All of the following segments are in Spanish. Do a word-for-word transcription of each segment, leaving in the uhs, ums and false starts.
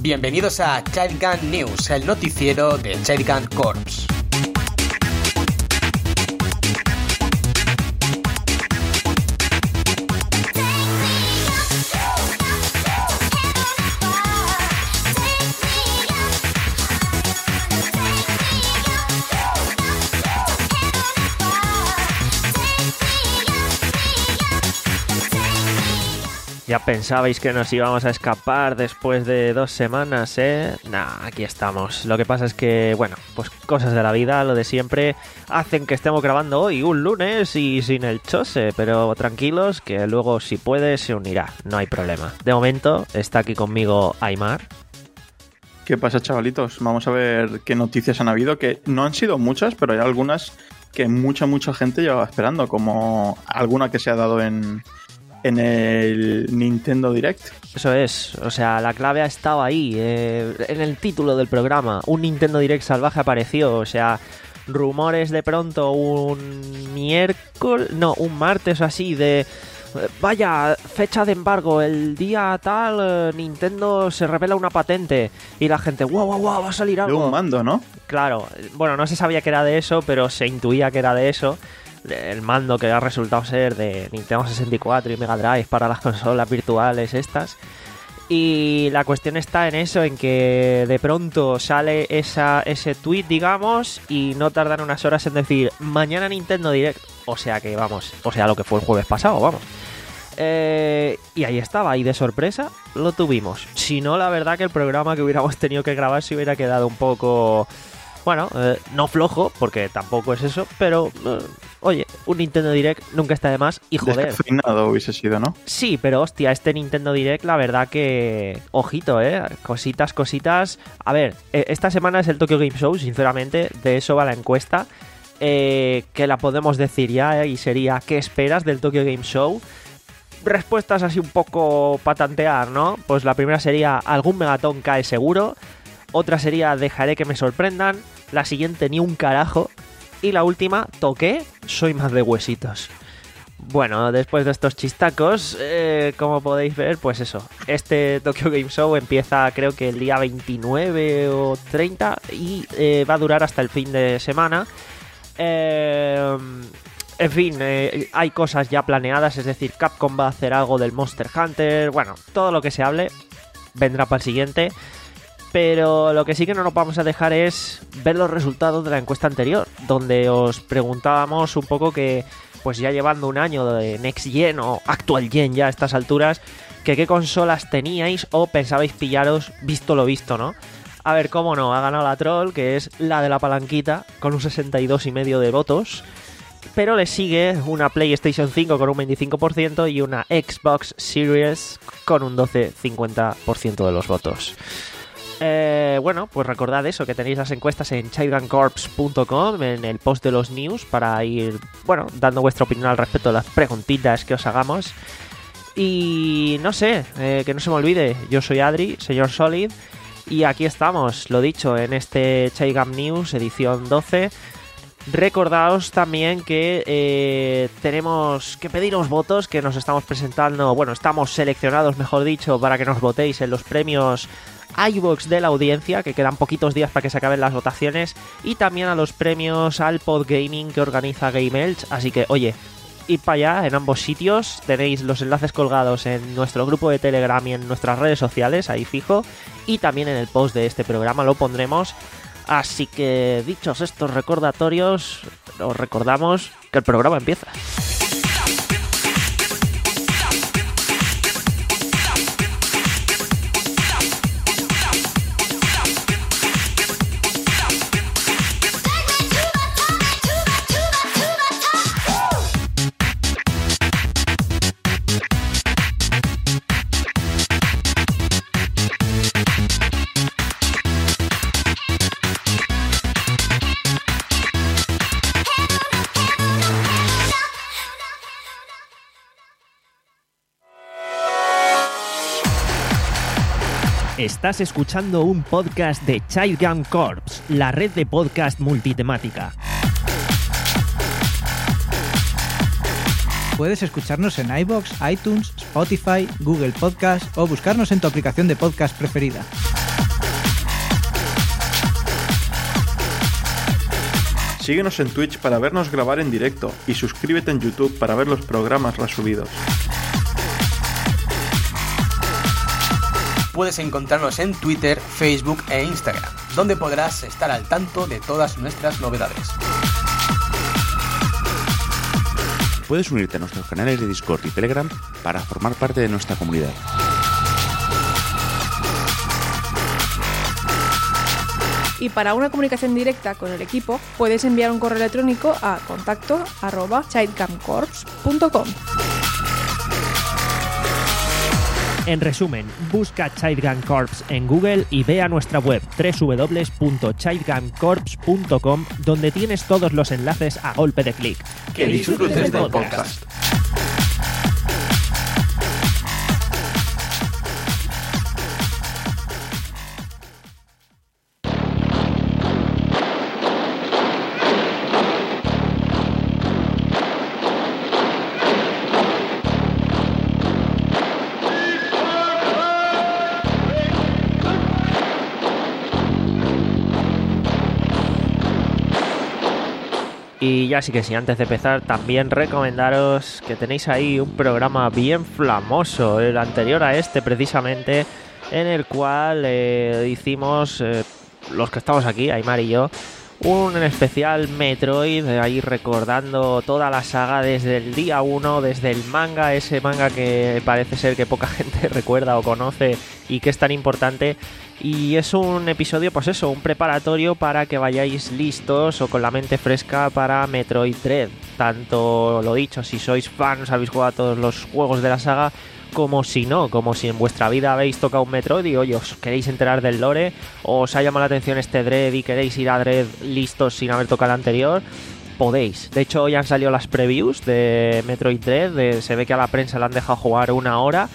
Bienvenidos a Child Gun News, el noticiero de Child Gun Corps. Ya pensabais que nos íbamos a escapar después de dos semanas, ¿eh? Nah, aquí estamos. Lo que pasa es que, bueno, pues cosas de la vida, lo de siempre, hacen que estemos grabando hoy, un lunes y sin el chose. Pero tranquilos, que luego si puede se unirá, no hay problema. De momento está aquí conmigo Aymar. ¿Qué pasa, chavalitos? Vamos a ver qué noticias han habido, que no han sido muchas, pero hay algunas que mucha, mucha gente llevaba esperando, como alguna que se ha dado en... en el Nintendo Direct. Eso es, o sea, la clave ha estado ahí, eh, en el título del programa. Un Nintendo Direct salvaje apareció, o sea, rumores de pronto un miércoles, no, un martes o así de... Vaya, fecha de embargo, el día tal, eh, Nintendo se revela una patente y la gente, wow, wow, wow, va a salir algo. De un mando, ¿no? Claro, bueno, no se sabía que era de eso, pero se intuía que era de eso. El mando que ha resultado ser de Nintendo sesenta y cuatro y Mega Drive para las consolas virtuales estas. Y la cuestión está en eso, en que de pronto sale esa, ese tweet, digamos, y no tardan unas horas en decir mañana Nintendo Direct. O sea que vamos, o sea lo que fue el jueves pasado, vamos. Eh, y ahí estaba, y de sorpresa lo tuvimos. Si no, la verdad que el programa que hubiéramos tenido que grabar se hubiera quedado un poco... Bueno, eh, no flojo, porque tampoco es eso, pero, eh, oye, un Nintendo Direct nunca está de más y joder. Descafeinado hubiese sido, ¿no? Sí, pero hostia, este Nintendo Direct, la verdad que... Ojito, ¿eh? Cositas, cositas... A ver, eh, esta semana es el Tokyo Game Show, sinceramente, de eso va la encuesta, eh, que la podemos decir ya, eh, y sería, ¿qué esperas del Tokyo Game Show? Respuestas así un poco patantear, ¿no? Pues la primera sería, algún Megaton cae seguro. Otra sería, dejaré que me sorprendan. La siguiente, ni un carajo. Y la última, toqué, soy más de huesitos. Bueno, después de estos chistacos, eh, como podéis ver, pues eso. Este Tokyo Game Show empieza creo que el día veintinueve o treinta y eh, va a durar hasta el fin de semana. Eh, en fin, eh, hay cosas ya planeadas, es decir, Capcom va a hacer algo del Monster Hunter. Bueno, todo lo que se hable vendrá para el siguiente. Pero lo que sí que no nos vamos a dejar es ver los resultados de la encuesta anterior, donde os preguntábamos un poco que, pues ya llevando un año de Next Gen o Actual Gen ya a estas alturas, que qué consolas teníais o pensabais pillaros visto lo visto, ¿no? A ver, cómo no, ha ganado la Troll, que es la de la palanquita, con un sesenta y dos coma cinco de votos, pero le sigue una PlayStation cinco con un veinticinco por ciento y una Xbox Series con un doce coma cincuenta por ciento de los votos. Eh, bueno, pues recordad eso, que tenéis las encuestas en child gun corps punto com, en el post de los news, para ir, bueno, dando vuestra opinión al respecto de las preguntitas que os hagamos. Y no sé, eh, que no se me olvide, yo soy Adri, señor Solid, y aquí estamos, lo dicho, en este Child Gun News, edición doce. Recordaos también que eh, tenemos que pediros votos, que nos estamos presentando, bueno, estamos seleccionados, mejor dicho, para que nos votéis en los premios iVoox de la audiencia, que quedan poquitos días para que se acaben las votaciones, y también a los premios al Pod Gaming que organiza Game Elch. Así que, oye, id para allá, en ambos sitios tenéis los enlaces colgados en nuestro grupo de Telegram y en nuestras redes sociales, ahí fijo, y también en el post de este programa lo pondremos. Así que, dichos estos recordatorios, os recordamos que el programa empieza. Estás escuchando un podcast de Child Gun Corps, la red de podcast multitemática. Puedes escucharnos en iVoox, iTunes, Spotify, Google Podcast o buscarnos en tu aplicación de podcast preferida. Síguenos en Twitch para vernos grabar en directo y suscríbete en YouTube para ver los programas resubidos. Puedes encontrarnos en Twitter, Facebook e Instagram, donde podrás estar al tanto de todas nuestras novedades. Puedes unirte a nuestros canales de Discord y Telegram para formar parte de nuestra comunidad. Y para una comunicación directa con el equipo, puedes enviar un correo electrónico a contacto arroba childcamcorps punto com. En resumen, busca Childgun Corps en Google y ve a nuestra web doble u doble u doble u punto childguncorps punto com, donde tienes todos los enlaces a golpe de clic. Que disfrutes del podcast. Y ya sí que sí, antes de empezar, también recomendaros que tenéis ahí un programa bien flamoso, el anterior a este precisamente, en el cual eh, hicimos, eh, los que estamos aquí, Aymar y yo, un especial Metroid, eh, ahí recordando toda la saga desde el día uno, desde el manga, ese manga que parece ser que poca gente recuerda o conoce y que es tan importante. Y es un episodio, pues eso, un preparatorio para que vayáis listos o con la mente fresca para Metroid Dread. Tanto, lo dicho, si sois fans, habéis jugado a todos los juegos de la saga, como si no, como si en vuestra vida habéis tocado un Metroid y oye, os queréis enterar del lore, o os ha llamado la atención este Dread y queréis ir a Dread listos sin haber tocado el anterior, podéis. De hecho, hoy han salido las previews de Metroid Dread, de, se ve que a la prensa le han dejado jugar una hora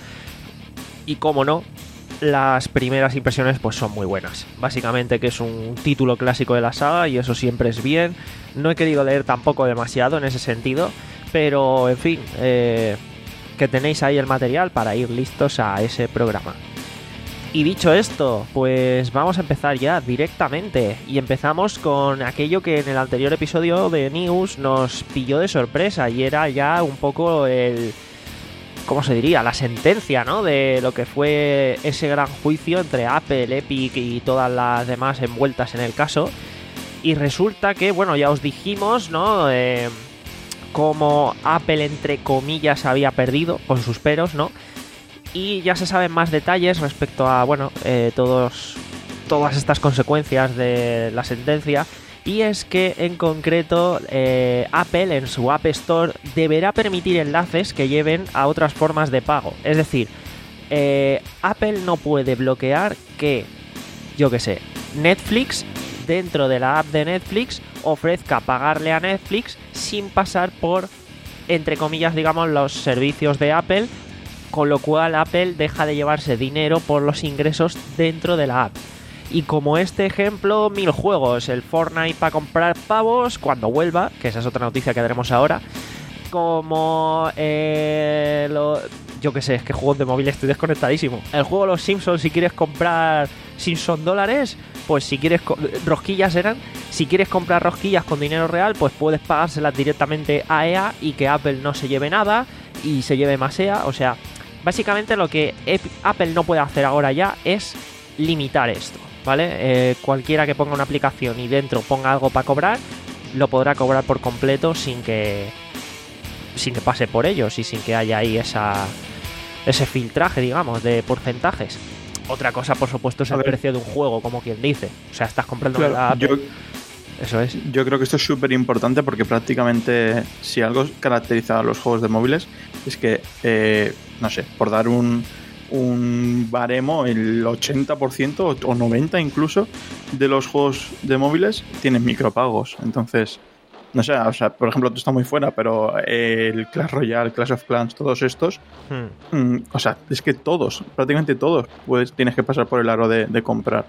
y como no, las primeras impresiones pues son muy buenas. Básicamente que es un título clásico de la saga y eso siempre es bien. No he querido leer tampoco demasiado en ese sentido, pero en fin, eh, que tenéis ahí el material para ir listos a ese programa. Y dicho esto, pues vamos a empezar ya directamente. Y empezamos con aquello que en el anterior episodio de News nos pilló de sorpresa y era ya un poco el... ¿cómo se diría? La sentencia, ¿no? De lo que fue ese gran juicio entre Apple, Epic y todas las demás envueltas en el caso. Y resulta que, bueno, ya os dijimos, ¿no? Eh, cómo Apple, entre comillas, había perdido, con sus peros, ¿no? Y ya se saben más detalles respecto a, bueno, eh, todos, todas estas consecuencias de la sentencia. Y es que en concreto eh, Apple en su App Store deberá permitir enlaces que lleven a otras formas de pago. Es decir, eh, Apple no puede bloquear que, yo qué sé, Netflix dentro de la app de Netflix ofrezca pagarle a Netflix sin pasar por, entre comillas, digamos, los servicios de Apple, con lo cual Apple deja de llevarse dinero por los ingresos dentro de la app. Y como este ejemplo, mil juegos. El Fortnite para comprar pavos cuando vuelva, que esa es otra noticia que tenemos ahora. Como eh, lo, yo que sé, es que juegos de móvil estoy desconectadísimo. El juego Los Simpsons, si quieres comprar Simpson dólares, pues si quieres rosquillas eran, si quieres comprar rosquillas con dinero real, pues puedes pagárselas directamente a E A y que Apple no se lleve nada y se lleve más E A. O sea, básicamente lo que Apple no puede hacer ahora ya es limitar esto. ¿Vale? Eh, cualquiera que ponga una aplicación y dentro ponga algo para cobrar, lo podrá cobrar por completo sin que sin que pase por ellos y sin que haya ahí esa ese filtraje, digamos, de porcentajes. Otra cosa, por supuesto, es el precio de un juego, como quien dice. O sea, estás comprando claro, la... yo, Eso es. Yo creo que esto es súper importante porque prácticamente si algo caracteriza a los juegos de móviles es que, eh, no sé, por dar un... un baremo, el ochenta por ciento o noventa por ciento incluso de los juegos de móviles tienen micropagos. Entonces, no sé, o sea, por ejemplo, tú estás muy fuera, pero el Clash Royale, Clash of Clans, todos estos, hmm. mmm, o sea, es que todos, prácticamente todos, pues tienes que pasar por el aro de, de comprar.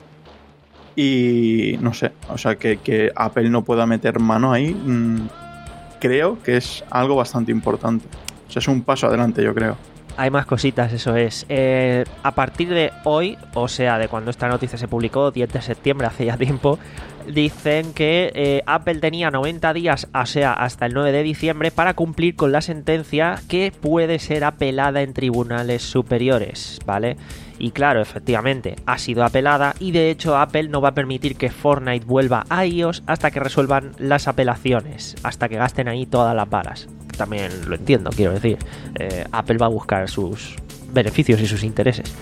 Y no sé, o sea, que, que Apple no pueda meter mano ahí, mmm, creo que es algo bastante importante. O sea, es un paso adelante, yo creo. Hay más cositas, eso es. Eh, a partir de hoy, o sea, de cuando esta noticia se publicó, diez de septiembre, hace ya tiempo, dicen que eh, Apple tenía noventa días, o sea, hasta el nueve de diciembre, para cumplir con la sentencia que puede ser apelada en tribunales superiores, ¿vale? Y claro, efectivamente, ha sido apelada y de hecho Apple no va a permitir que Fortnite vuelva a iOS hasta que resuelvan las apelaciones, hasta que gasten ahí todas las balas. También lo entiendo, quiero decir. Eh, Apple va a buscar sus beneficios y sus intereses.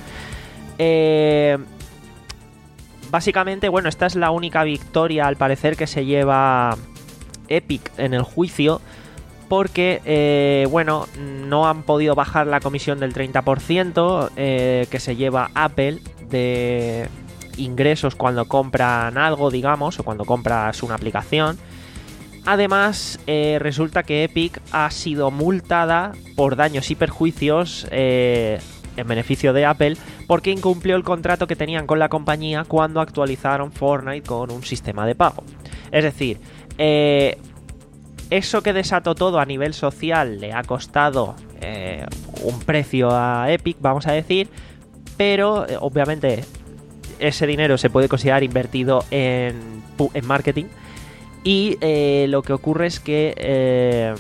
Eh, básicamente, bueno, esta es la única victoria al parecer que se lleva Epic en el juicio, porque, eh, bueno, no han podido bajar la comisión del treinta por ciento eh, que se lleva Apple de ingresos cuando compran algo, digamos, o cuando compras una aplicación. Además, eh, resulta que Epic ha sido multada por daños y perjuicios eh, en beneficio de Apple porque incumplió el contrato que tenían con la compañía cuando actualizaron Fortnite con un sistema de pago. Es decir, eh, eso que desató todo a nivel social le ha costado eh, un precio a Epic, vamos a decir, pero eh, obviamente ese dinero se puede considerar invertido en, en marketing. Y eh, lo que ocurre es que, eh,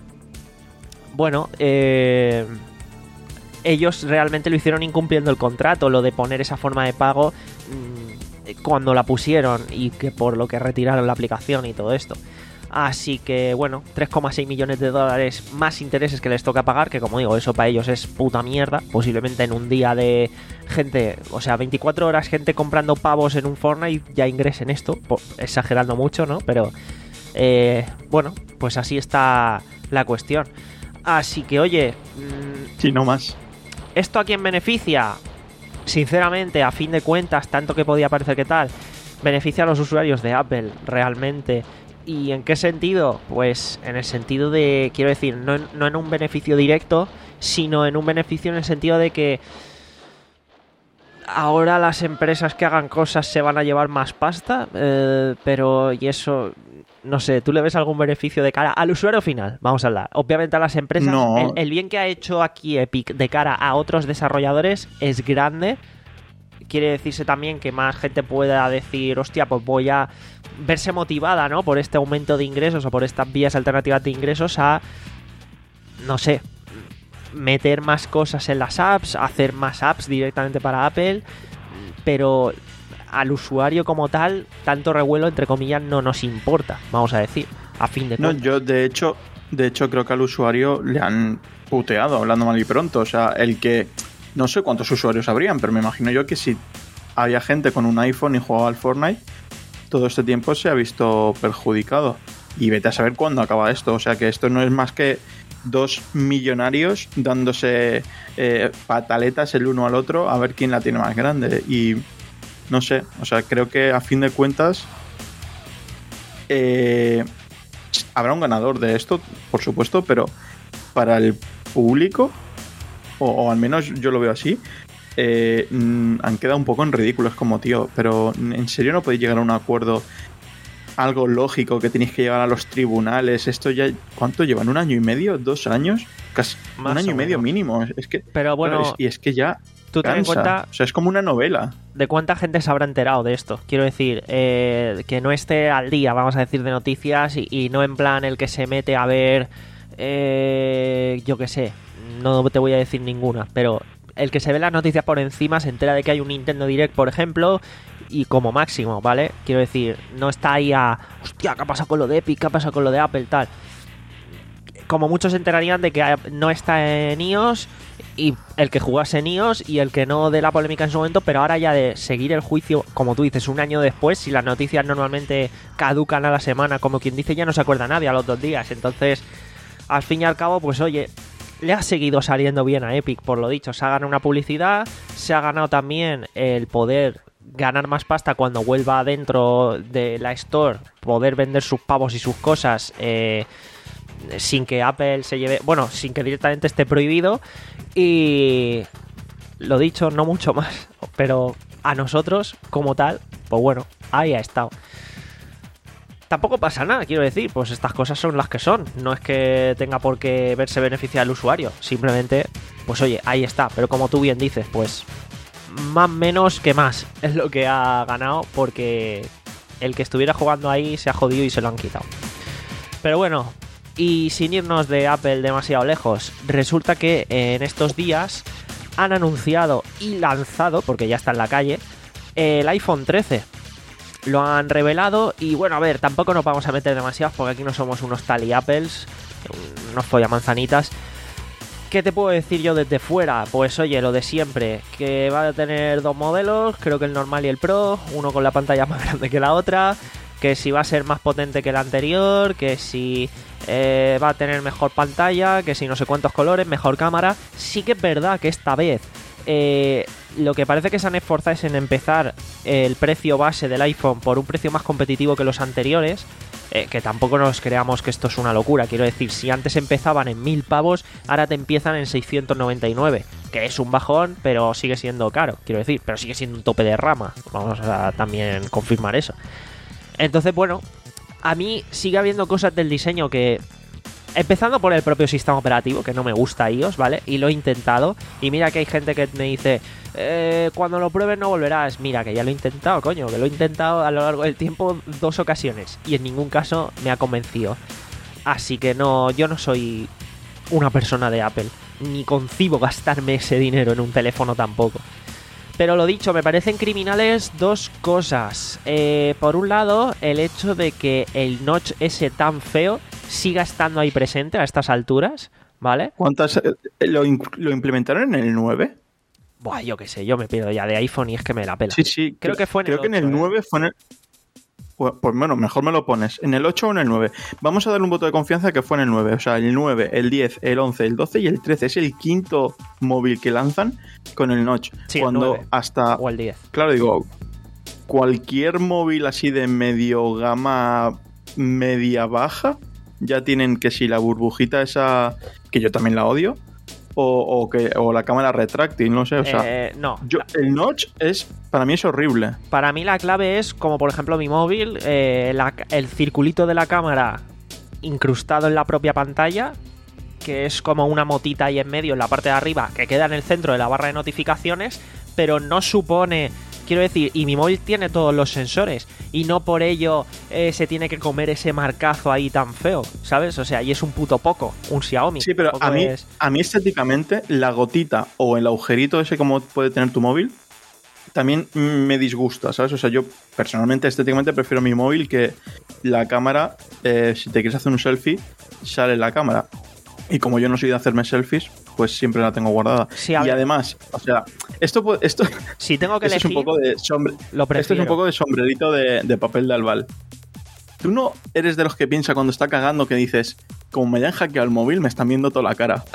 bueno, eh, ellos realmente lo hicieron incumpliendo el contrato, lo de poner esa forma de pago mmm, cuando la pusieron y que por lo que retiraron la aplicación y todo esto. Así que, bueno, tres coma seis millones de dólares más intereses que les toca pagar, que como digo, eso para ellos es puta mierda. Posiblemente en un día de gente, o sea, veinticuatro horas gente comprando pavos en un Fortnite ya ingresen esto, exagerando mucho, ¿no? Pero, eh, bueno, pues así está la cuestión. Así que, oye... Mmm, sí, no más. ¿Esto a quién beneficia? Sinceramente, a fin de cuentas, tanto que podía parecer que tal, beneficia a los usuarios de Apple, realmente. ¿Y en qué sentido? Pues en el sentido de, quiero decir, no en, no en un beneficio directo, sino en un beneficio en el sentido de que ahora las empresas que hagan cosas se van a llevar más pasta, eh, pero y eso, no sé, ¿tú le ves algún beneficio de cara al usuario final? Vamos a hablar. Obviamente a las empresas, no. el, el bien que ha hecho aquí Epic de cara a otros desarrolladores es grande. Quiere decirse también que más gente pueda decir, hostia, pues voy a verse motivada, ¿no? Por este aumento de ingresos o por estas vías alternativas de ingresos a, no sé, meter más cosas en las apps, hacer más apps directamente para Apple, pero al usuario como tal, tanto revuelo, entre comillas, no nos importa, vamos a decir, a fin de cuentas. No, yo de hecho, de hecho creo que al usuario le han puteado, hablando mal y pronto, o sea, el que... No sé cuántos usuarios habrían, pero me imagino yo que si había gente con un iPhone y jugaba al Fortnite, todo este tiempo se ha visto perjudicado. Y vete a saber cuándo acaba esto. O sea que esto no es más que dos millonarios dándose eh, pataletas el uno al otro a ver quién la tiene más grande. Y no sé, o sea, creo que a fin de cuentas eh, habrá un ganador de esto, por supuesto, pero para el público... O, o al menos yo lo veo así, eh, han quedado un poco en ridículo. Es como, tío, pero ¿en serio no podéis llegar a un acuerdo? Algo lógico que tenéis que llegar a los tribunales. Esto ya, ¿cuánto llevan? ¿Un año y medio? ¿Dos años? Casi Más un año y medio menos. mínimo. Es que, pero bueno, claro, es, y es que ya tú ten en cuenta, o sea, es como una novela. ¿De cuánta gente se habrá enterado de esto? Quiero decir, eh, que no esté al día, vamos a decir, de noticias y, y no en plan el que se mete a ver, eh, yo qué sé, no te voy a decir ninguna, pero el que se ve las noticias por encima se entera de que hay un Nintendo Direct, por ejemplo, y como máximo, ¿vale? Quiero decir, no está ahí a, hostia, ¿qué ha pasado con lo de Epic? ¿Qué ha pasado con lo de Apple? Tal. Como muchos se enterarían de que no está en iOS, y el que jugase en iOS y el que no, de la polémica en su momento, pero ahora ya de seguir el juicio, como tú dices, un año después, si las noticias normalmente caducan a la semana, como quien dice, ya no se acuerda nadie a los dos días. Entonces, al fin y al cabo, pues oye, le ha seguido saliendo bien a Epic, por lo dicho. Se ha ganado una publicidad, se ha ganado también el poder ganar más pasta cuando vuelva dentro de la Store, poder vender sus pavos y sus cosas eh, sin que Apple se lleve, bueno, sin que directamente esté prohibido. Y lo dicho, no mucho más, pero a nosotros como tal, pues bueno, ahí ha estado. tampoco pasa nada, quiero decir, pues estas cosas son las que son. No es que tenga por qué verse beneficiado el usuario, simplemente, pues oye, ahí está. Pero como tú bien dices, pues más menos que más es lo que ha ganado, porque el que estuviera jugando ahí se ha jodido y se lo han quitado. Pero bueno, y sin irnos de Apple demasiado lejos, resulta que en estos días han anunciado y lanzado, porque ya está en la calle, el iPhone trece. Lo han revelado y bueno, a ver, tampoco nos vamos a meter demasiado porque aquí no somos unos tali apples, unos pollamanzanitas. ¿Qué te puedo decir yo desde fuera? Pues oye, lo de siempre, que va a tener dos modelos, creo que el normal y el Pro, uno con la pantalla más grande que la otra, que si va a ser más potente que el anterior, que si eh, va a tener mejor pantalla, que si no sé cuántos colores, mejor cámara. Sí que es verdad que esta vez eh, lo que parece que se han esforzado es en empezar el precio base del iPhone por un precio más competitivo que los anteriores. Eh, que tampoco nos creamos que esto es una locura. Quiero decir, si antes empezaban en mil pavos, ahora te empiezan en seiscientos noventa y nueve, que es un bajón, pero sigue siendo caro, quiero decir, pero sigue siendo un tope de rama. Vamos a también confirmar eso. Entonces, bueno, a mí sigue habiendo cosas del diseño que... Empezando por el propio sistema operativo, que no me gusta iOS, ¿vale? Y lo he intentado. Y mira que hay gente que me dice, eh, cuando lo pruebes no volverás. Mira, que ya lo he intentado, coño, que lo he intentado a lo largo del tiempo dos ocasiones. Y en ningún caso me ha convencido. Así que no, yo no soy una persona de Apple. Ni concibo gastarme ese dinero en un teléfono tampoco. Pero lo dicho, me parecen criminales dos cosas. Eh, por un lado, el hecho de que el notch ese tan feo siga estando ahí presente a estas alturas, ¿vale? ¿Cuántas eh, lo, lo implementaron en el nueve? Buah, yo qué sé, yo me pido ya de iPhone y es que me la pela. Sí, sí. Creo que fue en creo el que en el ocho, nueve ¿eh? fue en el... Pues, pues bueno, mejor me lo pones. ¿En el ocho o en el nueve? Vamos a darle un voto de confianza que fue en el nueve. O sea, el nueve, el diez, el once, el doce y el trece. Es el quinto móvil que lanzan con el notch. Sí, cuando el nueve. hasta... O el diez. Claro, digo, cualquier móvil así de medio gama media baja, ya tienen que si la burbujita esa, que yo también la odio, o, o que o la cámara retráctil, no sé, o sea, Eh, no. yo, el notch es, para mí es horrible. Para mí la clave es, como por ejemplo mi móvil, eh, la- el circulito de la cámara incrustado en la propia pantalla, que es como una motita ahí en medio, en la parte de arriba, que queda en el centro de la barra de notificaciones, pero no supone... Quiero decir, y mi móvil tiene todos los sensores, y no por ello eh, se tiene que comer ese marcazo ahí tan feo, ¿sabes? O sea, y es un puto Poco, un Xiaomi. Sí, pero Poco a mí, es- a mí estéticamente la gotita o el agujerito ese como puede tener tu móvil también me disgusta, ¿sabes? O sea, yo personalmente estéticamente prefiero mi móvil que la cámara, eh, si te quieres hacer un selfie, sale la cámara. Y como yo no soy de hacerme selfies, pues siempre la tengo guardada. Sí, a y ver. además, o sea, esto, pu- esto, Si tengo que esto es un elegir, poco de sombre- lo prefiero. esto es un poco de sombrerito de, de papel de albal. Tú no eres de los que piensa cuando está cagando que dices, como me hayan hackeado el móvil, me están viendo toda la cara.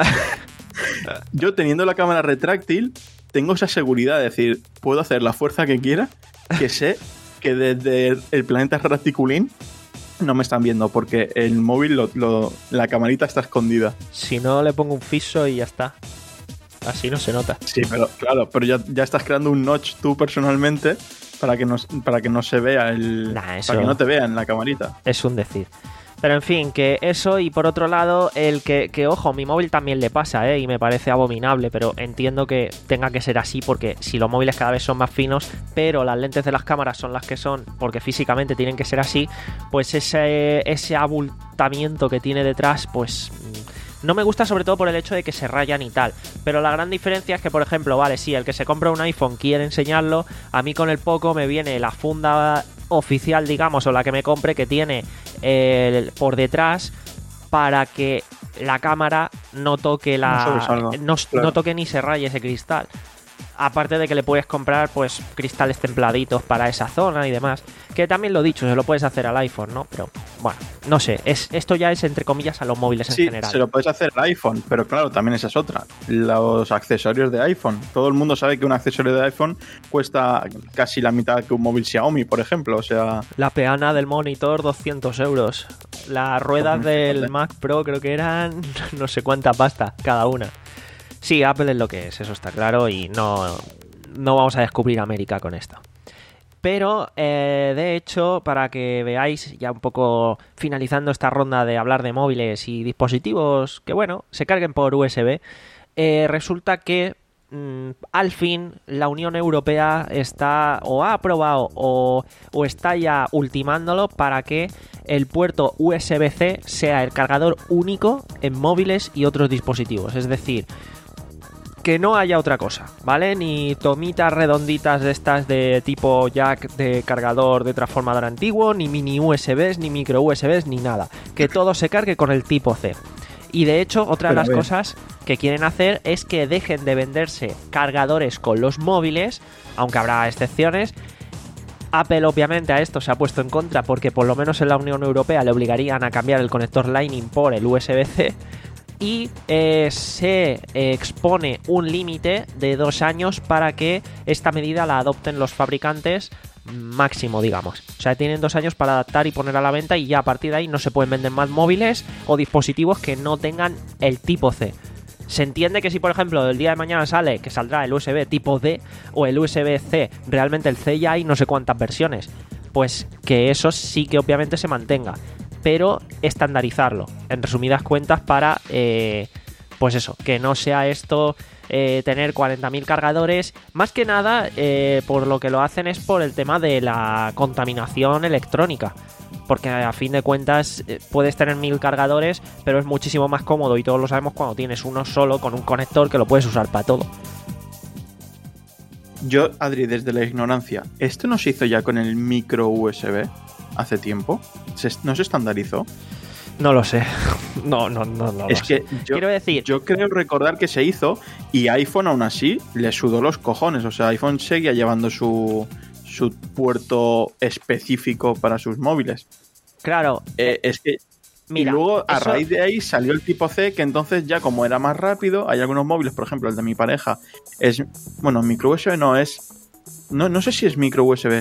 Yo teniendo la cámara retráctil, tengo esa seguridad de decir, puedo hacer la fuerza que quiera, que sé que desde el planeta Raticulín no me están viendo, porque el móvil, lo, lo- la camarita está escondida. Si no, le pongo un fiso y ya está. Así no se nota. Sí, pero claro, pero ya, ya estás creando un notch tú personalmente para que no, para que no se vea el... Nah, eso- para que no te vea en la camarita. Es un decir. Pero en fin, que eso, y por otro lado, el que, que ojo, mi móvil también le pasa, ¿eh? Y me parece abominable, pero entiendo que tenga que ser así, porque si los móviles cada vez son más finos, pero las lentes de las cámaras son las que son, porque físicamente tienen que ser así, pues ese, ese abultamiento que tiene detrás, pues... No me gusta, sobre todo por el hecho de que se rayan y tal. Pero la gran diferencia es que, por ejemplo, vale, sí, el que se compra un iPhone quiere enseñarlo. A mí con el Poco me viene la funda oficial, digamos, o la que me compre, que tiene el, por detrás, para que la cámara no toque No la... sobresalga, No, claro. no toque ni se raye ese cristal. Aparte de que le puedes comprar, pues, cristales templaditos para esa zona y demás. Que también lo dicho, se lo puedes hacer al iPhone, ¿no? Pero, bueno, no sé. Es, esto ya es, entre comillas, a los móviles en Sí, general. se lo puedes hacer al iPhone, pero claro, también esa es otra. Los accesorios de iPhone. Todo el mundo sabe que un accesorio de iPhone cuesta casi la mitad que un móvil Xiaomi, por ejemplo. O sea, La peana del monitor, doscientos euros. Las ruedas del Mac Pro creo que eran no sé cuánta pasta cada una. Sí, Apple es lo que es, eso está claro, y no, no vamos a descubrir América con esto. Pero, eh, de hecho, para que veáis, ya un poco finalizando esta ronda de hablar de móviles y dispositivos que, bueno, se carguen por U S B, eh, resulta que mm, al fin la Unión Europea está o ha aprobado o, o está ya ultimándolo para que el puerto U S B C sea el cargador único en móviles y otros dispositivos. Es decir, que no haya otra cosa, ¿vale? Ni tomitas redonditas de estas de tipo jack de cargador de transformador antiguo, ni mini U S Bs, ni micro U S Bs, ni nada. Que todo se cargue con el tipo C. Y de hecho, otra Pero, de las cosas que quieren hacer es que dejen de venderse cargadores con los móviles, aunque habrá excepciones. Apple obviamente a esto se ha puesto en contra porque por lo menos en la Unión Europea le obligarían a cambiar el conector Lightning por el U S B C. Y eh, se eh, expone un límite de dos años para que esta medida la adopten los fabricantes máximo, digamos. O sea, tienen dos años para adaptar y poner a la venta y ya a partir de ahí no se pueden vender más móviles o dispositivos que no tengan el tipo C. Se entiende que si, por ejemplo, el día de mañana sale que saldrá el U S B tipo D o el U S B C, realmente el C ya hay no sé cuántas versiones, pues que eso sí que obviamente se mantenga, pero estandarizarlo, en resumidas cuentas, para, eh, pues eso, que no sea esto eh, tener cuarenta mil cargadores. Más que nada, eh, por lo que lo hacen es por el tema de la contaminación electrónica, porque a fin de cuentas eh, puedes tener mil cargadores, pero es muchísimo más cómodo, y todos lo sabemos, cuando tienes uno solo con un conector que lo puedes usar para todo. Yo, Adri, desde la ignorancia, ¿esto no se hizo ya con el micro U S B hace tiempo? ¿Se, ¿No se estandarizó? No lo sé. No, no, no, no. Es lo que sé. yo, Quiero decir, yo creo recordar que se hizo y iPhone aún así le sudó los cojones. O sea, iPhone seguía llevando su, su puerto específico para sus móviles. claro, Eh, es que mira, y luego a eso- raíz de ahí salió el tipo C, que entonces ya como era más rápido, hay algunos móviles, por ejemplo el de mi pareja, es, bueno, micro U S B no es, no, no sé si es micro U S B,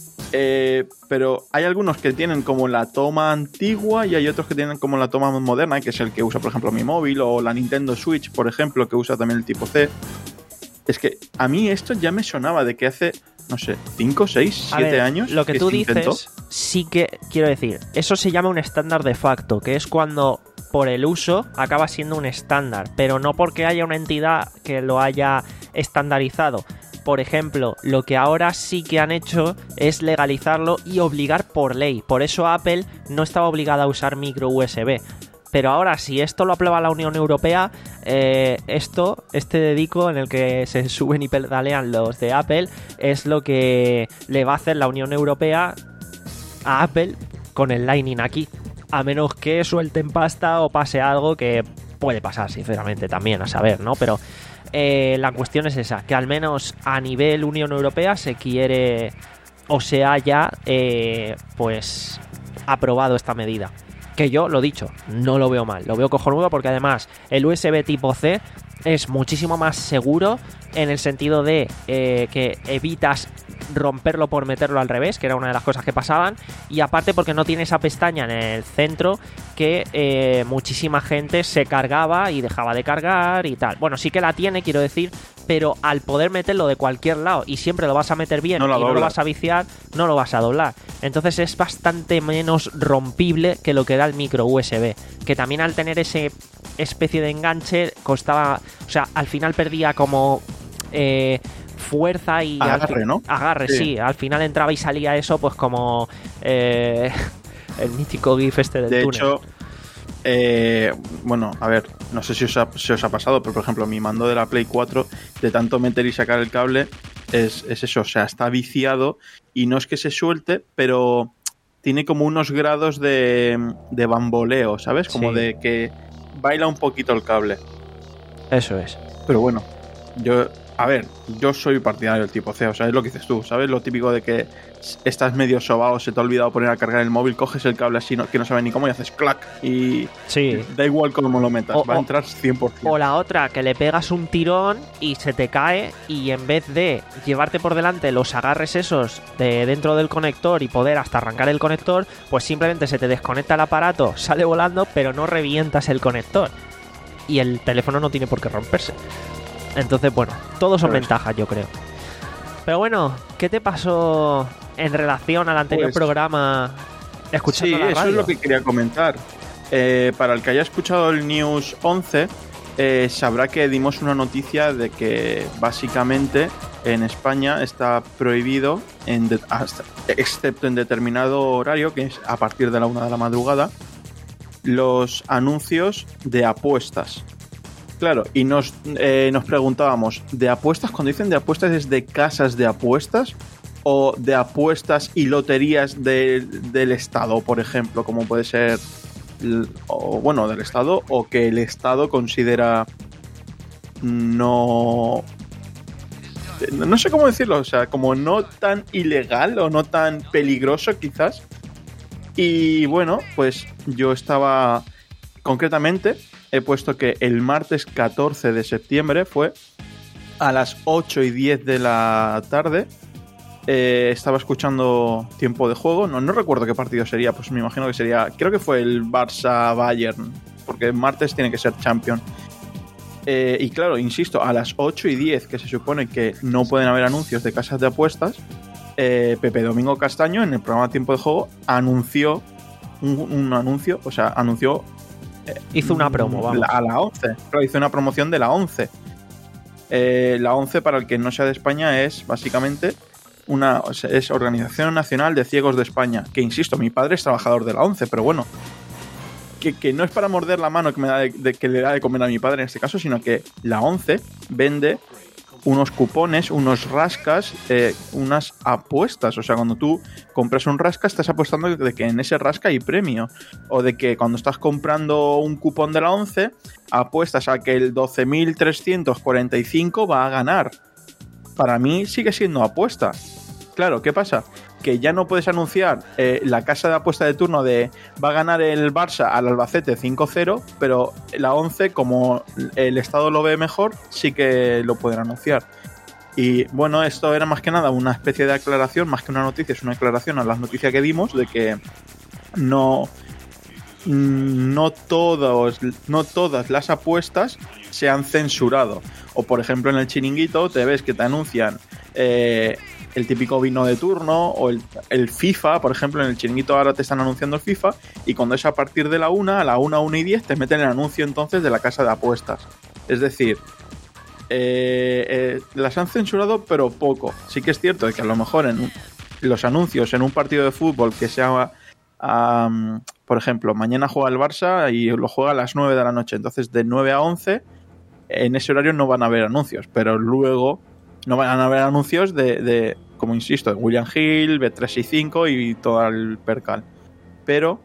eh, pero hay algunos que tienen como la toma antigua y hay otros que tienen como la toma moderna, que es el que usa, por ejemplo, mi móvil, o la Nintendo Switch, por ejemplo, que usa también el tipo C. Es que a mí esto ya me sonaba de que hace, no sé, cinco, seis, A siete ver, años lo que, tú se dices, intentó. sí que quiero decir, eso se llama un estándar de facto, que es cuando por el uso acaba siendo un estándar, pero no porque haya una entidad que lo haya estandarizado. Por ejemplo, lo que ahora sí que han hecho es legalizarlo y obligar por ley. Por eso Apple no estaba obligada a usar micro U S B. Pero ahora, si esto lo aprueba la Unión Europea, eh, esto, este dedico en el que se suben y pedalean los de Apple, es lo que le va a hacer la Unión Europea a Apple con el Lightning aquí. A menos que suelten pasta o pase algo, que puede pasar, sinceramente, también, a saber, ¿no? Pero eh, la cuestión es esa, que al menos a nivel Unión Europea se quiere, o se haya, eh, pues, aprobado esta medida. Que yo, lo dicho, no lo veo mal, lo veo cojonudo, porque además el U S B tipo C es muchísimo más seguro en el sentido de eh, que evitas romperlo por meterlo al revés, que era una de las cosas que pasaban, y aparte porque no tiene esa pestaña en el centro que eh, muchísima gente se cargaba y dejaba de cargar y tal. Bueno, sí que la tiene, quiero decir, pero al poder meterlo de cualquier lado y siempre lo vas a meter bien No la y no lo doblas. vas a viciar, no lo vas a doblar. Entonces es bastante menos rompible que lo que da el micro U S B, que también al tener ese especie de enganche costaba, o sea, al final perdía como eh, fuerza y Agarre, al, ¿no? Agarre, sí. Sí. Al final entraba y salía eso, pues como eh, el mítico GIF este del De túnel. hecho, eh, bueno, a ver, no sé si os, ha, si os ha pasado, pero por ejemplo, mi mando de la Play cuatro, de tanto meter y sacar el cable, es, es eso, o sea, está viciado y no es que se suelte, pero tiene como unos grados de, de bamboleo, ¿sabes? Como Sí. de que baila un poquito el cable. Eso es. Pero bueno, yo, a ver, yo soy partidario del tipo C, o sea, es lo que dices tú, ¿sabes? Lo típico de que estás medio sobao, se te ha olvidado poner a cargar el móvil, coges el cable así, no, que no sabes ni cómo, y haces clac, y Sí. da igual cómo lo metas, O- va a o- entrar cien por ciento. O la otra, que le pegas un tirón y se te cae, y en vez de llevarte por delante los agarres esos de dentro del conector y poder hasta arrancar el conector, pues simplemente se te desconecta el aparato, sale volando, pero no revientas el conector. Y el teléfono no tiene por qué romperse. Entonces, bueno, todos son Pero es- ventajas, yo creo. Pero bueno, ¿qué te pasó en relación al anterior Pues, programa escuchando sí, la eso radio. es lo que quería comentar. Eh, para el que haya escuchado el News once, eh, sabrá que dimos una noticia de que básicamente en España está prohibido, en de- hasta- excepto en determinado horario, que es a partir de la una de la madrugada, los anuncios de apuestas. Claro, y nos, eh, nos preguntábamos, ¿de apuestas? Cuando dicen de apuestas, ¿es de casas de apuestas? ¿O de apuestas y loterías de- del Estado, por ejemplo, como puede ser, l- o bueno, del Estado, o que el Estado considera no... No sé cómo decirlo, o sea, como no tan ilegal o no tan peligroso quizás. Y bueno, pues yo estaba, concretamente, he puesto que el martes catorce de septiembre fue a las ocho y diez de la tarde. Eh, estaba escuchando Tiempo de Juego. No, no recuerdo qué partido sería, pues me imagino que sería, creo que fue el Barça-Bayern, porque el martes tiene que ser Champions. Eh, y claro, insisto, a las ocho y diez, que se supone que no pueden haber anuncios de casas de apuestas, eh, Pepe Domingo Castaño, en el programa Tiempo de Juego, anunció un, un anuncio, o sea, anunció... Eh, Hizo una promo, vamos. la- a la once. Claro, hizo una promoción de la once. Eh, la once, para el que no sea de España, es básicamente una o sea, es Organización Nacional de Ciegos de España. Que insisto, mi padre es trabajador de la once, pero bueno. Que, que no es para morder la mano que, me da de, de- que le da de comer a mi padre en este caso, sino que la once vende unos cupones, unos rascas, eh, unas apuestas. O sea, cuando tú compras un rasca, estás apostando de que en ese rasca hay premio. O de que cuando estás comprando un cupón de la once, apuestas a que el doce mil trescientos cuarenta y cinco va a ganar. Para mí sigue siendo apuesta. Claro, ¿qué pasa? Que ya no puedes anunciar eh, la casa de apuesta de turno de va a ganar el Barça al Albacete cinco cero, pero la once, como el Estado lo ve mejor, sí que lo pueden anunciar. Y bueno, esto era más que nada una especie de aclaración, más que una noticia, es una aclaración a las noticias que dimos de que no, no, todos, no todas las apuestas se han censurado. O por ejemplo en el Chiringuito te ves que te anuncian... Eh, el típico vino de turno o el, el FIFA, por ejemplo, en el Chiringuito ahora te están anunciando el FIFA y cuando es a partir de la una, a la una, una y diez te meten el anuncio entonces de la casa de apuestas. Es decir, eh, eh, las han censurado pero poco. Sí que es cierto que a lo mejor en un, los anuncios en un partido de fútbol que sea, um, por ejemplo, mañana juega el Barça y lo juega a las nueve de la noche, entonces de nueve a once en ese horario no van a haber anuncios, pero luego no van a haber anuncios de, de como insisto, de William Hill, B trescientos sesenta y cinco y todo el percal. Pero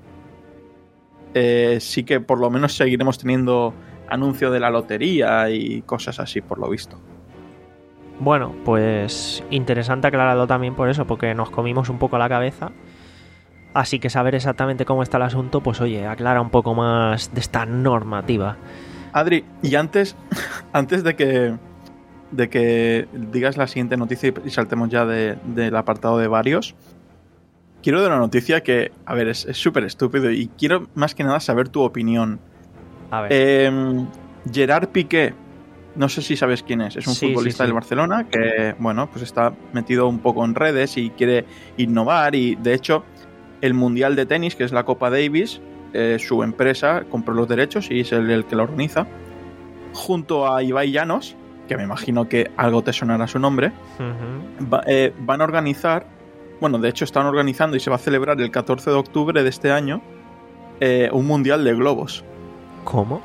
eh, sí que por lo menos seguiremos teniendo anuncio de la lotería y cosas así, por lo visto. Bueno, pues interesante aclararlo también por eso, porque nos comimos un poco la cabeza. Así que saber exactamente cómo está el asunto, pues oye, aclara un poco más de esta normativa. Adri, y antes, antes de que de que digas la siguiente noticia y saltemos ya de, del apartado de varios, quiero dar una noticia que, a ver, es súper estúpido y quiero más que nada saber tu opinión. A ver. Eh, Gerard Piqué, no sé si sabes quién es, es un Sí, futbolista sí, sí. del Barcelona que, bueno, pues está metido un poco en redes y quiere innovar y, de hecho, el Mundial de Tenis, que es la Copa Davis, eh, su empresa compró los derechos y es el, el que lo organiza, junto a Ibai Llanos, que me imagino que algo te sonará su nombre, Uh-huh. va, eh, van a organizar, bueno, de hecho están organizando y se va a celebrar el catorce de octubre de este año eh, un mundial de globos. ¿Cómo?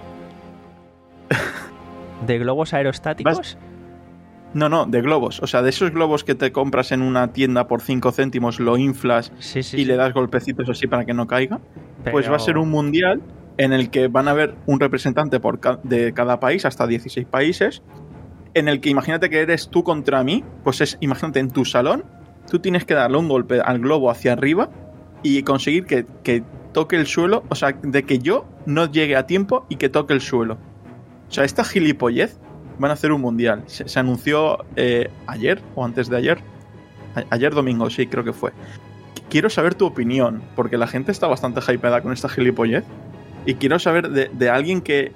¿De globos aerostáticos? ¿Vas? No, no, de globos. O sea, de esos globos que te compras en una tienda por cinco céntimos, lo inflas Sí, sí. y sí. le das golpecitos así para que no caiga. Pero- Pues va a ser un mundial en el que van a haber un representante por ca- de cada país, hasta dieciséis países, en el que imagínate que eres tú contra mí, pues es, imagínate en tu salón, tú tienes que darle un golpe al globo hacia arriba y conseguir que, que toque el suelo, o sea, de que yo no llegue a tiempo y que toque el suelo. O sea, esta gilipollez van a hacer un mundial. Se, se anunció eh, ayer o antes de ayer. A- ayer domingo, sí, creo que fue. Quiero saber tu opinión, porque la gente está bastante hypeada con esta gilipollez. Y quiero saber de, de alguien que...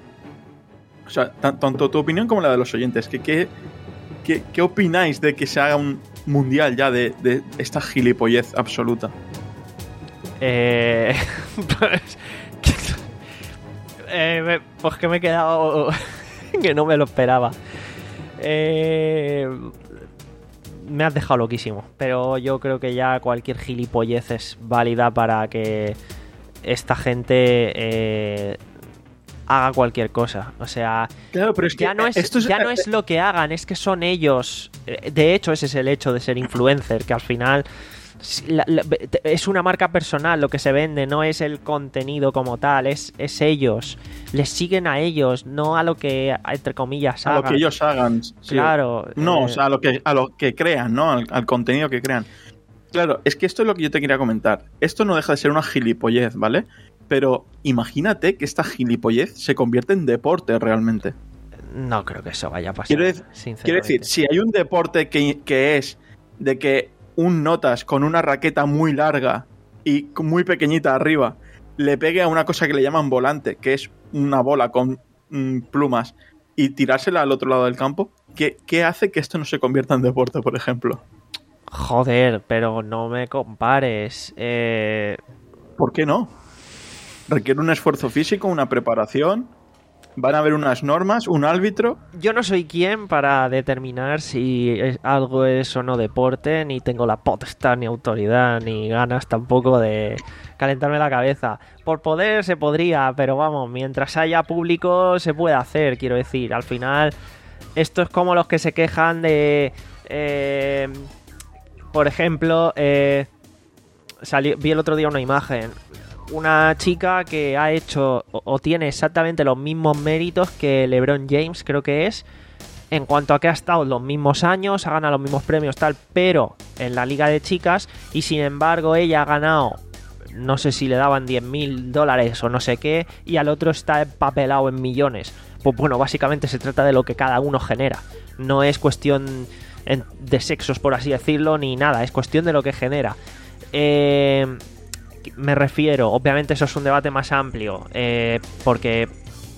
O sea, t- tanto tu opinión como la de los oyentes. Que, que, que- ¿Qué opináis de que se haga un mundial ya de, de esta gilipollez absoluta? Eh, pues, eh, me- pues que me he quedado que no me lo esperaba. Eh, me has dejado loquísimo, pero yo creo que ya cualquier gilipollez es válida para que esta gente eh, haga cualquier cosa. O sea, Claro, pero es ya no es, esto es, ya no es lo que hagan, es que son ellos. Eh, De hecho, ese es el hecho de ser influencer, que al final si- la- la- es una marca personal, lo que se vende no es el contenido como tal, es, es ellos. Les siguen a ellos, no a lo que, entre comillas, a lo hagan. que ellos hagan. sí. Claro. No, eh, o sea, a lo que, a lo que crean, ¿no? Al, al contenido que crean. Claro, es que esto es lo que yo te quería comentar. Esto no deja de ser una gilipollez, ¿vale? Pero imagínate que esta gilipollez se convierte en deporte realmente. no creo que eso vaya a pasar. Quiero, dec- sinceramente. quiero decir, si hay un deporte que, que es de que un notas con una raqueta muy larga y muy pequeñita arriba le pegue a una cosa que le llaman volante, que es una bola con mm, plumas, y tirársela al otro lado del campo, ¿qué, ¿qué hace que esto no se convierta en deporte, por ejemplo? Joder, pero no me compares. Eh, ¿Por qué no? Requiere un esfuerzo físico, una preparación. Van a haber unas normas, un árbitro. Yo no soy quien para determinar si es- algo es o no deporte, ni tengo la potestad, ni autoridad, ni ganas tampoco de calentarme la cabeza. Por poder se podría, pero vamos, mientras haya público se puede hacer, quiero decir. Al final, esto es como los que se quejan de... eh, por ejemplo, eh, salió- vi el otro día una imagen. Una chica que ha hecho o, o tiene exactamente los mismos méritos que LeBron James, creo que es, en cuanto a que ha estado los mismos años, ha ganado los mismos premios, tal, pero en la liga de chicas, y sin embargo ella ha ganado, no sé si le daban diez mil dólares o no sé qué, y al otro está empapelado en millones. Pues bueno, básicamente se trata de lo que cada uno genera. No es cuestión en- de sexos, por así decirlo, ni nada, es cuestión de lo que genera. Eh... Me refiero, obviamente eso es un debate más amplio, eh, porque,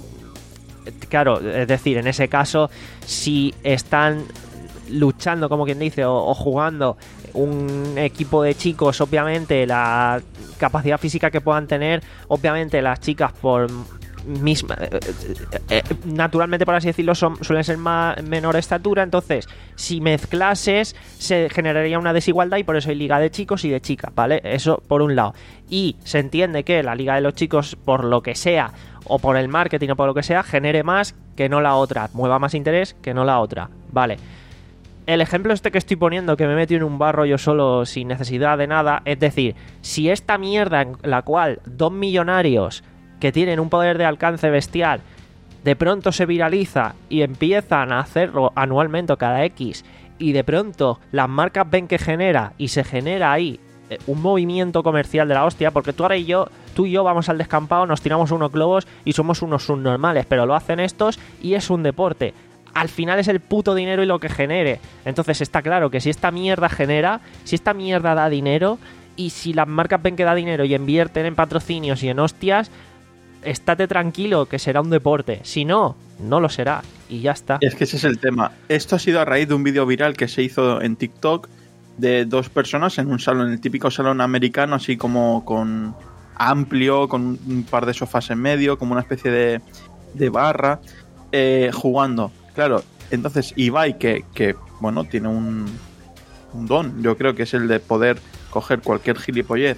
claro, es decir, en ese caso, si están luchando, como quien dice, o, o jugando un equipo de chicos, obviamente la capacidad física que puedan tener, obviamente las chicas por misma eh, eh, naturalmente, por así decirlo, son, suelen ser más menor estatura. Entonces, si mezclases, se generaría una desigualdad, y por eso hay liga de chicos y de chicas, ¿vale? Eso por un lado. Y se entiende que la liga de los chicos, por lo que sea, o por el marketing o por lo que sea, genere más que no la otra, mueva más interés que no la otra, ¿vale? El ejemplo este que estoy poniendo, que me he metido en un barro yo solo sin necesidad de nada, es decir, si esta mierda en la cual dos millonarios que tienen un poder de alcance bestial de pronto se viraliza y empiezan a hacerlo anualmente o cada X, y de pronto las marcas ven que genera y se genera ahí eh, un movimiento comercial de la hostia, porque tú ahora y yo, tú y yo vamos al descampado, nos tiramos unos globos y somos unos subnormales, pero lo hacen estos y es un deporte. Al final es el puto dinero y lo que genere. Entonces está claro que si esta mierda genera, si esta mierda da dinero, y si las marcas ven que da dinero y invierten en patrocinios y en hostias, estate tranquilo que será un deporte. Si no, no lo será. Y ya está. Es que ese es el tema. Esto ha sido a raíz de un vídeo viral que se hizo en TikTok de dos personas en un salón, en el típico salón americano, así como con amplio, con un par de sofás en medio, como una especie de, de barra, eh, jugando. Claro, entonces Ibai, que, que bueno, tiene un, un don, yo creo que es el de poder coger cualquier gilipollez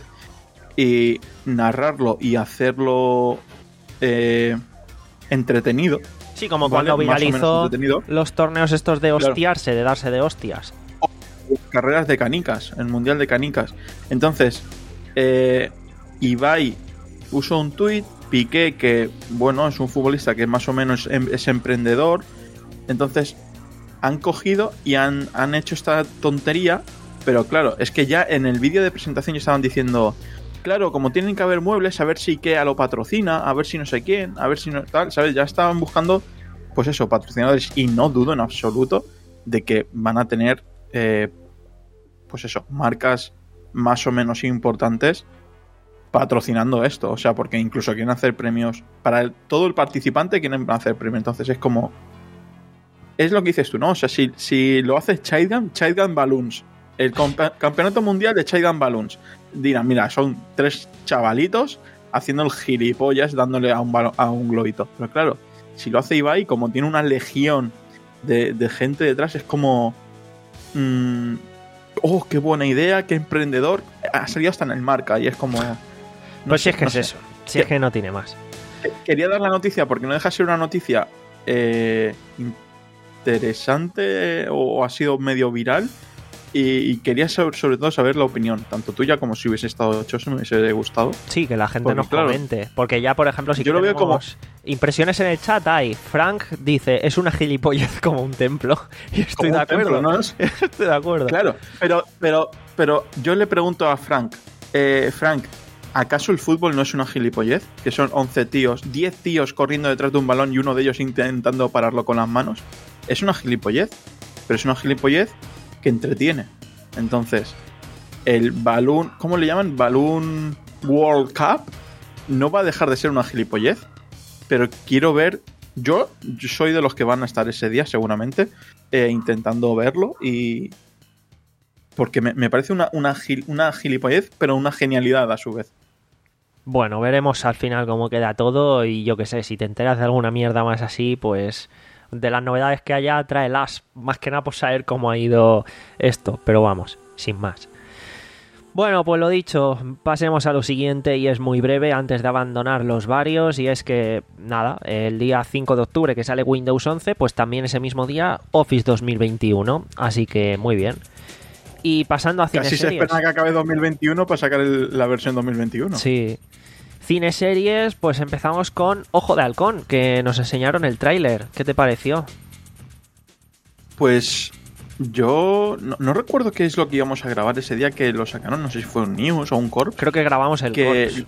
y narrarlo y hacerlo eh, entretenido. Sí, como ¿vale? cuando Más o menos viralizó entretenido. los torneos estos de Claro. hostiarse, de darse de hostias. Carreras de canicas, el mundial de canicas. Entonces, eh, Ibai puso un tuit, Piqué, que bueno, es un futbolista que más o menos em- es emprendedor. Entonces, han cogido y han, han hecho esta tontería. Pero claro, es que ya en el vídeo de presentación ya estaban diciendo, claro, como tienen que haber muebles, a ver si IKEA lo patrocina, a ver si no sé quién, a ver si no tal, ¿sabes? Ya estaban buscando, pues eso, patrocinadores, y no dudo en absoluto de que van a tener, eh, pues eso, marcas más o menos importantes patrocinando esto, o sea, porque incluso quieren hacer premios para el, todo el participante, quieren hacer premios. Entonces es como, es lo que dices tú, ¿no? O sea, si, si lo hace Chidegun, Chidegun Balloons, el compa- campeonato mundial de Child Gun Balloons. Dirán, mira, son tres chavalitos haciendo el gilipollas dándole a un, balo- a un globito. Pero claro, si lo hace Ibai, como tiene una legión de, de gente detrás, es como... Mmm, oh, qué buena idea, qué emprendedor. Ha salido hasta en el marca y es como... No pues sé, si es que no es sé. eso, si es que no tiene más. Quería dar la noticia porque no deja de ser una noticia eh, interesante o ha sido medio viral y, y quería saber, sobre todo saber la opinión, tanto tuya como si hubiese estado hecho, si me hubiese gustado. Sí, que la gente Porque, nos claro, comente. Porque ya, por ejemplo, si yo lo veo como- impresiones en el chat hay. Frank dice, es una gilipollez como un templo. Y estoy Como de un acuerdo. templo, ¿no? Estoy de acuerdo. Claro, pero, pero, pero yo le pregunto a Frank, eh, Frank, ¿acaso el fútbol no es una gilipollez? Que son once tíos, diez tíos corriendo detrás de un balón y uno de ellos intentando pararlo con las manos. Es una gilipollez, pero es una gilipollez que entretiene. Entonces, el balón, ¿cómo le llaman? Balloon World Cup no va a dejar de ser una gilipollez, pero quiero ver, yo, yo soy de los que van a estar ese día seguramente, eh, intentando verlo y... Porque me, me parece una, una, gil, una gilipollez, pero una genialidad a su vez. Bueno, veremos al final cómo queda todo y yo qué sé, si te enteras de alguna mierda más así, pues de las novedades que haya, tráelas. Más que nada por saber cómo ha ido esto, pero vamos, sin más. Bueno, pues lo dicho, pasemos a lo siguiente y es muy breve antes de abandonar los varios y es que, nada, el día cinco de octubre que sale Windows once, pues también ese mismo día Office dos mil veintiuno, así que muy bien. Y pasando a Casi cineseries. se espera que acabe dos mil veintiuno para sacar el, la versión dos mil veintiuno. Sí. Cineseries, pues empezamos con Ojo de Halcón, que nos enseñaron el tráiler. ¿Qué te pareció? Pues yo no, no recuerdo qué es lo que íbamos a grabar ese día que lo sacaron, no sé si fue un News o un Corp. Creo que grabamos el que Corps.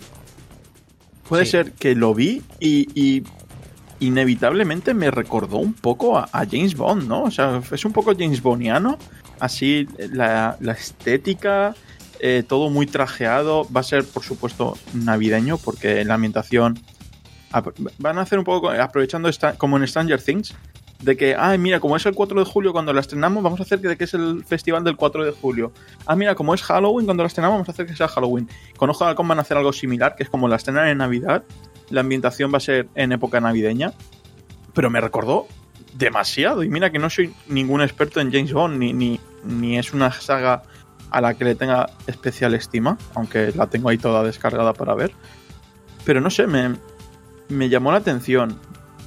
puede Sí. ser que lo vi y, y inevitablemente me recordó un poco a, a James Bond, ¿no? O sea, es un poco James Bondiano, así la, la estética, eh, todo muy trajeado. Va a ser, por supuesto, navideño porque la ambientación ap- van a hacer un poco aprovechando esta, como en Stranger Things, de que, ay, mira, como es el cuatro de julio cuando la estrenamos, vamos a hacer que, de que es el festival del cuatro de julio. Ah, mira, como es Halloween cuando la estrenamos, vamos a hacer que sea Halloween. Con Ojo de Halcón van a hacer algo similar, que es como la estrenan en Navidad, la ambientación va a ser en época navideña, pero me recordó demasiado. Y mira que no soy ningún experto en James Bond, ni, ni, ni es una saga a la que le tenga especial estima, aunque la tengo ahí toda descargada para ver. Pero no sé, me, me llamó la atención.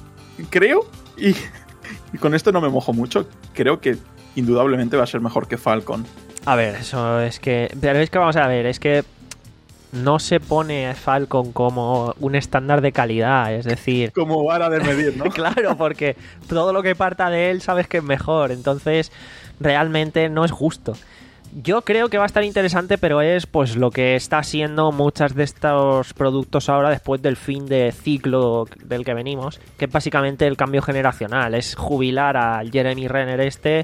Creo, y, y con esto no me mojo mucho, creo que indudablemente va a ser mejor que Falcon. A ver, eso es que... Pero es que vamos a ver, es que no se pone a Falcon como un estándar de calidad, es decir... Como vara de medir, ¿no? Claro, porque todo lo que parta de él sabes que es mejor, entonces realmente no es justo. Yo creo que va a estar interesante, pero es pues lo que está siendo muchos de estos productos ahora después del fin de ciclo del que venimos, que es básicamente el cambio generacional, es jubilar a Jeremy Renner este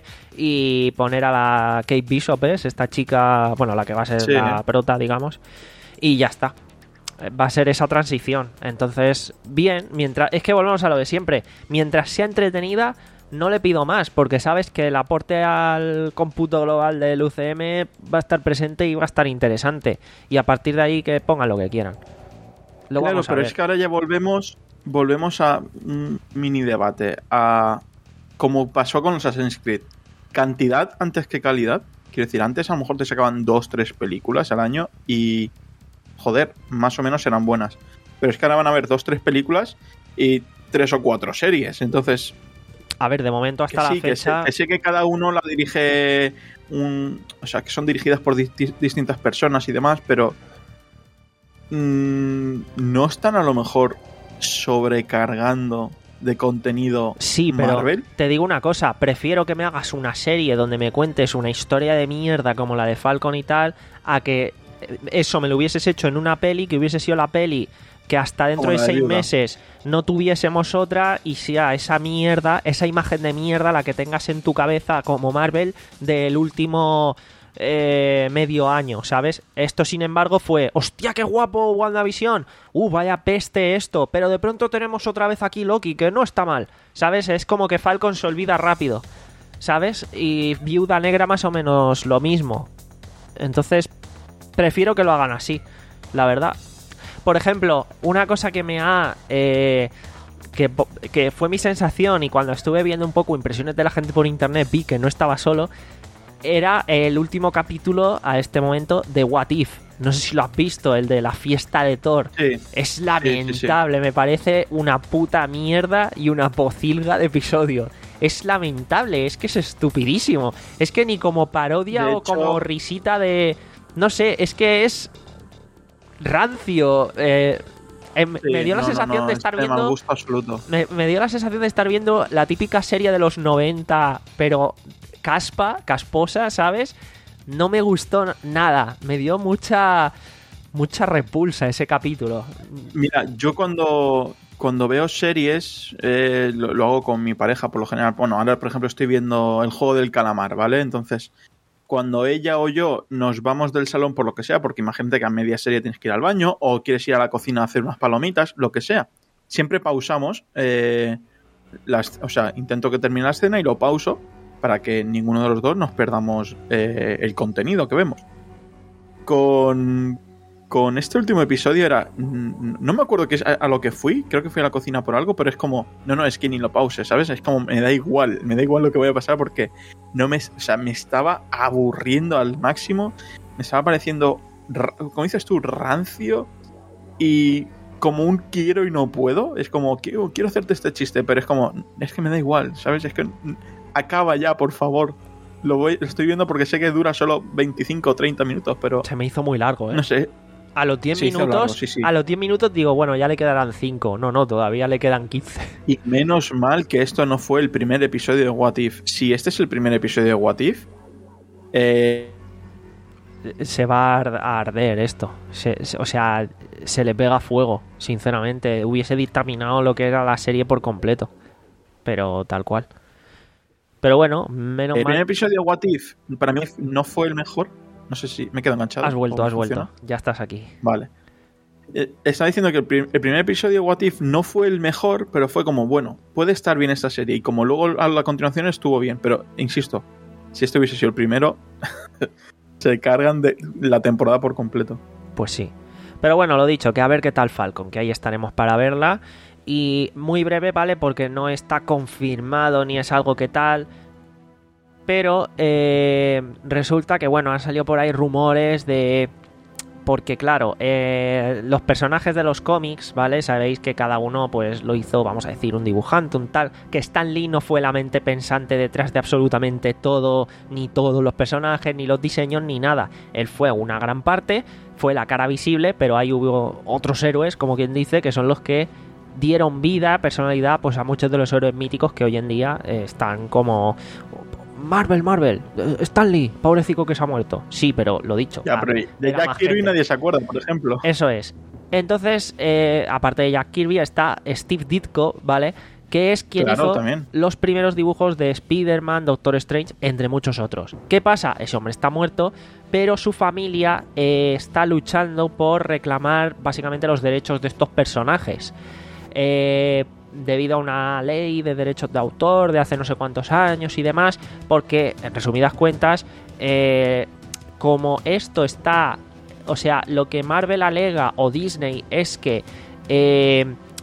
y poner a la Kate Bishop, ¿es? Esta chica, bueno, la que va a ser Sí. la prota, digamos, y ya está. Va a ser esa transición. Entonces, bien, mientras es que volvemos a lo de siempre. Mientras sea entretenida, no le pido más, porque sabes que el aporte al cómputo global del U C M va a estar presente y va a estar interesante. Y a partir de ahí que pongan lo que quieran. Lo Claro, vamos a pero ver. es que ahora ya volvemos, volvemos a un mini debate, a como pasó con los Assassin's Creed. Cantidad antes que calidad. Quiero decir, antes a lo mejor te sacaban dos, tres películas al año y joder, más o menos eran buenas. Pero es que ahora van a haber dos, tres películas y tres o cuatro series. Entonces, A ver, de momento hasta que la sí, que sé, fecha... que sé que cada uno la dirige un... O sea, que son dirigidas por di- distintas personas y demás, pero mmm, no están a lo mejor sobrecargando de contenido Sí, pero Marvel. te digo una cosa, prefiero que me hagas una serie donde me cuentes una historia de mierda como la de Falcon y tal, a que eso me lo hubieses hecho en una peli, que hubiese sido la peli que hasta dentro Como de la de seis Viuda. meses no tuviésemos otra y sea esa mierda, esa imagen de mierda la que tengas en tu cabeza como Marvel del último eh, medio año, ¿sabes? Esto, sin embargo, fue ¡hostia, qué guapo WandaVision! ¡Uh, vaya peste esto! Pero de pronto tenemos otra vez aquí Loki, que no está mal, ¿sabes? Es como que Falcon se olvida rápido. ¿sabes? Y Viuda Negra más o menos lo mismo. Entonces, prefiero que lo hagan así, la verdad. Por ejemplo, una cosa que me ha... Eh, que, que fue mi sensación, y cuando estuve viendo un poco impresiones de la gente por internet vi que no estaba solo, era el último capítulo a este momento de What If. No sé si lo has visto, el de la fiesta de Thor. Sí. Es lamentable, Sí, sí, sí. me parece una puta mierda y una pocilga de episodio. Es lamentable, es que es estupidísimo. Es que ni como parodia De o hecho- como risita de... No sé, es que es rancio. Eh, eh, Sí, me dio la no, no, sensación no, de es estar de mal viendo... gusto absoluto. Me, me dio la sensación de estar viendo la típica serie de los noventa, pero caspa, casposa, ¿sabes? No me gustó nada. Me dio mucha mucha repulsa ese capítulo. Mira, yo cuando, cuando veo series, eh, lo, lo hago con mi pareja, por lo general. Bueno, ahora, por ejemplo, estoy viendo El Juego del Calamar, ¿vale? Entonces, cuando ella o yo nos vamos del salón por lo que sea, porque imagínate que a media serie tienes que ir al baño o quieres ir a la cocina a hacer unas palomitas, lo que sea, siempre pausamos, eh, las, o sea, intento que termine la escena y lo pauso para que ninguno de los dos nos perdamos eh, el contenido que vemos. Con, con este último episodio era... No me acuerdo qué es a, a lo que fui, creo que fui a la cocina por algo, pero es como... No, no, es que ni lo pause, ¿sabes? Es como, me da igual, me da igual lo que vaya a pasar porque no me... O sea, me estaba aburriendo al máximo, me estaba pareciendo, como dices tú, rancio y como un quiero y no puedo. Es como, quiero, quiero hacerte este chiste, pero es como, es que me da igual, ¿sabes? Es que acaba ya, por favor. Lo, voy, lo estoy viendo porque sé que dura solo veinticinco o treinta minutos, pero Se me hizo muy largo, ¿eh? no sé. A los diez Se hizo minutos, largo, sí, sí. a los diez minutos digo, bueno, ya le quedarán cinco. No, no, todavía le quedan quince. Y menos mal que esto no fue el primer episodio de What If. Si este es el primer episodio de What If, eh, Se va a ar- a arder esto. Se- se- o sea, se le pega fuego, sinceramente. Hubiese dictaminado lo que era la serie por completo. Pero tal cual. Pero bueno, menos el primer mal. episodio de What If para mí no fue el mejor. No sé si me quedo enganchado. Has vuelto, ¿Cómo has vuelto. funciona? Ya estás aquí. Vale. Eh, Estaba diciendo que el, prim- el primer episodio de What If no fue el mejor, pero fue como, bueno, puede estar bien esta serie. Y como luego a la continuación estuvo bien, pero insisto, si este hubiese sido el primero, se cargan de la temporada por completo. Pues sí. Pero bueno, lo dicho, que a ver qué tal Falcon, que ahí estaremos para verla. Y muy breve, ¿vale? Porque no está confirmado ni es algo que tal. Pero eh, resulta que, bueno, han salido por ahí rumores de... Porque claro, eh, los personajes de los cómics, ¿vale? Sabéis que cada uno pues lo hizo, vamos a decir, un dibujante, un tal. Que Stan Lee no fue la mente pensante detrás de absolutamente todo, ni todos los personajes, ni los diseños, ni nada. Él fue una gran parte, fue la cara visible, pero ahí hubo otros héroes, como quien dice, que son los que dieron vida, personalidad, pues a muchos de los héroes míticos que hoy en día eh, están como... Marvel, Marvel, eh, Stan Lee, pobrecito que se ha muerto. Sí, pero lo dicho. Ya, ah, pero de era Jack más Kirby gente. nadie se acuerda, por ejemplo. Eso es. Entonces, eh, aparte de Jack Kirby, está Steve Ditko, ¿vale? Que es quien Claro, hizo también. los primeros dibujos de Spider-Man, Doctor Strange, entre muchos otros. ¿Qué pasa? Ese hombre está muerto, pero su familia eh, está luchando por reclamar básicamente los derechos de estos personajes. Eh, debido a una ley de derechos de autor de hace no sé cuántos años y demás, porque, en resumidas cuentas, eh, como esto está... O sea, lo que Marvel alega o Disney es que eh,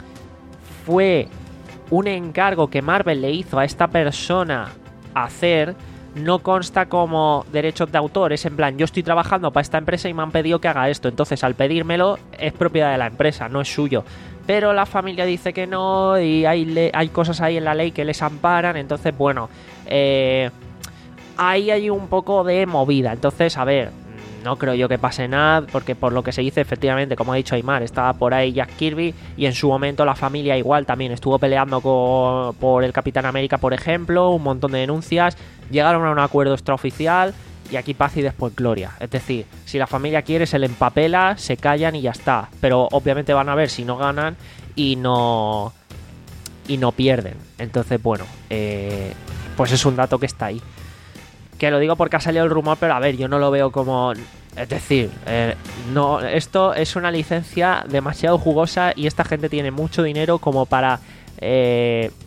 fue un encargo que Marvel le hizo a esta persona hacer, no consta como derechos de autor. Es en plan, yo estoy trabajando para esta empresa y me han pedido que haga esto. Entonces, al pedírmelo, es propiedad de la empresa, no es suyo. Pero la familia dice que no y hay, le- hay cosas ahí en la ley que les amparan. Entonces, bueno, eh, ahí hay un poco de movida. Entonces, a ver, no creo yo que pase nada, porque por lo que se dice, efectivamente, como ha dicho Aymar, estaba por ahí Jack Kirby y en su momento la familia igual también estuvo peleando con, por el Capitán América, por ejemplo, un montón de denuncias, llegaron a un acuerdo extraoficial y aquí paz y después gloria. Es decir, si la familia quiere se le empapela, se callan y ya está, pero obviamente van a ver si no ganan y no y no pierden. Entonces, bueno, eh, pues es un dato que está ahí. Que lo digo porque ha salido el rumor, pero a ver, yo no lo veo como... Es decir, eh, no, esto es una licencia demasiado jugosa y esta gente tiene mucho dinero como para eh,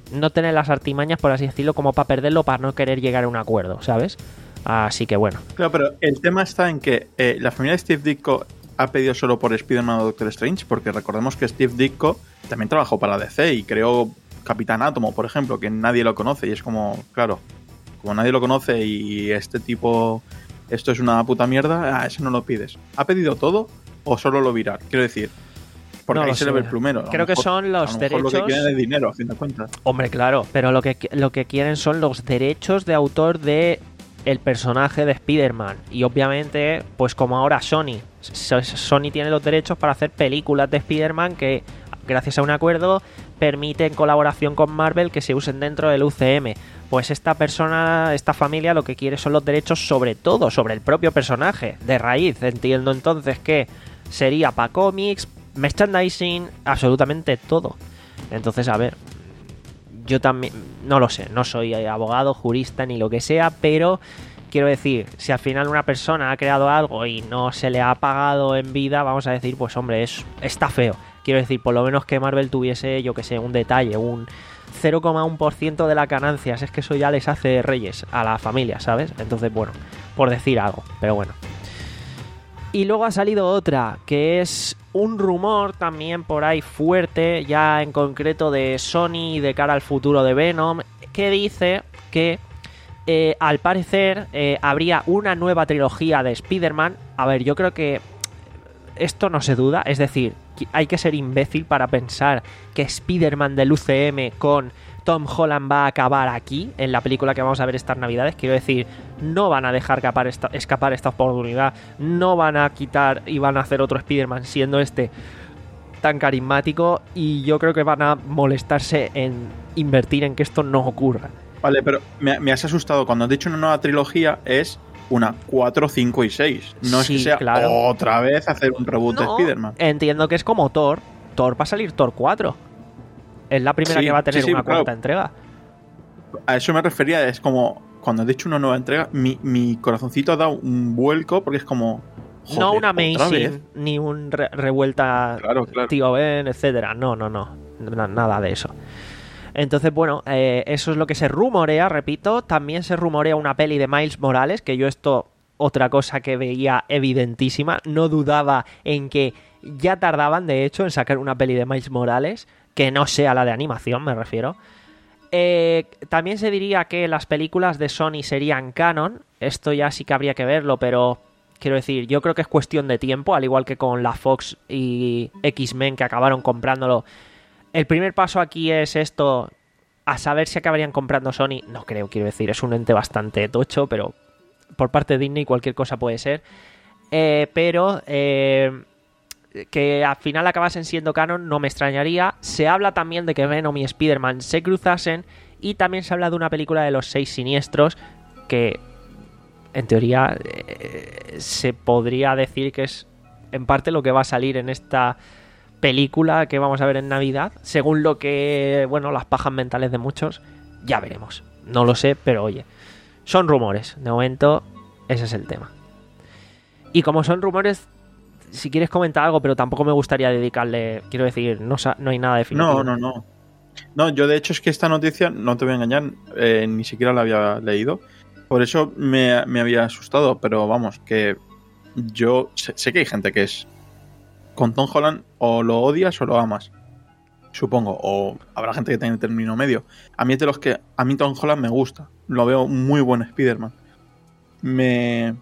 no tener las artimañas, por así decirlo, como para perderlo, para no querer llegar a un acuerdo, ¿sabes? Así que bueno. Claro, pero el tema está en que eh, la familia de Steve Ditko ha pedido solo por Spider-Man o Doctor Strange, porque recordemos que Steve Ditko también trabajó para D C y creó Capitán Átomo, por ejemplo, que nadie lo conoce, y es como, claro, como nadie lo conoce y este tipo, esto es una puta mierda, ah, eso no lo pides. ¿Ha pedido todo o solo lo viral? Quiero decir, porque No ahí lo se sé. le ve el plumero. Creo que son los a lo mejor derechos. Lo que quieren es dinero, a fin de cuentas. Hombre, claro, pero lo que, lo que quieren son los derechos de autor de el personaje de Spider-Man. Y obviamente, pues como ahora Sony. So- Sony tiene los derechos para hacer películas de Spider-Man que, gracias a un acuerdo, permiten colaboración con Marvel que se usen dentro del U C M. Pues esta persona, esta familia, lo que quiere son los derechos sobre todo, sobre el propio personaje, de raíz. Entiendo entonces que sería para cómics, merchandising, absolutamente todo. Entonces, a ver, yo también, no lo sé, no soy abogado, jurista ni lo que sea, pero quiero decir, si al final una persona ha creado algo y no se le ha pagado en vida, vamos a decir, pues hombre, es, está feo. Quiero decir, por lo menos que Marvel tuviese, yo que sé, un detalle, un cero coma uno por ciento de las ganancias, es que eso ya les hace reyes a la familia, ¿sabes? Entonces, bueno, por decir algo, pero bueno. Y luego ha salido otra, que es un rumor también por ahí fuerte, ya en concreto de Sony de cara al futuro de Venom, que dice que eh, al parecer eh, habría una nueva trilogía de Spider-Man. A ver, yo creo que esto no se duda, es decir, hay que ser imbécil para pensar que Spider-Man del U C M con Tom Holland va a acabar aquí, en la película que vamos a ver estas navidades. Quiero decir, no van a dejar escapar esta, escapar esta oportunidad, no van a quitar y van a hacer otro Spider-Man siendo este tan carismático, y yo creo que van a molestarse en invertir en que esto no ocurra. Vale, pero me, me has asustado. Cuando has dicho una nueva trilogía es una cuatro, cinco y seis. No es Sí, que sea claro. otra vez hacer un reboot de No, Spider-Man. entiendo que es como Thor. Thor va a salir Thor cuatro. Es la primera Sí, que va a tener sí, sí, una claro. cuarta entrega. A eso me refería, es como cuando has dicho una nueva entrega, mi, mi corazoncito ha dado un vuelco porque es como... Joder, No una ¿otra Amazing, vez? ni un re- revuelta Claro, claro. Tío Ben, etcétera. No, no, no. Na- Nada de eso. Entonces, bueno, eh, eso es lo que se rumorea, repito. También se rumorea una peli de Miles Morales, que yo esto, otra cosa que veía evidentísima. No dudaba en que ya tardaban, de hecho, en sacar una peli de Miles Morales, que no sea la de animación, me refiero. Eh, también se diría que las películas de Sony serían canon. Esto ya sí que habría que verlo, pero quiero decir, yo creo que es cuestión de tiempo, al igual que con la Fox y X-Men que acabaron comprándolo. El primer paso aquí es esto, a saber si acabarían comprando Sony. No creo, quiero decir, es un ente bastante tocho, pero por parte de Disney cualquier cosa puede ser. Eh, pero... Eh, que al final acabasen siendo canon no me extrañaría. Se habla también de que Venom y Spider-Man se cruzasen, y también se habla de una película de los Seis Siniestros que en teoría eh, se podría decir que es en parte lo que va a salir en esta película que vamos a ver en Navidad, según lo que, bueno, las pajas mentales de muchos. Ya veremos, no lo sé, pero oye, son rumores, de momento ese es el tema. Y como son rumores, si quieres comentar algo, pero tampoco me gustaría dedicarle, quiero decir, no, sa- no hay nada definitivo. No, no, no. No, yo de hecho es que esta noticia, no te voy a engañar, eh, ni siquiera la había leído. Por eso me, me había asustado, pero vamos, que yo sé, sé que hay gente que es... Con Tom Holland o lo odias o lo amas, supongo. O habrá gente que tiene el término medio. A mí es de los que... A mí Tom Holland me gusta. Lo veo muy buen Spider-Man. Me...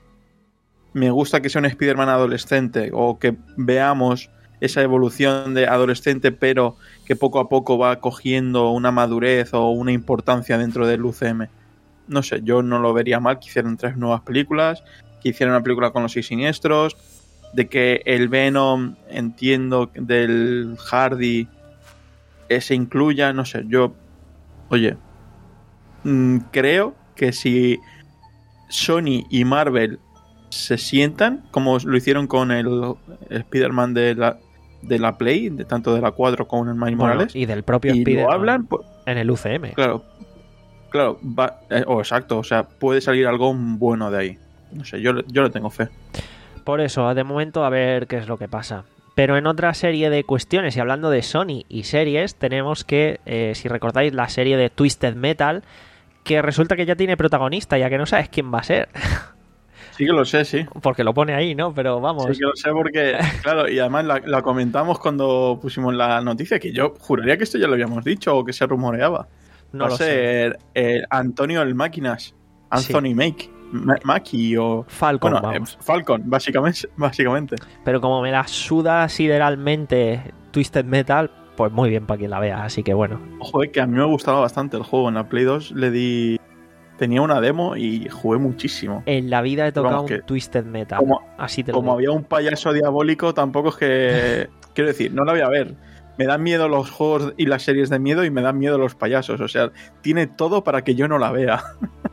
Me gusta que sea un Spider-Man adolescente, o que veamos esa evolución de adolescente, pero que poco a poco va cogiendo una madurez o una importancia dentro del U C M. No sé, yo no lo vería mal que hicieran tres nuevas películas, que hicieran una película con los Seis Siniestros, de que el Venom, entiendo, del Hardy eh, se incluya, no sé, yo... Oye, mmm, creo que si Sony y Marvel se sientan, como lo hicieron con el, el Spider-Man de la, de la Play, de tanto de la cuatro como en el Miles Bueno, Morales, y del propio y Spider-Man lo hablan, pues, en el U C M. claro, claro, va, eh, oh, exacto, o sea, puede salir algo bueno de ahí. No sé, yo, yo le tengo fe. Por eso, de momento, a ver qué es lo que pasa. Pero en otra serie de cuestiones, y hablando de Sony y series, tenemos que, eh, si recordáis, la serie de Twisted Metal, que resulta que ya tiene protagonista, ya que no sabes quién va a ser. Sí que lo sé, sí. Porque lo pone ahí, ¿no? Pero vamos. Sí que lo sé porque, claro, y además la, la comentamos cuando pusimos la noticia, que yo juraría que esto ya lo habíamos dicho o que se rumoreaba. No va lo a ser eh, Antonio el Máquinas, Anthony Sí. Make, Ma- Maki o... Falcon, bueno, vamos. eh, Falcon, básicamente, básicamente. Pero como me la suda sideralmente Twisted Metal, pues muy bien para quien la vea. Así que bueno. Ojo, eh, que a mí me gustaba bastante el juego. En la Play dos le di... Tenía una demo y jugué muchísimo. En la vida he tocado Vamos, que un Twisted Metal. como- Así te lo Como digo. había un payaso diabólico, tampoco es que... Quiero decir, no la voy a ver. Me dan miedo los juegos y las series de miedo y me dan miedo los payasos. O sea, tiene todo para que yo no la vea.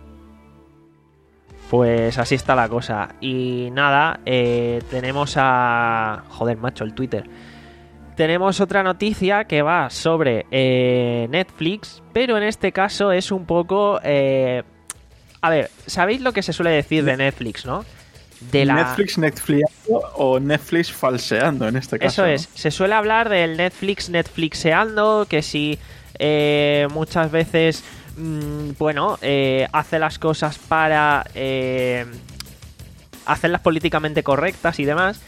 Pues así está la cosa. Y nada, eh, tenemos a... Joder, macho, el Twitter. Tenemos otra noticia que va sobre eh, Netflix, pero en este caso es un poco... eh, A ver, ¿sabéis lo que se suele decir de Netflix, no? De la... Netflix Netflixeando o Netflix falseando en este caso. Eso es, se suele hablar del Netflix Netflixeando, que si eh, muchas veces, mmm, bueno, eh, hace las cosas para eh, hacerlas políticamente correctas y demás,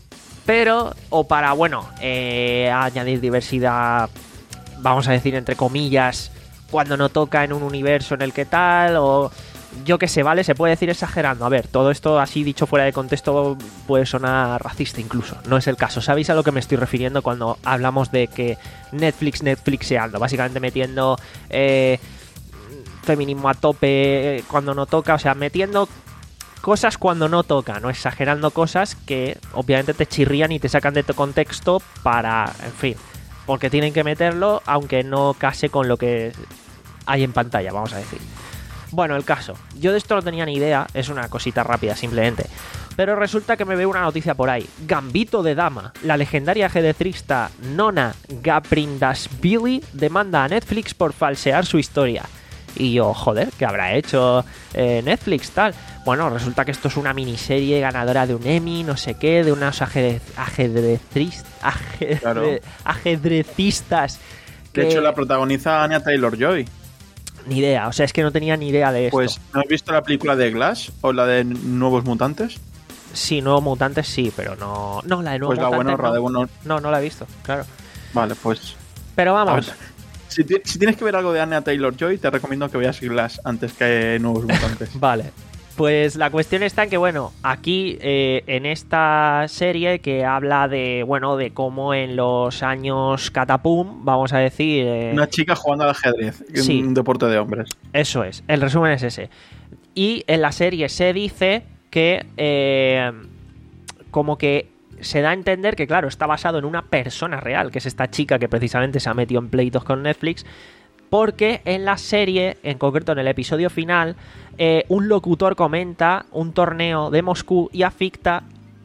pero, o para, bueno, eh, añadir diversidad, vamos a decir, entre comillas, cuando no toca en un universo en el que tal, o... Yo que sé, ¿vale? Se puede decir exagerando. A ver, todo esto así dicho fuera de contexto puede sonar racista incluso. No es el caso. ¿Sabéis a lo que me estoy refiriendo cuando hablamos de que Netflix Netflixeando? Básicamente metiendo eh, feminismo a tope cuando no toca. O sea, metiendo cosas cuando no toca, ¿no? Exagerando cosas que obviamente te chirrían y te sacan de tu contexto para, en fin, porque tienen que meterlo aunque no case con lo que hay en pantalla, vamos a decir. Bueno, el caso. Yo de esto no tenía ni idea, es una cosita rápida simplemente. Pero resulta que me veo una noticia por ahí. Gambito de Dama, la legendaria ajedrecista Nona Gaprindashvili demanda a Netflix por falsear su historia. Y yo, joder, ¿qué habrá hecho eh, Netflix tal? Bueno, resulta que esto es una miniserie ganadora de un Emmy, no sé qué, de unos ajedrez, ajedrecist, ajedre, Claro. ajedrecistas. De que- hecho, la protagoniza Anya Taylor-Joy. Ni idea, o sea, es que no tenía ni idea de esto. Pues, ¿no has visto la película de Glass o la de Nuevos Mutantes? Sí, Nuevos Mutantes sí, pero no... No, la de Nuevos Pues la Mutantes buenorra no. de bueno. no, no la he visto, claro. Vale, pues. Pero a vamos, ver, si, ti- si tienes que ver algo de Anya Taylor-Joy, te recomiendo que veas Glass antes que Nuevos Mutantes. vale. Pues la cuestión está en que, bueno, aquí eh, en esta serie que habla de, bueno, de cómo en los años catapum, vamos a decir... eh, Una chica jugando al ajedrez, Sí. un deporte de hombres. Eso es, el resumen es ese. Y en la serie se dice que eh, como que se da a entender que, claro, está basado en una persona real, que es esta chica que precisamente se ha metido en pleitos con Netflix, porque en la serie, en concreto en el episodio final, eh, un locutor comenta un torneo de Moscú y afecta,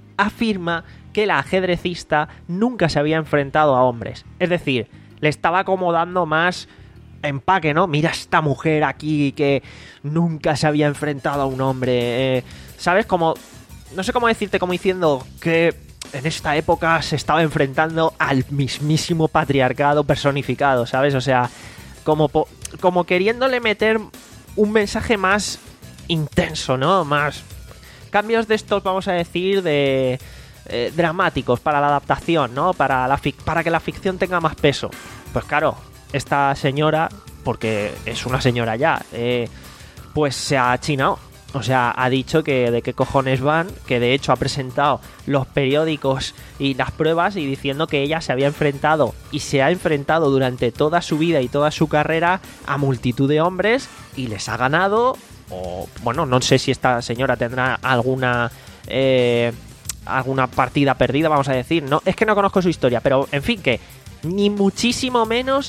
afirma que la ajedrecista nunca se había enfrentado a hombres. Es decir, le estaba acomodando más empaque, ¿no? Mira esta mujer aquí que nunca se había enfrentado a un hombre. Eh, ¿Sabes? Como... No sé cómo decirte, como diciendo que en esta época se estaba enfrentando al mismísimo patriarcado personificado, ¿sabes? O sea, como, po- como queriéndole meter un mensaje más intenso, ¿no? Más... Cambios de estos, vamos a decir, de... Eh, dramáticos para la adaptación, ¿no? Para, la fic- para que la ficción tenga más peso. Pues claro, esta señora, porque es una señora ya, eh, pues se ha chinado. O sea, ha dicho que de qué cojones van, que de hecho ha presentado los periódicos y las pruebas y diciendo que ella se había enfrentado y se ha enfrentado durante toda su vida y toda su carrera a multitud de hombres y les ha ganado. O bueno, no sé si esta señora tendrá alguna eh, alguna partida perdida, vamos a decir. No, es que no conozco su historia, pero en fin, que ni muchísimo menos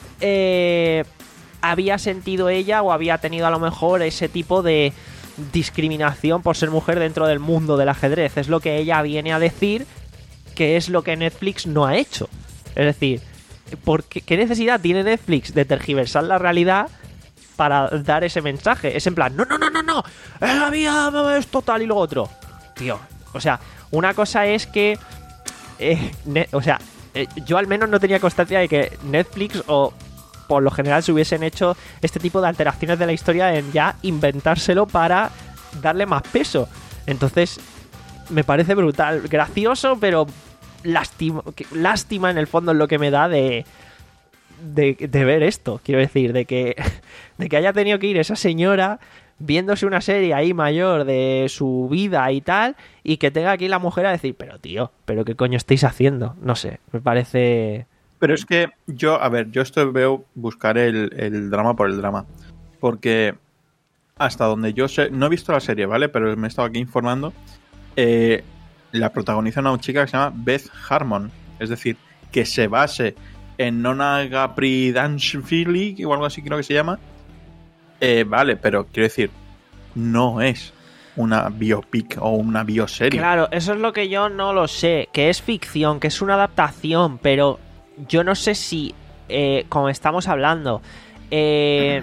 eh, había sentido ella o había tenido a lo mejor ese tipo de discriminación por ser mujer dentro del mundo del ajedrez. Es lo que ella viene a decir, que es lo que Netflix no ha hecho. Es decir, ¿por qué, qué necesidad tiene Netflix de tergiversar la realidad para dar ese mensaje? Es en plan, no, no, no, no, no, eh, había esto tal y lo otro. Tío, o sea, una cosa es que eh, ne- o sea, eh, yo al menos no tenía constancia de que Netflix o por lo general se hubiesen hecho este tipo de alteraciones de la historia en ya inventárselo para darle más peso. Entonces, me parece brutal, gracioso, pero lástima, lástima en el fondo es lo que me da de, de, de ver esto. Quiero decir, de que, de que haya tenido que ir esa señora viéndose una serie ahí mayor de su vida y tal, y que tenga aquí la mujer a decir, pero tío, pero qué coño estáis haciendo. No sé, me parece... Pero es que yo, a ver, yo esto veo buscar el, el drama por el drama. Porque hasta donde yo sé, no he visto la serie, ¿vale? Pero me he estado aquí informando. Eh, la protagoniza una chica que se llama Beth Harmon. Es decir, que se base en Nona Gapridanshvili o algo así creo que se llama. Eh, vale, pero quiero decir, no es una biopic o una bioserie. Claro, eso es lo que yo no lo sé, que es ficción, que es una adaptación, pero yo no sé si, eh, como estamos hablando, eh,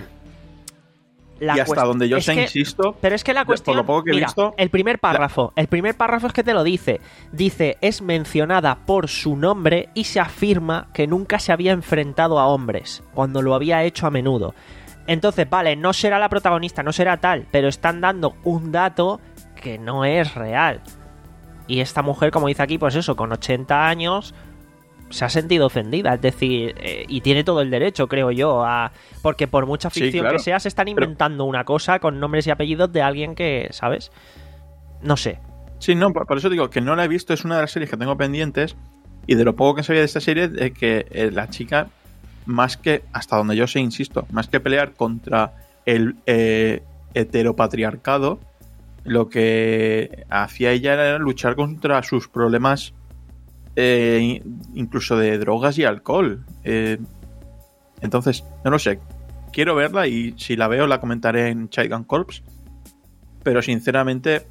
la y hasta cuest- donde yo es sé, que- insisto, pero es que la cuestión, por lo poco que he mira, visto, el primer párrafo, el primer párrafo es que te lo dice, dice, es mencionada por su nombre y se afirma que nunca se había enfrentado a hombres, cuando lo había hecho a menudo. Entonces, vale, no será la protagonista, no será tal, pero están dando un dato que no es real. Y esta mujer, como dice aquí, pues eso, con ochenta años, se ha sentido ofendida, es decir, eh, y tiene todo el derecho, creo yo, a porque por mucha Sí, ficción claro. que sea, se están inventando una cosa con nombres y apellidos de alguien que, ¿sabes? No sé. sí, no, por por eso digo que no la he visto, es una de las series que tengo pendientes. Y de lo poco que sabía de esta serie, es que eh, la chica, más que, hasta donde yo sé, insisto, más que pelear contra el eh, heteropatriarcado, lo que hacía ella era luchar contra sus problemas, eh, incluso de drogas y alcohol. Eh, entonces, no lo sé. Quiero verla y si la veo la comentaré en Child Gun Corps. Pero sinceramente,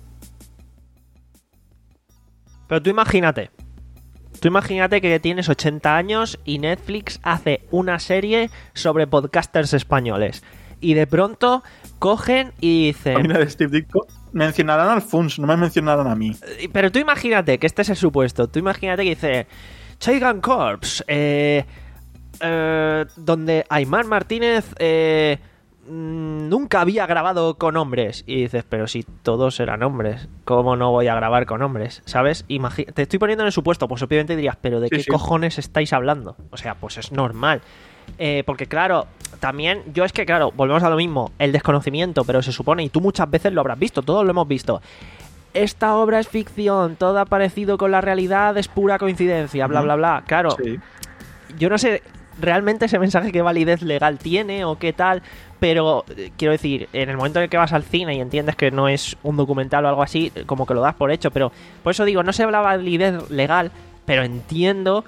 Pero tú imagínate. Tú imagínate que tienes ochenta años y Netflix hace una serie sobre podcasters españoles. Y de pronto cogen y dicen... a mí la de Steve Ditko mencionarán al Funs, no me mencionarán a mí. Pero tú imagínate que este es el supuesto. Tú imagínate que dice Child Gun Corps, eh, eh, donde Aymar Martínez eh, mm, nunca había grabado con hombres. Y dices, pero si todos eran hombres, ¿cómo no voy a grabar con hombres? ¿Sabes? Imagi- te estoy poniendo en el supuesto. Pues obviamente dirías, pero ¿de Sí, qué sí. cojones estáis hablando? O sea, pues es normal. Eh, porque claro, también yo es que claro, volvemos a lo mismo, el desconocimiento, pero se supone, y tú muchas veces lo habrás visto, todos lo hemos visto, esta obra es ficción, todo ha parecido con la realidad, es pura coincidencia, bla Ujú. bla bla. Claro, Sí. yo no sé realmente ese mensaje qué validez legal tiene o qué tal, pero eh, quiero decir, en el momento en el que vas al cine y entiendes que no es un documental o algo así, como que lo das por hecho, pero por eso digo, no sé la validez legal, pero entiendo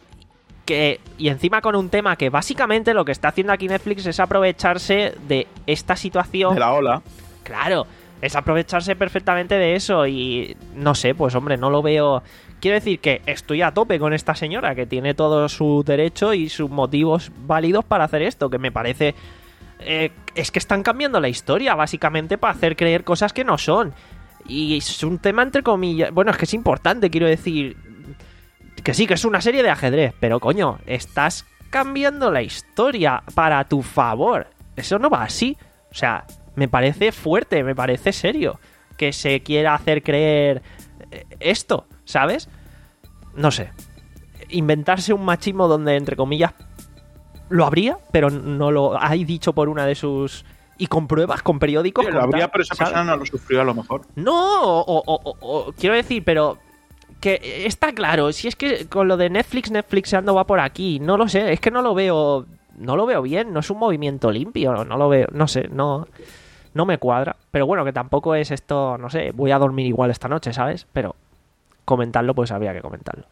que, y encima con un tema que básicamente lo que está haciendo aquí Netflix es aprovecharse de esta situación. De la ola. Claro, es aprovecharse perfectamente de eso y no sé, pues hombre, no lo veo. Quiero decir que estoy a tope con esta señora que tiene todo su derecho y sus motivos válidos para hacer esto, que me parece... eh, es que están cambiando la historia básicamente para hacer creer cosas que no son. Y es un tema entre comillas... Bueno, es que es importante, quiero decir... Que sí, que es una serie de ajedrez, pero coño, estás cambiando la historia para tu favor. Eso no va así. O sea, me parece fuerte, me parece serio que se quiera hacer creer eh, esto, ¿sabes? No sé. Inventarse un machismo donde, entre comillas, lo habría, pero no lo hay dicho por una de sus... Y con pruebas, con periódicos. Sí, con lo habría, tal, pero esa ¿sabes? persona no lo sufrió a lo mejor. No, o, o- o- o- quiero decir, pero que está claro, si es que con lo de Netflix, Netflixeando va por aquí, no lo sé, es que no lo veo, no lo veo bien, no es un movimiento limpio, no lo veo, no sé, no, no me cuadra, pero bueno, que tampoco es esto, no sé, voy a dormir igual esta noche, ¿sabes? Pero comentarlo, pues habría que comentarlo.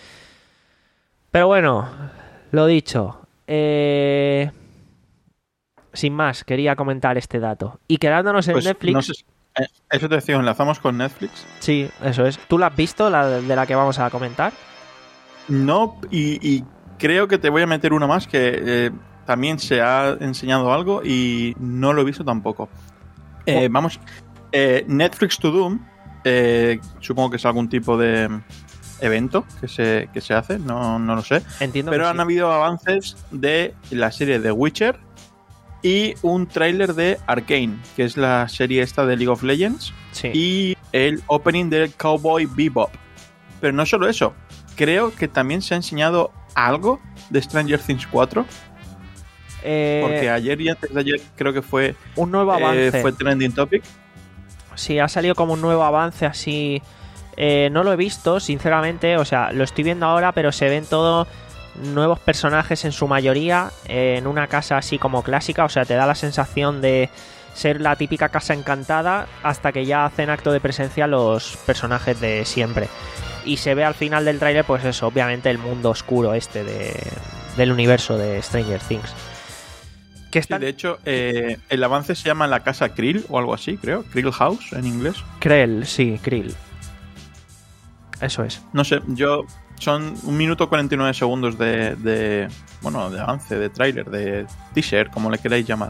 Pero bueno, lo dicho, eh... sin más, quería comentar este dato. Y quedándonos en Pues, Netflix... no sé, eh, eso te decía, enlazamos con Netflix. Sí, eso es. ¿Tú la has visto, la de de la que vamos a comentar? No, y, y creo que te voy a meter una más que eh, también se ha enseñado algo y no lo he visto tampoco. Eh, Oh. Vamos, eh, Netflix to Doom, eh, supongo que es algún tipo de, evento que se, que se hace, no, no lo sé. Entiendo Pero que han sí. habido avances de la serie de Witcher y un tráiler de Arcane, que es la serie esta de League of Legends, Sí. y el opening del Cowboy Bebop. Pero no solo eso, creo que también se ha enseñado algo de Stranger Things cuatro, Eh, porque ayer y antes de ayer creo que fue, un nuevo avance. eh, fue trending topic. Sí, ha salido como un nuevo avance así. Eh, no lo he visto, sinceramente. O sea, lo estoy viendo ahora, pero se ven todos nuevos personajes en su mayoría. Eh, en una casa así como clásica. O sea, te da la sensación de ser la típica casa encantada hasta que ya hacen acto de presencia los personajes de siempre. Y se ve al final del tráiler, pues eso, obviamente el mundo oscuro este de, del universo de Stranger Things. Que Sí, están... de hecho, eh, el avance se llama la casa Krill o algo así, creo. Krill House en inglés. Krell, sí, Krill. Eso es. No sé, yo... Son un minuto cuarenta y nueve segundos de, de... Bueno, de avance, de tráiler, de teaser, como le queráis llamar.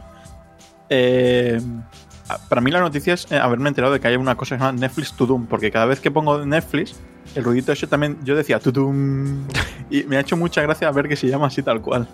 Eh, para mí la noticia es eh, haberme enterado de que hay una cosa que se llama Netflix Tudum, porque cada vez que pongo Netflix, el ruidito ese también, yo decía Tudum. Y me ha hecho mucha gracia ver que se llama así tal cual.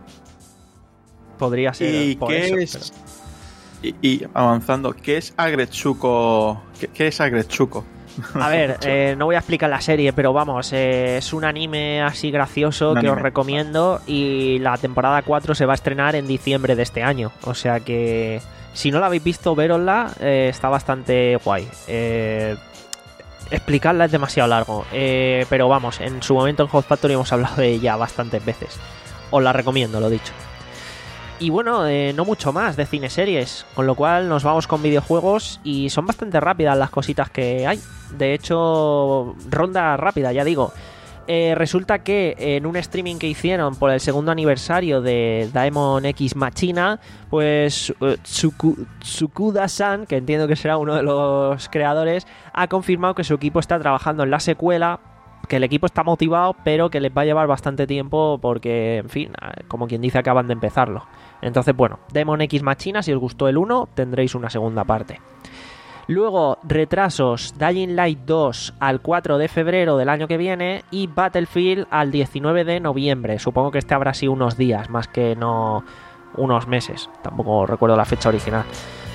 Podría ser. ¿Y por qué eso, es? Y, y avanzando, ¿qué es Agretsuko? ¿Qué, qué es Agretsuko? pero- A ver, eh, no voy a explicar la serie, pero vamos, eh, es un anime así gracioso Un que os anime. recomiendo y la temporada cuatro se va a estrenar en diciembre de este año. O sea que si no la habéis visto, verosla, eh, está bastante guay. Eh, explicarla es demasiado largo, eh, pero vamos, en su momento en Hot Factory hemos hablado de ella bastantes veces. Os la recomiendo, lo dicho. Y bueno, eh, no mucho más de cineseries, con lo cual nos vamos con videojuegos y son bastante rápidas las cositas que hay. De hecho, ronda rápida, ya digo. Eh, resulta que en un streaming que hicieron por el segundo aniversario de Daemon X Machina, pues eh, Tsuku- Tsukuda-san, que entiendo que será uno de los creadores, ha confirmado que su equipo está trabajando en la secuela, que el equipo está motivado, pero que les va a llevar bastante tiempo porque, en fin, como quien dice, acaban de empezarlo. Entonces, bueno, Daemon X Machina, si os gustó el uno, tendréis una segunda parte. Luego, retrasos, Dying Light dos al cuatro de febrero del año que viene y Battlefield al diecinueve de noviembre. Supongo que este habrá sido unos días, más que no unos meses. Tampoco recuerdo la fecha original.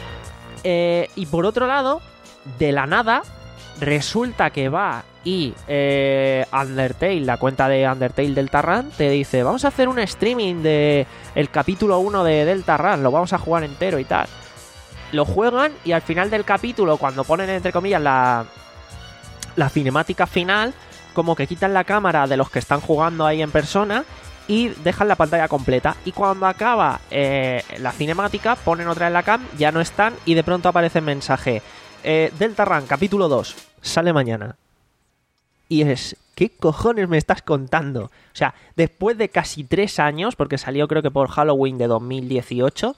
Eh, y por otro lado, de la nada, resulta que va y eh, Undertale, la cuenta de Undertale Deltarune, te dice: vamos a hacer un streaming de el capítulo uno de Deltarune, lo vamos a jugar entero y tal. Lo juegan y al final del capítulo, cuando ponen entre comillas la, la cinemática final, como que quitan la cámara de los que están jugando ahí en persona y dejan la pantalla completa. Y cuando acaba eh, la cinemática, ponen otra en la cam, ya no están y de pronto aparece el mensaje: eh, Deltarune, capítulo dos, sale mañana. Y es, ¿qué cojones me estás contando? O sea, después de casi tres años, porque salió creo que por Halloween de dos mil dieciocho,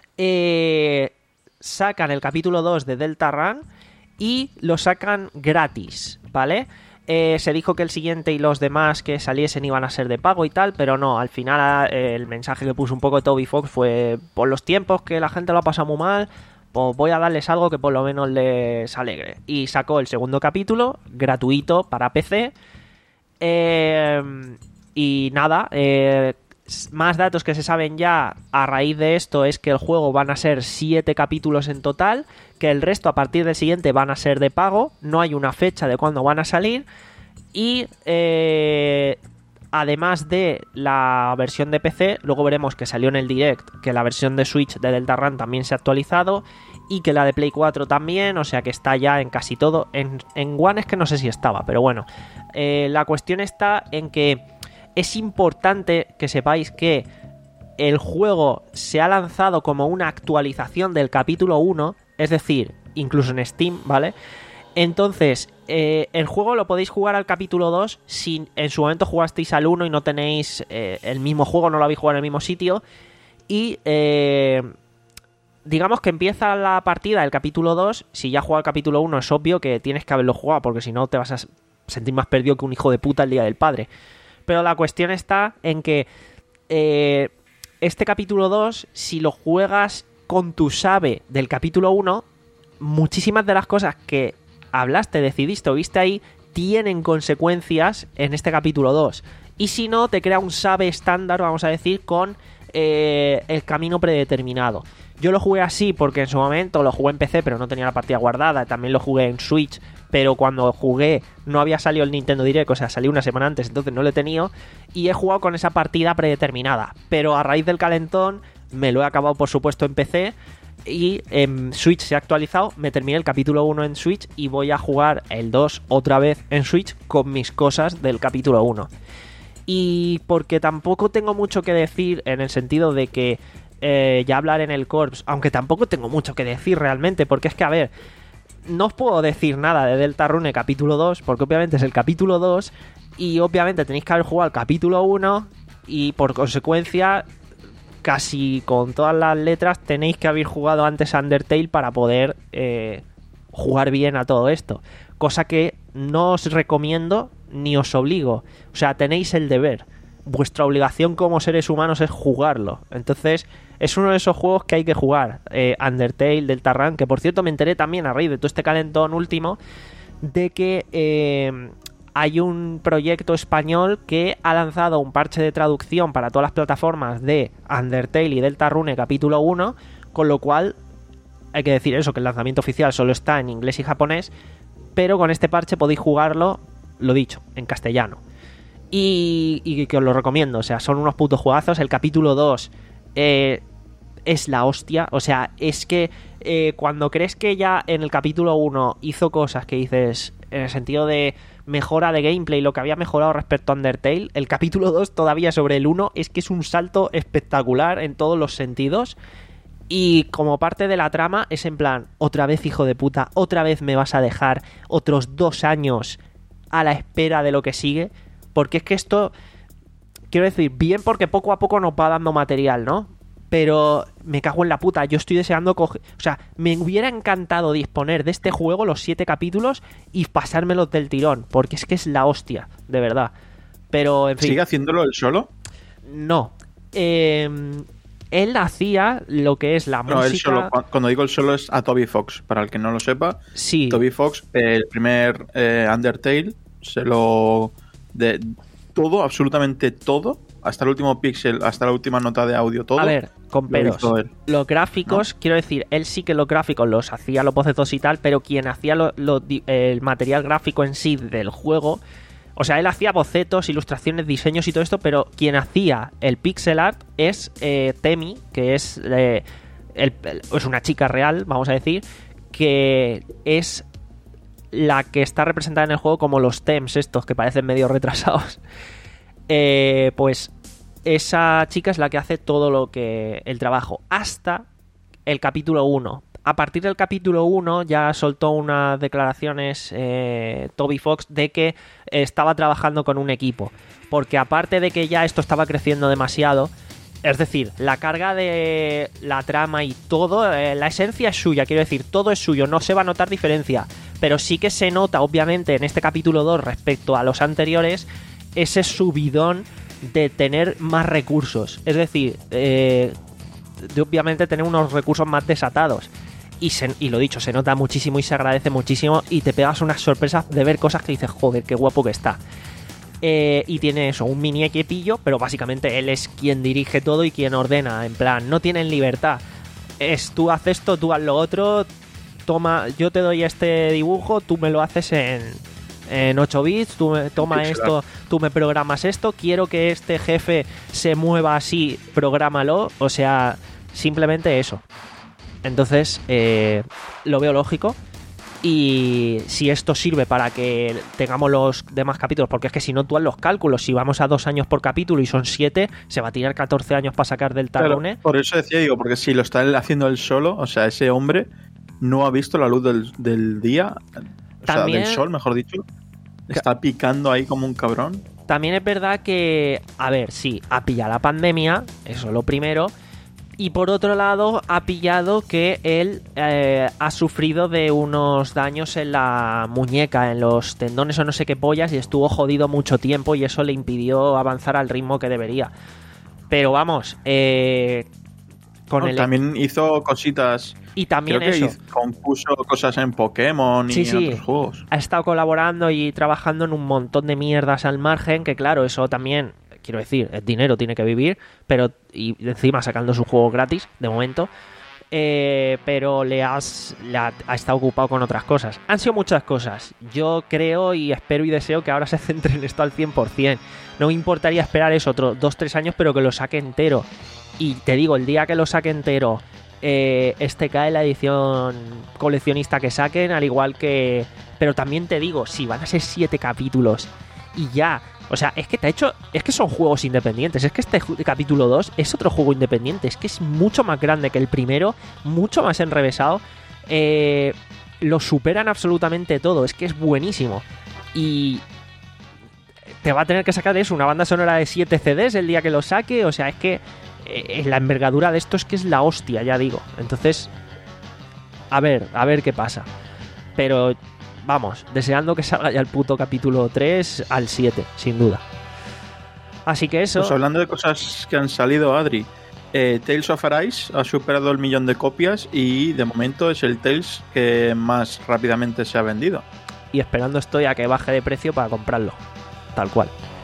eh, sacan el capítulo dos de Deltarune y lo sacan gratis, ¿vale? Eh, se dijo que el siguiente y los demás que saliesen iban a ser de pago y tal, pero no, al final eh, el mensaje que puso un poco Toby Fox fue: por los tiempos que la gente lo ha pasado muy mal, pues voy a darles algo que por lo menos les alegre. Y sacó el segundo capítulo, gratuito para P C. Eh, y nada, eh, más datos que se saben ya a raíz de esto es que el juego van a ser siete capítulos en total, que el resto a partir del siguiente van a ser de pago, no hay una fecha de cuándo van a salir. Y eh, además de la versión de P C, luego veremos que salió en el Direct que la versión de Switch de Deltarune también se ha actualizado y que la de Play cuatro también, o sea que está ya en casi todo. En, en One es que no sé si estaba, pero bueno. Eh, la cuestión está en que es importante que sepáis que el juego se ha lanzado como una actualización del capítulo uno, es decir, incluso en Steam, ¿vale? Entonces, eh, el juego lo podéis jugar al capítulo dos si en su momento jugasteis al uno y no tenéis eh, el mismo juego, no lo habéis jugado en el mismo sitio. Y eh, digamos que empieza la partida del capítulo dos. Si ya has jugado el capítulo uno, es obvio que tienes que haberlo jugado, porque si no te vas a sentir más perdido que un hijo de puta el día del padre. Pero la cuestión está en que eh, este capítulo dos, si lo juegas con tu save del capítulo uno, muchísimas de las cosas que hablaste, decidiste o viste ahí, tienen consecuencias en este capítulo dos. Y si no, te crea un save estándar, vamos a decir, con eh, el camino predeterminado. Yo lo jugué así porque en su momento lo jugué en P C, pero no tenía la partida guardada. También lo jugué en Switch, pero cuando jugué no había salido el Nintendo Direct, o sea, salió una semana antes, entonces no lo he tenido. Y he jugado con esa partida predeterminada. Pero a raíz del calentón me lo he acabado, por supuesto, en P C. Y en Switch se ha actualizado, me terminé el capítulo uno en Switch y voy a jugar el dos otra vez en Switch con mis cosas del capítulo uno. Y porque tampoco tengo mucho que decir en el sentido de que eh, ya hablar en el Corps, aunque tampoco tengo mucho que decir realmente, porque es que, a ver, no os puedo decir nada de Deltarune capítulo dos, porque obviamente es el capítulo dos y obviamente tenéis que haber jugado el capítulo uno y por consecuencia, casi con todas las letras, tenéis que haber jugado antes a Undertale para poder eh, jugar bien a todo esto. Cosa que no os recomiendo ni os obligo. O sea, tenéis el deber. Vuestra obligación como seres humanos es jugarlo. Entonces, es uno de esos juegos que hay que jugar. Eh, Undertale, Deltarune, que por cierto me enteré también a raíz de todo este calentón último, de que eh, hay un proyecto español que ha lanzado un parche de traducción para todas las plataformas de Undertale y Deltarune capítulo uno, con lo cual hay que decir eso, que el lanzamiento oficial solo está en inglés y japonés, pero con este parche podéis jugarlo, lo dicho, en castellano. Y, y que os lo recomiendo, o sea, son unos putos juegazos. El capítulo dos eh, es la hostia, o sea, es que eh, cuando crees que ya en el capítulo uno hizo cosas que dices, en el sentido de mejora de gameplay, lo que había mejorado respecto a Undertale, el capítulo dos todavía sobre el uno es que es un salto espectacular en todos los sentidos. Y como parte de la trama es en plan, otra vez hijo de puta, otra vez me vas a dejar otros dos años a la espera de lo que sigue. Porque es que esto, quiero decir, bien porque poco a poco nos va dando material, ¿no? Pero me cago en la puta, yo estoy deseando coger... O sea, me hubiera encantado disponer de este juego, los siete capítulos, y pasármelos del tirón, porque es que es la hostia, de verdad. Pero, en fin... ¿Sigue haciéndolo él solo? No. Eh, él hacía lo que es la no, música... Él solo, cuando digo el solo es a Toby Fox, para el que no lo sepa. Sí. Toby Fox, eh, el primer eh, Undertale, se lo... de todo, absolutamente todo, hasta el último píxel, hasta la última nota de audio, todo. A ver, con peros. Los gráficos, ¿no? Quiero decir, él sí que los gráficos los hacía los bocetos y tal, pero quien hacía lo, lo, el material gráfico en sí del juego, o sea, él hacía bocetos, ilustraciones, diseños y todo esto, pero quien hacía el pixel art es eh, Temi, que es, eh, el, el, es una chica real, vamos a decir, que es la que está representada en el juego como los Tems estos que parecen medio retrasados. Eh, pues esa chica es la que hace todo lo que el trabajo hasta el capítulo uno. A partir del capítulo uno ya soltó unas declaraciones eh, Toby Fox de que estaba trabajando con un equipo, porque aparte de que ya esto estaba creciendo demasiado, es decir, la carga de la trama y todo, eh, la esencia es suya, quiero decir, todo es suyo, no se va a notar diferencia. Pero sí que se nota, obviamente, en este capítulo dos respecto a los anteriores, ese subidón de tener más recursos. Es decir, eh, de obviamente tener unos recursos más desatados. Y, se, y lo dicho, se nota muchísimo y se agradece muchísimo y te pegas unas sorpresas de ver cosas que dices, joder, qué guapo que está. Eh, y tiene eso, un mini equipillo, pero básicamente él es quien dirige todo y quien ordena. En plan, no tienen libertad. Es tú haces esto, tú haz lo otro... Toma, yo te doy este dibujo, tú me lo haces en, en ocho bits, tú me, toma sí, esto, tú me programas esto, quiero que este jefe se mueva así, prográmalo, o sea, simplemente eso. Entonces, eh, lo veo lógico. Y si esto sirve para que tengamos los demás capítulos, porque es que si no tú haz los cálculos, si vamos a dos años por capítulo y son siete, se va a tirar catorce años para sacar del Deltarune. Por eso decía, digo, porque si lo está haciendo él solo, o sea, ese hombre no ha visto la luz del, del día, o también, sea, del sol, mejor dicho. Está picando ahí como un cabrón. También es verdad que, a ver, sí, ha pillado la pandemia, eso es lo primero. Y por otro lado, ha pillado que él eh, ha sufrido de unos daños en la muñeca, en los tendones o no sé qué pollas, y estuvo jodido mucho tiempo y eso le impidió avanzar al ritmo que debería. Pero vamos, eh, Con No, el... También hizo cositas. Y también Creo que eso. hizo- compuso cosas en Pokémon y Sí, en sí. otros juegos. Ha estado colaborando y trabajando en un montón de mierdas al margen, que claro, eso también, quiero decir, es dinero, tiene que vivir, pero y encima sacando sus juegos gratis, de momento, eh, pero le, has, le ha, ha estado ocupado con otras cosas. Han sido muchas cosas. Yo creo y espero y deseo que ahora se centre en esto al cien por ciento. No me importaría esperar eso, otros dos tres años, pero que lo saque entero. Y te digo, el día que lo saque entero, eh, este cae la edición coleccionista que saquen, al igual que... Pero también te digo, si van a ser siete capítulos y ya... O sea, es que te ha hecho... Es que son juegos independientes. Es que este ju- capítulo dos es otro juego independiente. Es que es mucho más grande que el primero, mucho más enrevesado. Eh, lo superan absolutamente todo. Es que es buenísimo. Y... te va a tener que sacar de eso una banda sonora de siete C Ds el día que lo saque. O sea, es que eh, la envergadura de esto es que es la hostia, ya digo. Entonces, a ver, a ver qué pasa. Pero, vamos, deseando que salga ya el puto capítulo tres al siete, sin duda. Así que eso... Pues hablando de cosas que han salido, Adri, eh, Tales of Arise ha superado el millón de copias y de momento es el Tales que más rápidamente se ha vendido. Y esperando estoy a que baje de precio para comprarlo. Tal cual.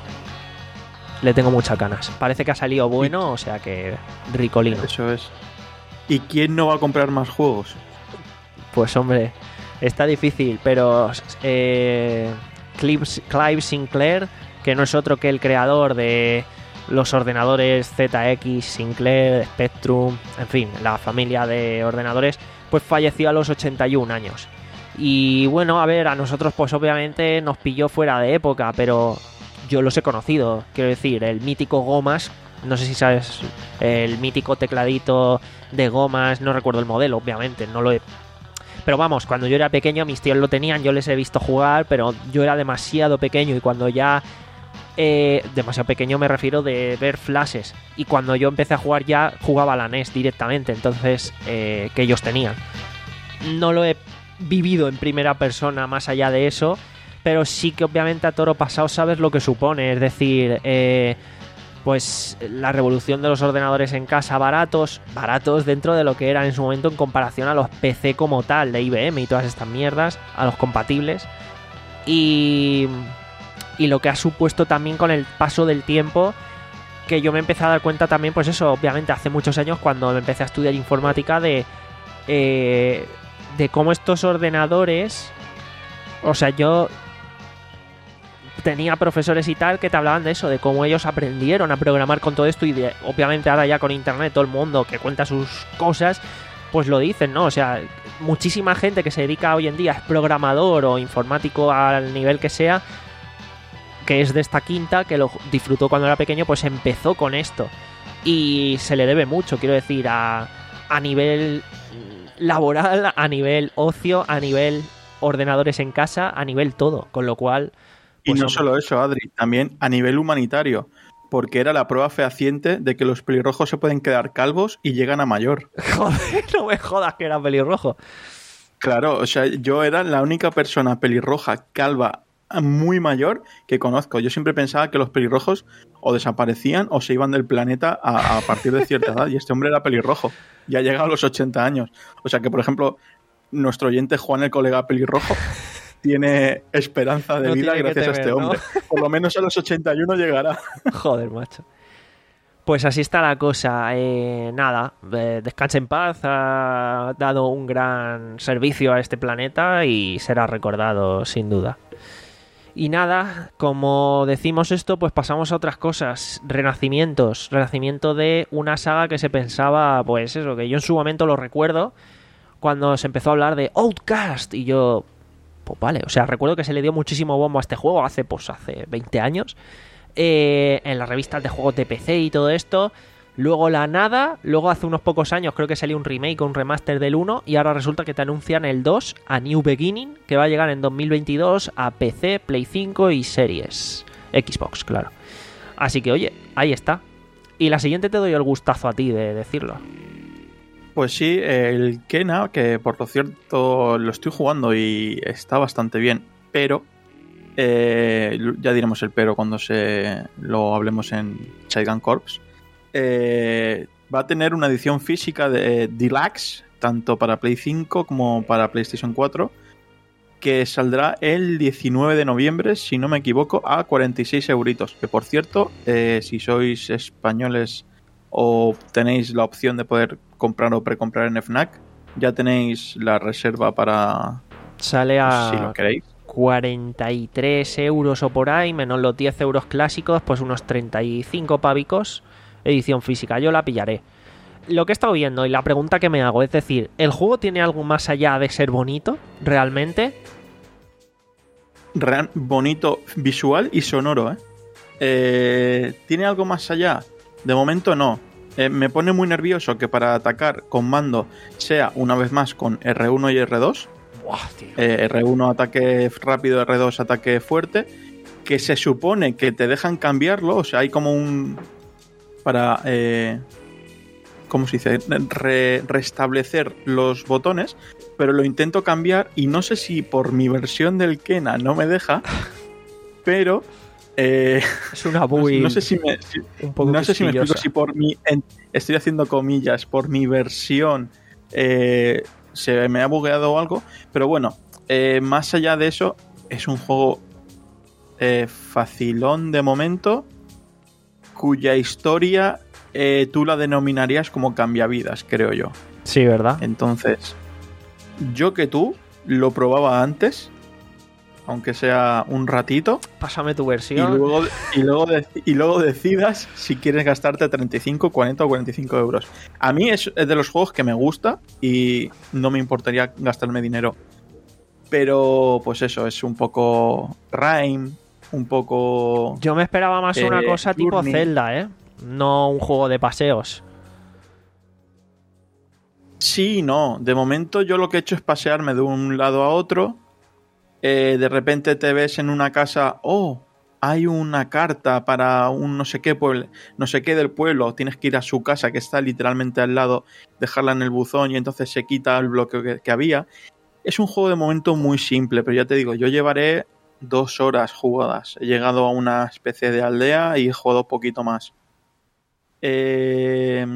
Le tengo muchas ganas. Parece que ha salido bueno, o sea que ricolino. Eso es. ¿Y quién no va a comprar más juegos? Pues hombre, está difícil, pero eh, Clive, Clive Sinclair, que no es otro que el creador de los ordenadores Z X, Sinclair, Spectrum, en fin, la familia de ordenadores, pues falleció a los ochenta y un años. Y bueno, a ver, a nosotros pues obviamente nos pilló fuera de época, pero yo los he conocido. Quiero decir, el mítico Gomas, no sé si sabes, el mítico tecladito de Gomas, no recuerdo el modelo, obviamente, no lo he... Pero vamos, cuando yo era pequeño mis tíos lo tenían, yo les he visto jugar, pero yo era demasiado pequeño y cuando ya... Eh, demasiado pequeño me refiero de ver flashes. Y cuando yo empecé a jugar ya jugaba a la N E S directamente, entonces, eh, que ellos tenían. No lo he vivido en primera persona más allá de eso, pero sí que obviamente a toro pasado sabes lo que supone, es decir, eh, pues la revolución de los ordenadores en casa baratos, baratos dentro de lo que eran en su momento en comparación a los P C como tal, de I B M y todas estas mierdas, a los compatibles, y, y lo que ha supuesto también con el paso del tiempo, que yo me empecé a dar cuenta también, pues eso, obviamente hace muchos años cuando empecé a estudiar informática, de... Eh, de cómo estos ordenadores, o sea, yo tenía profesores y tal que te hablaban de eso, de cómo ellos aprendieron a programar con todo esto y de, obviamente ahora ya con internet todo el mundo que cuenta sus cosas, pues lo dicen, ¿no? O sea, muchísima gente que se dedica hoy en día, es programador o informático al nivel que sea, que es de esta quinta, que lo disfrutó cuando era pequeño, pues empezó con esto. Y se le debe mucho, quiero decir, a, a nivel... laboral, a nivel ocio, a nivel ordenadores en casa, a nivel todo, con lo cual... Pues, y no hombre, solo eso, Adri, también a nivel humanitario, porque era la prueba fehaciente de que los pelirrojos se pueden quedar calvos y llegan a mayor. joder, no me jodas que era pelirrojo. Claro, o sea, yo era la única persona pelirroja, calva, muy mayor que conozco. Yo siempre pensaba que los pelirrojos o desaparecían o se iban del planeta a, a partir de cierta edad, y este hombre era pelirrojo, ya ha llegado a los ochenta años. O sea que, por ejemplo, nuestro oyente Juan, el colega pelirrojo, tiene esperanza de No vida tiene que gracias a temer, este ¿no? hombre. Por lo menos a los ochenta y uno llegará. Joder, macho. Pues así está la cosa. Eh, nada, eh, descanse en paz. Ha dado un gran servicio a este planeta y será recordado sin duda. Y nada, como decimos esto, pues pasamos a otras cosas. Renacimientos. Renacimiento de una saga que se pensaba, pues eso, que yo en su momento lo recuerdo, cuando se empezó a hablar de Outcast. Y yo, pues vale, o sea, recuerdo que se le dio muchísimo bombo a este juego hace, pues hace veinte años. Eh, en las revistas de juegos de P C y todo esto. Luego la nada, luego hace unos pocos años creo que salió un remake o un remaster del uno y ahora resulta que te anuncian el dos, A New Beginning, que va a llegar en dos mil veintidós a P C, Play cinco y Series Xbox, claro. Así que oye, ahí está. Y la siguiente te doy el gustazo a ti de decirlo. Pues sí, el Kena, que por lo cierto lo estoy jugando y está bastante bien, pero eh, ya diremos el pero cuando se lo hablemos en Shotgun Corps. Eh, va a tener una edición física de eh, Deluxe, tanto para Play cinco como para PlayStation cuatro, que saldrá el diecinueve de noviembre, si no me equivoco, a cuarenta y seis euritos. Que por cierto, eh, si sois españoles o tenéis la opción de poder comprar o precomprar en Fnac, ya tenéis la reserva para... Sale a si lo queréis. cuarenta y tres euros o por ahí, menos los diez euros clásicos, pues unos treinta y cinco pavicos, edición física. Yo la pillaré. Lo que he estado viendo y la pregunta que me hago, es decir, ¿el juego tiene algo más allá de ser bonito, realmente? Real, bonito, visual y sonoro, ¿eh? ¿eh? ¿Tiene algo más allá? De momento no. Eh, me pone muy nervioso que para atacar con mando sea una vez más con erre uno y erre dos. Buah, tío. Eh, erre uno ataque rápido, erre dos ataque fuerte. Que se supone que te dejan cambiarlo, o sea, hay como un... para... Eh, ¿cómo se dice? Re, restablecer los botones, pero lo intento cambiar y no sé si por mi versión del Kena no me deja, pero eh, es una build. No, no sé si me, si, un poco no sé si me explico, si por mi en, estoy haciendo comillas, por mi versión eh, se me ha bugueado o algo, pero bueno, eh, más allá de eso, es un juego eh, facilón de momento, cuya historia Eh, tú la denominarías como cambiavidas, creo yo. Sí, ¿verdad? Entonces, yo que tú lo probaba antes, aunque sea un ratito. Pásame tu Y versión. luego, y luego, de, y luego decidas si quieres gastarte treinta y cinco, cuarenta o cuarenta y cinco euros. A mí es, es de los juegos que me gusta y no me importaría gastarme dinero. Pero, pues eso, es un poco Rime, un poco... Yo me esperaba más eh, una cosa tipo Journey. Zelda, ¿eh? No un juego de paseos. Sí, no. De momento yo lo que he hecho es pasearme de un lado a otro. Eh, de repente te ves en una casa. Oh, hay una carta para un no sé qué pueblo, no sé qué del pueblo. Tienes que ir a su casa, que está literalmente al lado, dejarla en el buzón y entonces se quita el bloqueo que, que había. Es un juego de momento muy simple, pero ya te digo, yo llevaré dos horas jugadas. He llegado a una especie de aldea y he jugado un poquito más. Eh,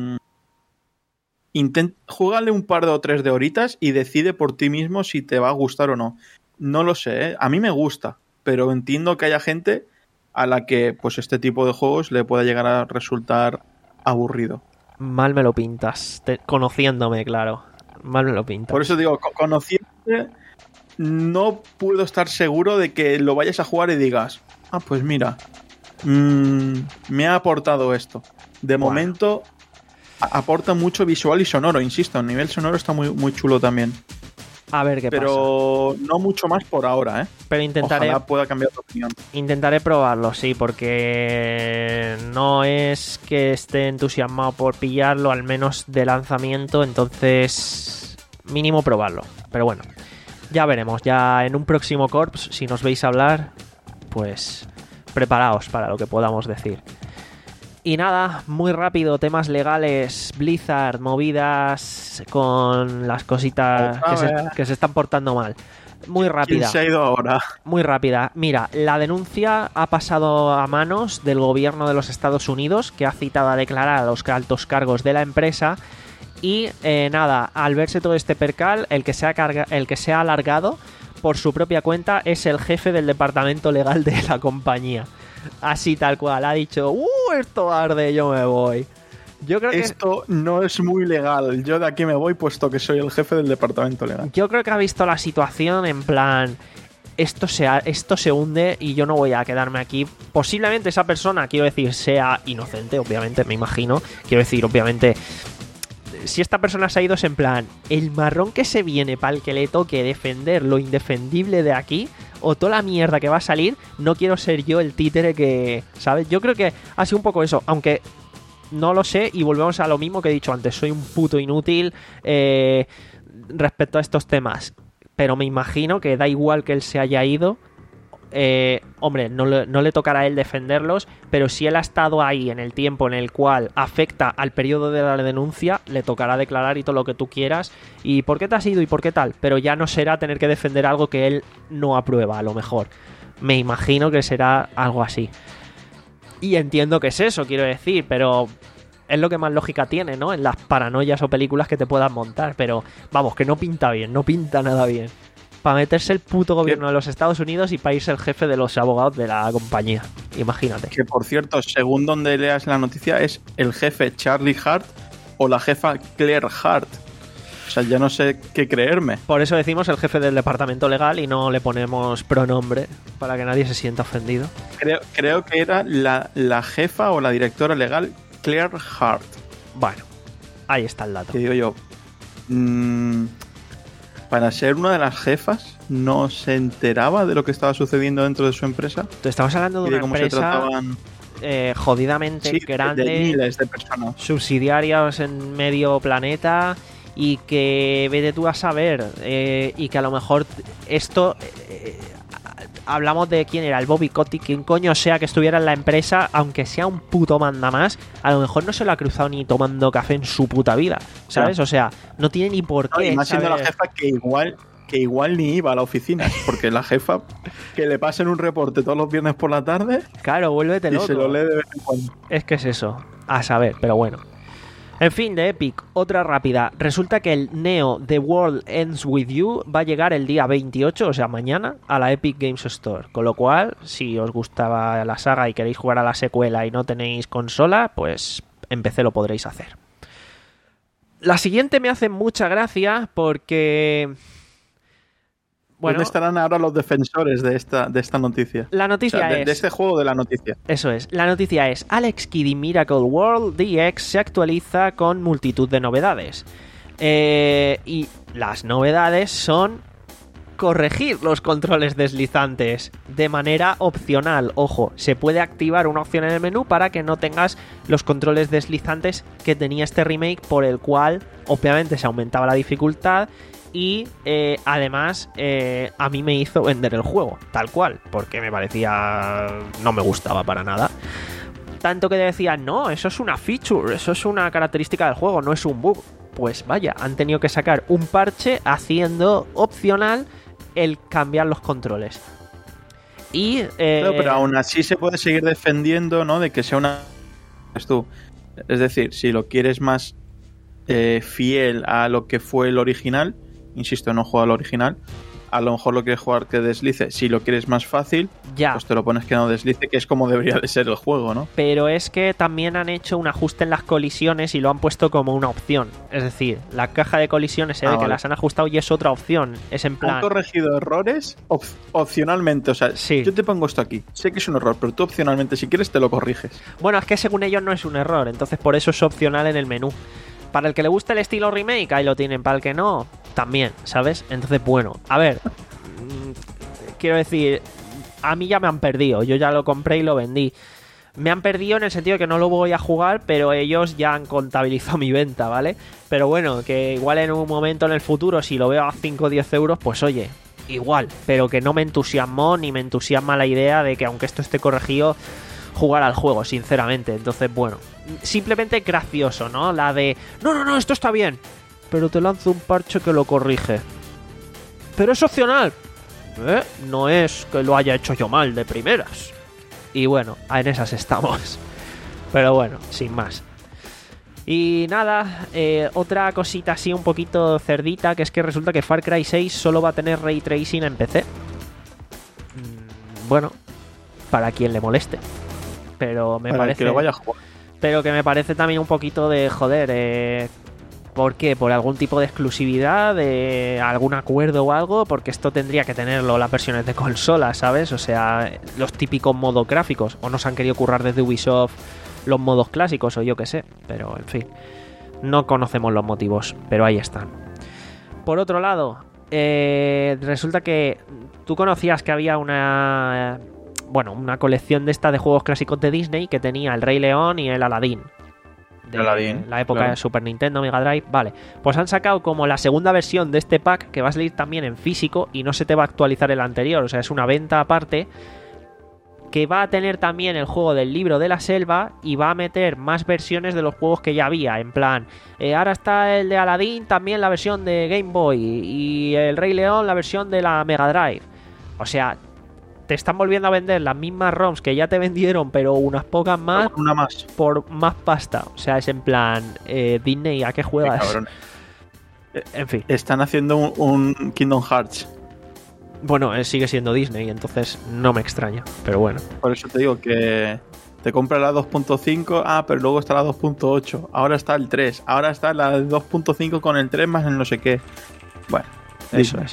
intent, júgale un par de o tres de horitas y decide por ti mismo si te va a gustar o no. No lo sé, ¿eh? A mí me gusta, pero entiendo que haya gente a la que pues este tipo de juegos le pueda llegar a resultar aburrido. Mal me lo pintas, te, conociéndome, claro. Mal me lo pintas. Por eso digo, conociéndote, no puedo estar seguro de que lo vayas a jugar y digas, ah, pues mira, mmm, me ha aportado esto. De bueno. momento aporta mucho visual y sonoro, insisto, a nivel sonoro está muy, muy chulo también. A ver qué Pero pasa. Pero no mucho más por ahora, ¿eh? Pero intentaré... Ojalá pueda cambiar de opinión. Intentaré probarlo, sí, porque no es que esté entusiasmado por pillarlo, al menos de lanzamiento, entonces mínimo probarlo. Pero bueno, ya veremos, ya en un próximo Corps, si nos veis hablar, pues preparaos para lo que podamos decir. Y nada, muy rápido, temas legales, Blizzard, movidas con las cositas que se, que se están portando mal. Muy rápida. ¿Quién se ha ido ahora? Muy rápida. Mira, la denuncia ha pasado a manos del gobierno de los Estados Unidos, que ha citado a declarar a los altos cargos de la empresa. Y eh, nada, al verse todo este percal, el que se ha carga, el que se ha alargado por su propia cuenta es el jefe del departamento legal de la compañía. Así tal cual, ha dicho, ¡uh, esto arde, yo me voy! Yo creo que esto no es muy legal, yo de aquí me voy puesto que soy el jefe del departamento legal. Yo creo que ha visto la situación en plan, esto se, esto se hunde y yo no voy a quedarme aquí. Posiblemente esa persona, quiero decir, sea inocente, obviamente, me imagino. Quiero decir, obviamente, si esta persona se ha ido es en plan, el marrón que se viene para el que le toque defender lo indefendible de aquí, o toda la mierda que va a salir, no quiero ser yo el títere que, ¿sabes? Yo creo que ha sido un poco eso, aunque no lo sé, y volvemos a lo mismo que he dicho antes, soy un puto inútil eh, respecto a estos temas, pero me imagino que da igual que él se haya ido, eh, hombre, no le, no le tocará a él defenderlos, pero si él ha estado ahí en el tiempo en el cual afecta al periodo de la denuncia, le tocará declarar y todo lo que tú quieras, y por qué te has ido y por qué tal, pero ya no será tener que defender algo que él no aprueba, a lo mejor. Me imagino que será algo así. Y entiendo que es eso, quiero decir, pero es lo que más lógica tiene, ¿no? En las paranoias o películas que te puedas montar, pero vamos, que no pinta bien, no pinta nada bien. Para meterse el puto gobierno de los Estados Unidos y para irse el jefe de los abogados de la compañía. Imagínate. Que por cierto, según donde leas la noticia, es el jefe Charlie Hart o la jefa Claire Hart. O sea, ya no sé qué creerme. Por eso decimos el jefe del departamento legal y no le ponemos pronombre para que nadie se sienta ofendido. Creo, creo que era la, la jefa o la directora legal Claire Hart. Bueno, ahí está el dato. Que digo yo, mmm, para ser una de las jefas, ¿no se enteraba de lo que estaba sucediendo dentro de su empresa? Tú estamos hablando de Y de una cómo empresa se trataban... eh, jodidamente Sí, grande, de miles de personas. subsidiarias en medio planeta y que vete tú a saber eh, y que a lo mejor esto eh, hablamos de quién era el Bobby Kotick, quien coño sea que estuviera en la empresa, aunque sea un puto mandamás, a lo mejor no se lo ha cruzado ni tomando café en su puta vida, ¿sabes? Claro. O sea, no tiene ni por No, qué y más siendo saber- la jefa que igual que igual ni iba a la oficina, porque la jefa que le pasen un reporte todos los viernes por la tarde Claro, vuélvete y loco. se lo lee de vez en cuando. Es que es eso, a saber, pero bueno. En fin, de Epic, otra rápida. Resulta que el Neo The World Ends With You va a llegar el día veintiocho, o sea, mañana, a la Epic Games Store. Con lo cual, si os gustaba la saga y queréis jugar a la secuela y no tenéis consola, pues en P C lo podréis hacer. La siguiente me hace mucha gracia porque... Bueno, ¿Dónde estarán ahora los defensores de esta, de esta noticia? la O noticia sea, de, es... de este juego de la noticia. Eso es. La noticia es: Alex Kidd y Miracle World D X se actualiza con multitud de novedades. Eh, y las novedades son corregir los controles deslizantes de manera opcional. Ojo, se puede activar una opción en el menú para que no tengas los controles deslizantes que tenía este remake, por el cual obviamente se aumentaba la dificultad. Y eh, además eh, a mí me hizo vender el juego, tal cual, porque me parecía... no me gustaba para nada. Tanto que decían, no, eso es una feature, eso es una característica del juego, no es un bug. Pues vaya, han tenido que sacar un parche haciendo opcional el cambiar los controles. Y... Eh, Pero, pero aún así se puede seguir defendiendo, ¿no? De que sea una... Es tú. Es decir, si lo quieres más eh, fiel a lo que fue el original, insisto, no juego al original, a lo mejor lo quieres jugar que deslice. Si lo quieres más fácil, ya. pues te lo pones que no deslice, que es como debería de ser el juego, ¿no? Pero es que también han hecho un ajuste en las colisiones y lo han puesto como una opción. Es decir, la caja de colisiones se Ah, ve que vale. las han ajustado y es otra opción. Es en Han plan... corregido errores op- opcionalmente. O sea, Sí. yo te pongo esto aquí. Sé que es un error, pero tú opcionalmente, si quieres, te lo corriges. Bueno, es que según ellos no es un error, entonces por eso es opcional en el menú. Para el que le guste el estilo remake, ahí lo tienen. Para el que no, también, ¿sabes? Entonces, bueno, a ver... mm, quiero decir, a mí ya me han perdido. Yo ya lo compré y lo vendí. Me han perdido en el sentido de que no lo voy a jugar, pero ellos ya han contabilizado mi venta, ¿vale? Pero bueno, que igual en un momento en el futuro, si lo veo a cinco o diez euros, pues oye, igual. Pero que no me entusiasmó ni me entusiasma la idea de que aunque esto esté corregido, jugar al juego, sinceramente. Entonces, bueno, simplemente gracioso, ¿no? La de, no, no, no, esto está bien, pero te lanzo un parche que lo corrige. Pero es opcional. ¿Eh? No es que lo haya hecho yo mal de primeras. Y bueno, en esas estamos. Pero bueno, sin más. Y nada, eh, otra cosita así un poquito cerdita, que es que resulta que Far Cry seis solo va a tener Ray Tracing en P C. Mm, Bueno, para quien le moleste. Pero me Para el parece... que lo vaya a jugar. Pero que me parece también un poquito de joder, eh, ¿por qué? ¿Por algún tipo de exclusividad, de algún acuerdo o algo? Porque esto tendría que tenerlo las versiones de consola, ¿sabes? O sea, los típicos modos gráficos. O nos han querido currar desde Ubisoft los modos clásicos, o yo qué sé. Pero, en fin, no conocemos los motivos, pero ahí están. Por otro lado, eh, resulta que tú conocías que había una... Eh, bueno, una colección de esta de juegos clásicos de Disney que tenía el Rey León y el Aladdin. De Aladdin, la época claro. de Super Nintendo, Mega Drive, vale. Pues han sacado como la segunda versión de este pack que va a salir también en físico y no se te va a actualizar el anterior. O sea, es una venta aparte que va a tener también el juego del Libro de la Selva y va a meter más versiones de los juegos que ya había. En plan, eh, ahora está el de Aladdin, también la versión de Game Boy y el Rey León, la versión de la Mega Drive. O sea, te están volviendo a vender las mismas ROMs que ya te vendieron, pero unas pocas más, Una más. por más pasta. O sea, es en plan, eh, Disney, ¿a qué juegas? Qué cabrón. En fin. Están haciendo un, un Kingdom Hearts. Bueno, eh, sigue siendo Disney, entonces no me extraña. Pero bueno. Por eso te digo que te compras la dos punto cinco, ah, pero luego está la dos punto ocho. Ahora está el tres. Ahora está la dos punto cinco con el tres más el no sé qué. Bueno, Eso Disney. es.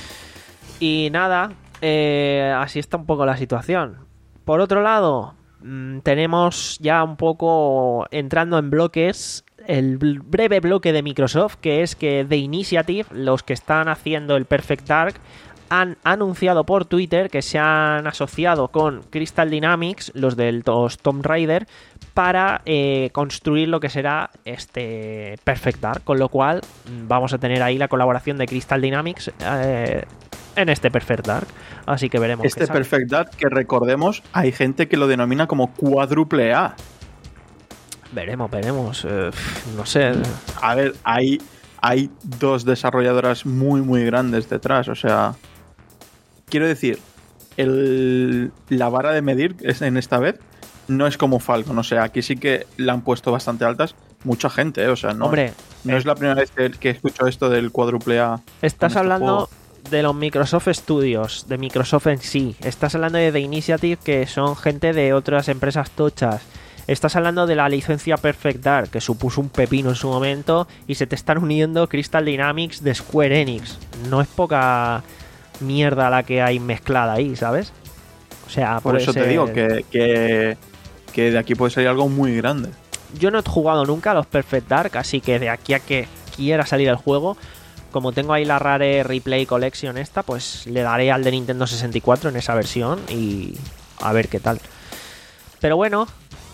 Y nada, eh, así está un poco la situación. Por otro lado, mmm, tenemos ya un poco entrando en bloques el breve bloque de Microsoft, que es que The Initiative, los que están haciendo el Perfect Dark, han anunciado por Twitter que se han asociado con Crystal Dynamics, los del los Tomb Raider, para eh, construir lo que será este Perfect Dark, con lo cual vamos a tener ahí la colaboración de Crystal Dynamics eh, en este Perfect Dark, así que veremos. Este qué sale. Perfect Dark, que recordemos, hay gente que lo denomina como cuádruple A. Veremos, veremos, eh, no sé. A ver, hay, hay dos desarrolladoras muy, muy grandes detrás, o sea... Quiero decir, el, la vara de medir es, en esta vez no es como Falcon, o sea, aquí sí que la han puesto bastante altas mucha gente, ¿eh? O sea, no, Hombre, no eh, es la primera vez que, que escucho esto del cuádruple A. estás este hablando juego. de los Microsoft Studios, de Microsoft en sí. Estás hablando de The Initiative, que son gente de otras empresas tochas. Estás hablando de la licencia Perfect Dark, que supuso un pepino en su momento, y se te están uniendo Crystal Dynamics de Square Enix. No es poca mierda la que hay mezclada ahí, ¿sabes? O sea, Por puede eso te ser- digo que, que, que de aquí puede salir algo muy grande. Yo no he jugado nunca a los Perfect Dark, así que de aquí a que quiera salir el juego, como tengo ahí la Rare Replay Collection esta, pues le daré al de Nintendo sesenta y cuatro en esa versión y a ver qué tal. Pero bueno,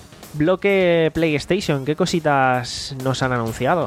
bloque PlayStation, ¿qué cositas nos han anunciado?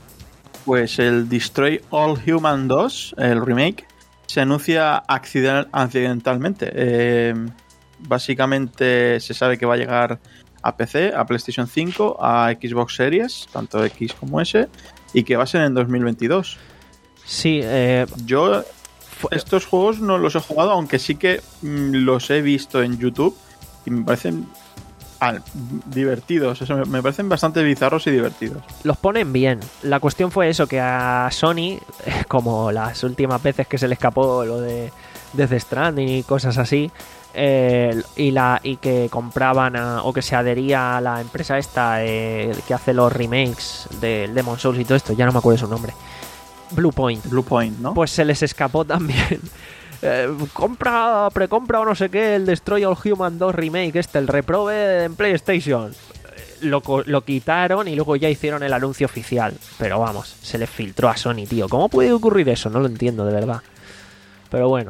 Pues el Destroy All Human dos, el remake, se anuncia accident- accidentalmente. Eh, básicamente se sabe que va a llegar a P C, a PlayStation cinco, a Xbox Series, tanto X como S, y que va a ser en dos mil veintidós. Sí, eh, Yo estos juegos no los he jugado, aunque sí que mm, los he visto en YouTube y me parecen ah, divertidos. O sea, me, me parecen bastante bizarros y divertidos. los ponen bien. La cuestión fue eso, que a Sony, como las últimas veces que se le escapó lo de Death Stranding y cosas así, eh, y, la, y que compraban a- o que se adhería a la empresa esta eh, que hace los remakes del Demon's Souls y todo esto, ya no me acuerdo su nombre, Bluepoint, Blue Point, ¿no? pues se les escapó también. Eh, compra, precompra o no sé qué, el Destroy All Human dos remake, este, el reprobe en PlayStation. Eh, Lo, co- lo quitaron y luego ya hicieron el anuncio oficial. Pero vamos, se les filtró a Sony, tío. ¿Cómo puede ocurrir eso? No lo entiendo, de verdad. Pero bueno.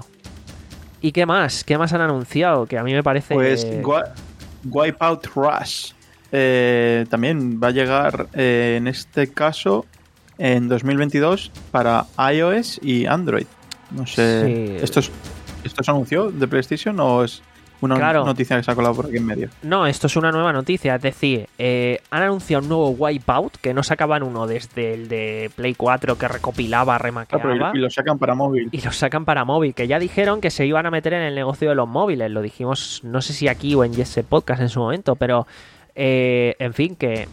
¿Y qué más? ¿Qué más han anunciado? Que a mí me parece... Pues Wi- Wipeout Rush eh, también va a llegar eh, en este caso en dos mil veintidós para iOS y Android. No sé, Sí. ¿esto, es, ¿esto se anunció de PlayStation o es una Claro. noticia que se ha colado por aquí en medio? No, esto es una nueva noticia. Es decir, eh, han anunciado un nuevo Wipeout, que no sacaban uno desde el de Play cuatro que recopilaba, Ah, remaqueaba. pero y, y lo sacan para móvil. Y lo sacan para móvil, que ya dijeron que se iban a meter en el negocio de los móviles. Lo dijimos, no sé si aquí o en Jesse Podcast en su momento, pero eh, en fin, que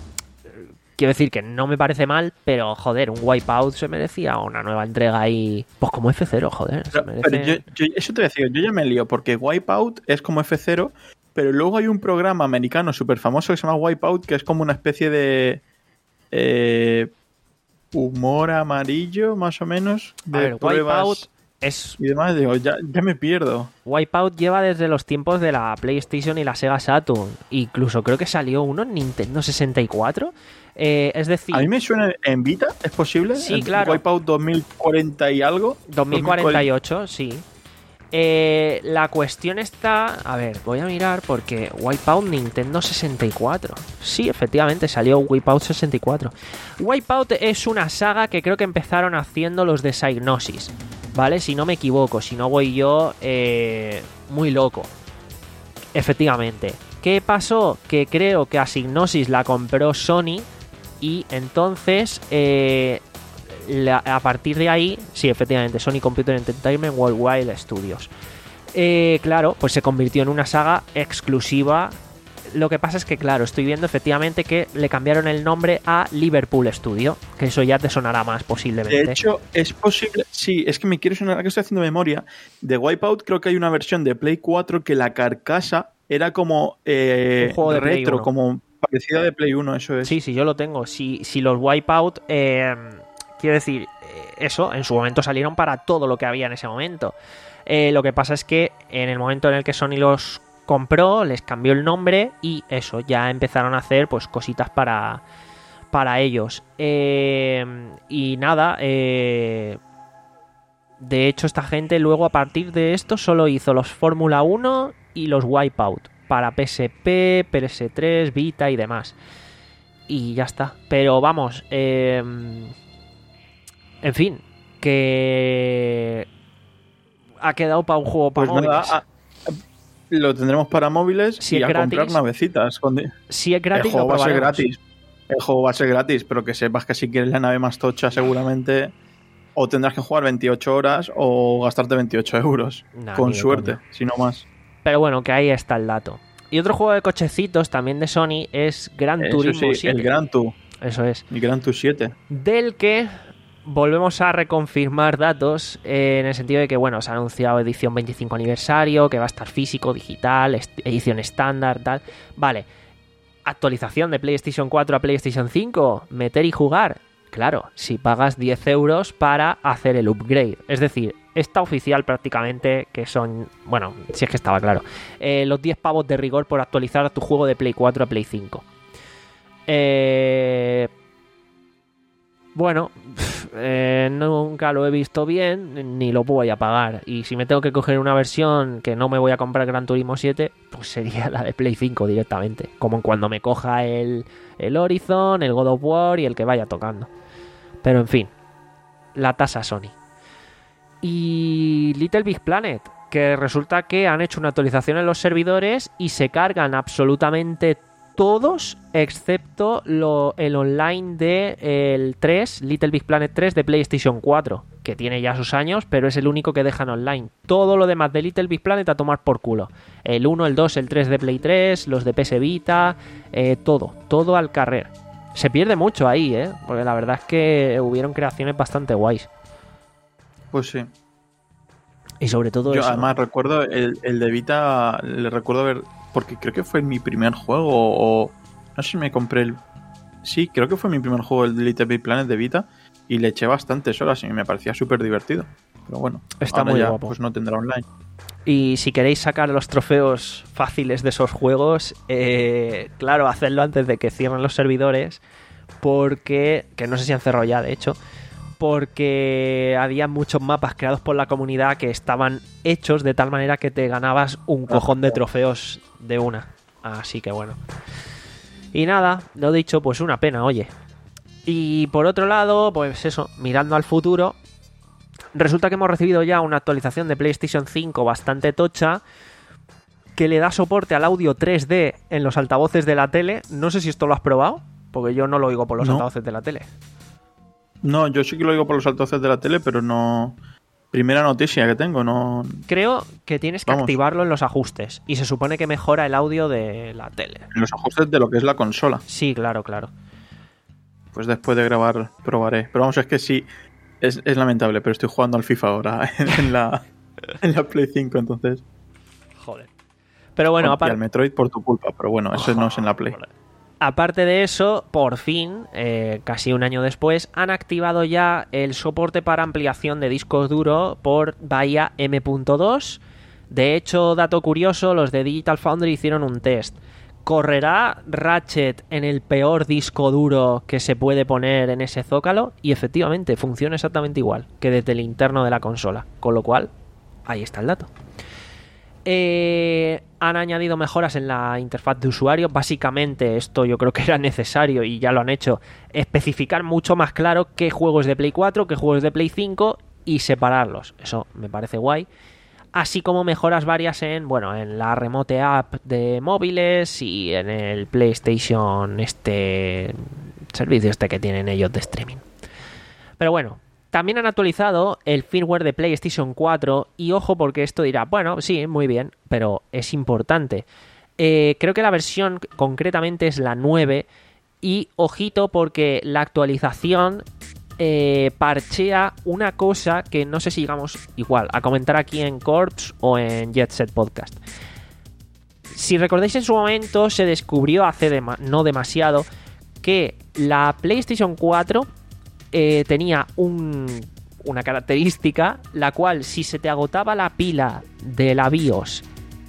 quiero decir que no me parece mal, pero joder, un Wipeout se merecía una nueva entrega ahí, pues como F cero, joder. Se Pero, merece... pero yo, yo- eso te voy a decir, yo ya me lío porque Wipeout es como F cero, pero luego hay un programa americano súper famoso que se llama Wipeout, que es como una especie de eh, humor amarillo, más o menos, de A ver, pruebas Wipeout es... y demás. Digo, ya, ya me pierdo. Wipeout lleva desde los tiempos de la PlayStation y la Sega Saturn. Incluso creo que salió uno en Nintendo sesenta y cuatro. Eh, es decir, A mí me suena en Vita, ¿es posible? Sí, En claro. Wipeout dos mil cuarenta y algo. dos mil cuarenta y ocho, sí. Eh, la cuestión está... A ver, voy a mirar porque Wipeout Nintendo sesenta y cuatro. Sí, efectivamente, salió Wipeout sesenta y cuatro. Wipeout es una saga que creo que empezaron haciendo los de Psygnosis, ¿vale? Si no me equivoco, si no voy yo eh, muy loco. Efectivamente. ¿Qué pasó? Que creo que a Psygnosis la compró Sony y entonces... Eh, La- a partir de ahí, sí, efectivamente, Sony Computer Entertainment Worldwide Studios. Eh, claro, pues se convirtió en una saga exclusiva. Lo que pasa es que, claro, estoy viendo efectivamente que le cambiaron el nombre a Liverpool Studio, que eso ya te sonará más posiblemente. De hecho, es posible, sí, es que me quiero sonar, que estoy haciendo memoria, de Wipeout creo que hay una versión de Play cuatro que la carcasa era como eh, Un juego de Play retro, uno. como parecida de Play uno, eso es. Sí, sí, yo lo tengo. Si, si los Wipeout, eh, quiero decir, eh, eso, en su momento salieron para todo lo que había en ese momento. Eh, lo que pasa es que en el momento en el que Sony los compró, les cambió el nombre y eso, ya empezaron a hacer pues cositas para, para ellos. Eh, y nada, eh, de hecho esta gente luego a partir de esto solo hizo los Fórmula uno y los Wipeout para P S P, P S tres, Vita y demás. Y ya está. Pero vamos, eh, en fin, que ha quedado para un juego para Pues nada, móviles. a- lo tendremos para móviles Si y es a gratis, comprar navecitas. Con di- si es gratis, el juego lo va a ser probaremos. gratis. El juego va a ser gratis, pero que sepas que si quieres la nave más tocha, seguramente o tendrás que jugar veintiocho horas o gastarte veintiocho euros. Nah, con ni de suerte, coña. si no más. Pero bueno, que ahí está el dato. Y otro juego de cochecitos también de Sony es Gran Eso Turismo sí, siete. el Gran Tour. Eso es. El Gran Tour siete. Del que volvemos a reconfirmar datos eh, en el sentido de que, bueno, se ha anunciado edición veinticinco aniversario, que va a estar físico, digital, est- edición estándar, tal. Vale. Actualización de PlayStation cuatro a PlayStation cinco. Meter y jugar. Claro, si pagas diez euros para hacer el upgrade. Es decir, está oficial prácticamente que son... Bueno, si es que estaba claro. Eh, los diez pavos de rigor por actualizar tu juego de Play cuatro a Play cinco. Eh... Bueno, eh, nunca lo he visto bien, ni lo voy a pagar. Y si me tengo que coger una versión que no me voy a comprar Gran Turismo siete, pues sería la de Play cinco directamente. Como en cuando me coja el, el Horizon, el God of War y el que vaya tocando. Pero en fin, la tasa Sony. Y Little Big Planet, que resulta que han hecho una actualización en los servidores y se cargan absolutamente todos, excepto lo, el online de el tres, Little Big Planet tres de PlayStation cuatro, que tiene ya sus años, pero es el único que dejan online. Todo lo demás de Little Big Planet a tomar por culo. El uno, el dos, el tres de Play tres, los de P S Vita, eh, todo, todo al carrer. Se pierde mucho ahí, ¿eh? Porque la verdad es que hubieron creaciones bastante guays. Pues sí. Y sobre todo Yo eso. además recuerdo el, el de Vita, le recuerdo ver, porque creo que fue mi primer juego o no sé si me compré el... Sí, creo que fue mi primer juego, el de Little Big Planet de Vita, y le eché bastantes horas y me parecía súper divertido. Pero bueno, Está ahora muy ya, guapo. pues no tendrá online. Y si queréis sacar los trofeos fáciles de esos juegos, eh, claro, hacedlo antes de que cierren los servidores, porque, que no sé si han cerrado ya, de hecho, porque había muchos mapas creados por la comunidad que estaban hechos de tal manera que te ganabas un cojón de trofeos de una. Así que bueno. Y nada, lo dicho, pues una pena, oye. Y por otro lado, pues eso, mirando al futuro, resulta que hemos recibido ya una actualización de PlayStation cinco bastante tocha que le da soporte al audio tres D en los altavoces de la tele. No sé si esto lo has probado, porque yo no lo oigo por los No. altavoces de la tele. No, yo sí que lo digo por los altavoces de la tele, pero no... Primera noticia que tengo, no... Creo que tienes que Vamos. activarlo en los ajustes y se supone que mejora el audio de la tele. Los ajustes de lo que es la consola. Sí, claro, claro. Pues después de grabar probaré. Pero vamos, es que sí, es, es lamentable, pero estoy jugando al FIFA ahora en, en la, en la Play cinco, entonces... Joder. Pero bueno, y al aparte... Metroid por tu culpa, pero bueno, eso no es en la Play. Aparte de eso, por fin, eh, casi un año después, han activado ya el soporte para ampliación de discos duros por vía eme punto dos. De hecho, dato curioso, los de Digital Foundry hicieron un test. ¿Correrá Ratchet en el peor disco duro que se puede poner en ese zócalo? Y efectivamente, funciona exactamente igual que desde el interno de la consola. Con lo cual, ahí está el dato. Eh, han añadido mejoras en la interfaz de usuario. Básicamente esto yo creo que era necesario y ya lo han hecho, especificar mucho más claro qué juegos de Play cuatro, qué juegos de Play cinco y separarlos. Eso me parece guay. Así como mejoras varias en, bueno, en la Remote App de móviles y en el PlayStation, este servicio este que tienen ellos de streaming. Pero bueno, También han actualizado el firmware de PlayStation cuatro y ojo porque esto dirá, bueno, sí, muy bien, pero es importante. Eh, creo que la versión concretamente es la nueve y ojito porque la actualización eh, parchea una cosa que no sé si llegamos igual a comentar aquí en Corps o en Jet Set Podcast. Si recordáis, en su momento se descubrió hace dema- no demasiado que la PlayStation cuatro eh, tenía un, una característica, la cual si se te agotaba la pila de la BIOS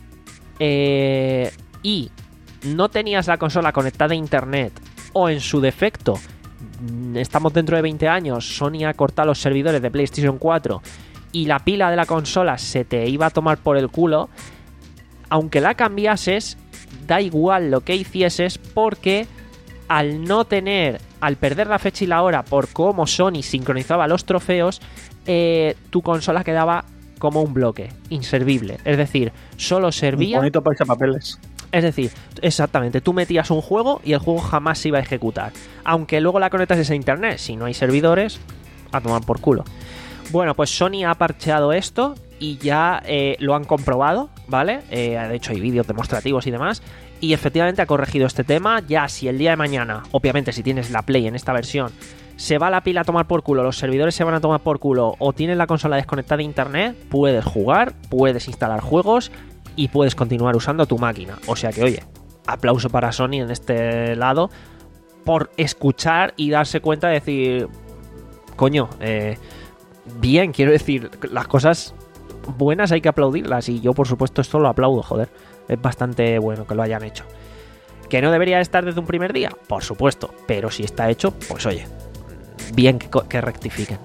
eh, y no tenías la consola conectada a internet, o en su defecto, estamos dentro de veinte años, Sony ha cortado los servidores de PlayStation cuatro y la pila de la consola se te iba a tomar por el culo, aunque la cambiases, da igual lo que hicieses, porque al no tener, al perder la fecha y la hora por cómo Sony sincronizaba los trofeos, eh, tu consola quedaba como un bloque, inservible. Es decir, solo servía... Un bonito papeles. Es decir, exactamente, tú metías un juego y el juego jamás se iba a ejecutar. Aunque luego la conectas a internet, si no hay servidores, a tomar por culo. Bueno, pues Sony ha parcheado esto y ya eh, lo han comprobado, ¿vale? Eh, de hecho hay vídeos demostrativos y demás. Y efectivamente ha corregido este tema. Ya si el día de mañana, obviamente si tienes la Play en esta versión, se va la pila a tomar por culo, los servidores se van a tomar por culo o tienes la consola desconectada de internet, puedes jugar, puedes instalar juegos y puedes continuar usando tu máquina. O sea que, oye, aplauso para Sony en este lado por escuchar y darse cuenta de decir, coño, eh, bien, quiero decir, las cosas buenas hay que aplaudirlas y yo por supuesto esto lo aplaudo, joder, es bastante bueno que lo hayan hecho. ¿Que no debería estar desde un primer día? Por supuesto, pero si está hecho, pues oye, bien que, que rectifiquen.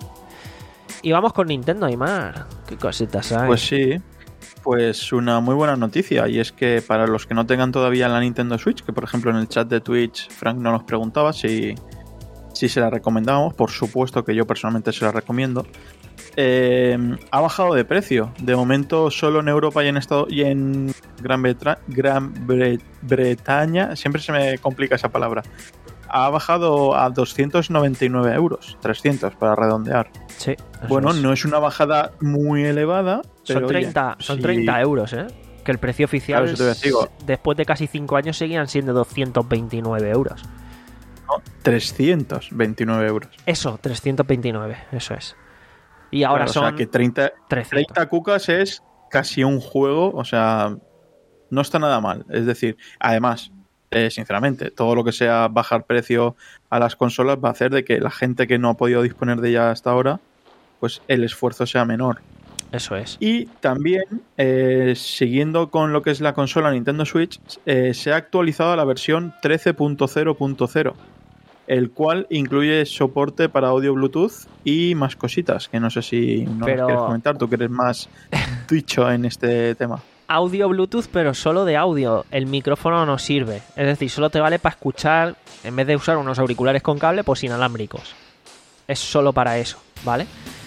Y vamos con Nintendo, Aymar. ¿Qué cositas hay? Pues sí, pues una muy buena noticia, y es que para los que no tengan todavía la Nintendo Switch, que por ejemplo en el chat de Twitch Frank no nos preguntaba si, si se la recomendábamos, por supuesto que yo personalmente se la recomiendo. Eh, ha bajado de precio. De momento solo en Europa y en Estado y en Gran, Bretra- Gran Bre- Bretaña, siempre se me complica esa palabra. Ha bajado a doscientos noventa y nueve euros, trescientos para redondear. Sí, bueno, es. no es una bajada muy elevada, pero son treinta, oye, son sí. treinta euros, ¿eh? Que el precio oficial, Claro, eso te digo. después de casi cinco años, seguían siendo doscientos veintinueve euros. No, trescientos veintinueve euros. Eso, trescientos veintinueve, eso es. Y ahora Claro, son o sea que treinta, trescientos. treinta cucas es casi un juego, o sea, no está nada mal. Es decir, además, eh, sinceramente, todo lo que sea bajar precio a las consolas va a hacer de que la gente que no ha podido disponer de ella hasta ahora, pues el esfuerzo sea menor. Eso es. Y también, eh, siguiendo con lo que es la consola Nintendo Switch, eh, se ha actualizado a la versión trece punto cero punto cero, el cual incluye soporte para audio Bluetooth y más cositas, que no sé si no Pero... las quieres comentar, tú que eres más dicho en este tema. Audio Bluetooth, pero solo de audio. El micrófono no sirve. Es decir, solo te vale para escuchar, en vez de usar unos auriculares con cable, pues inalámbricos. Es solo para eso, ¿vale?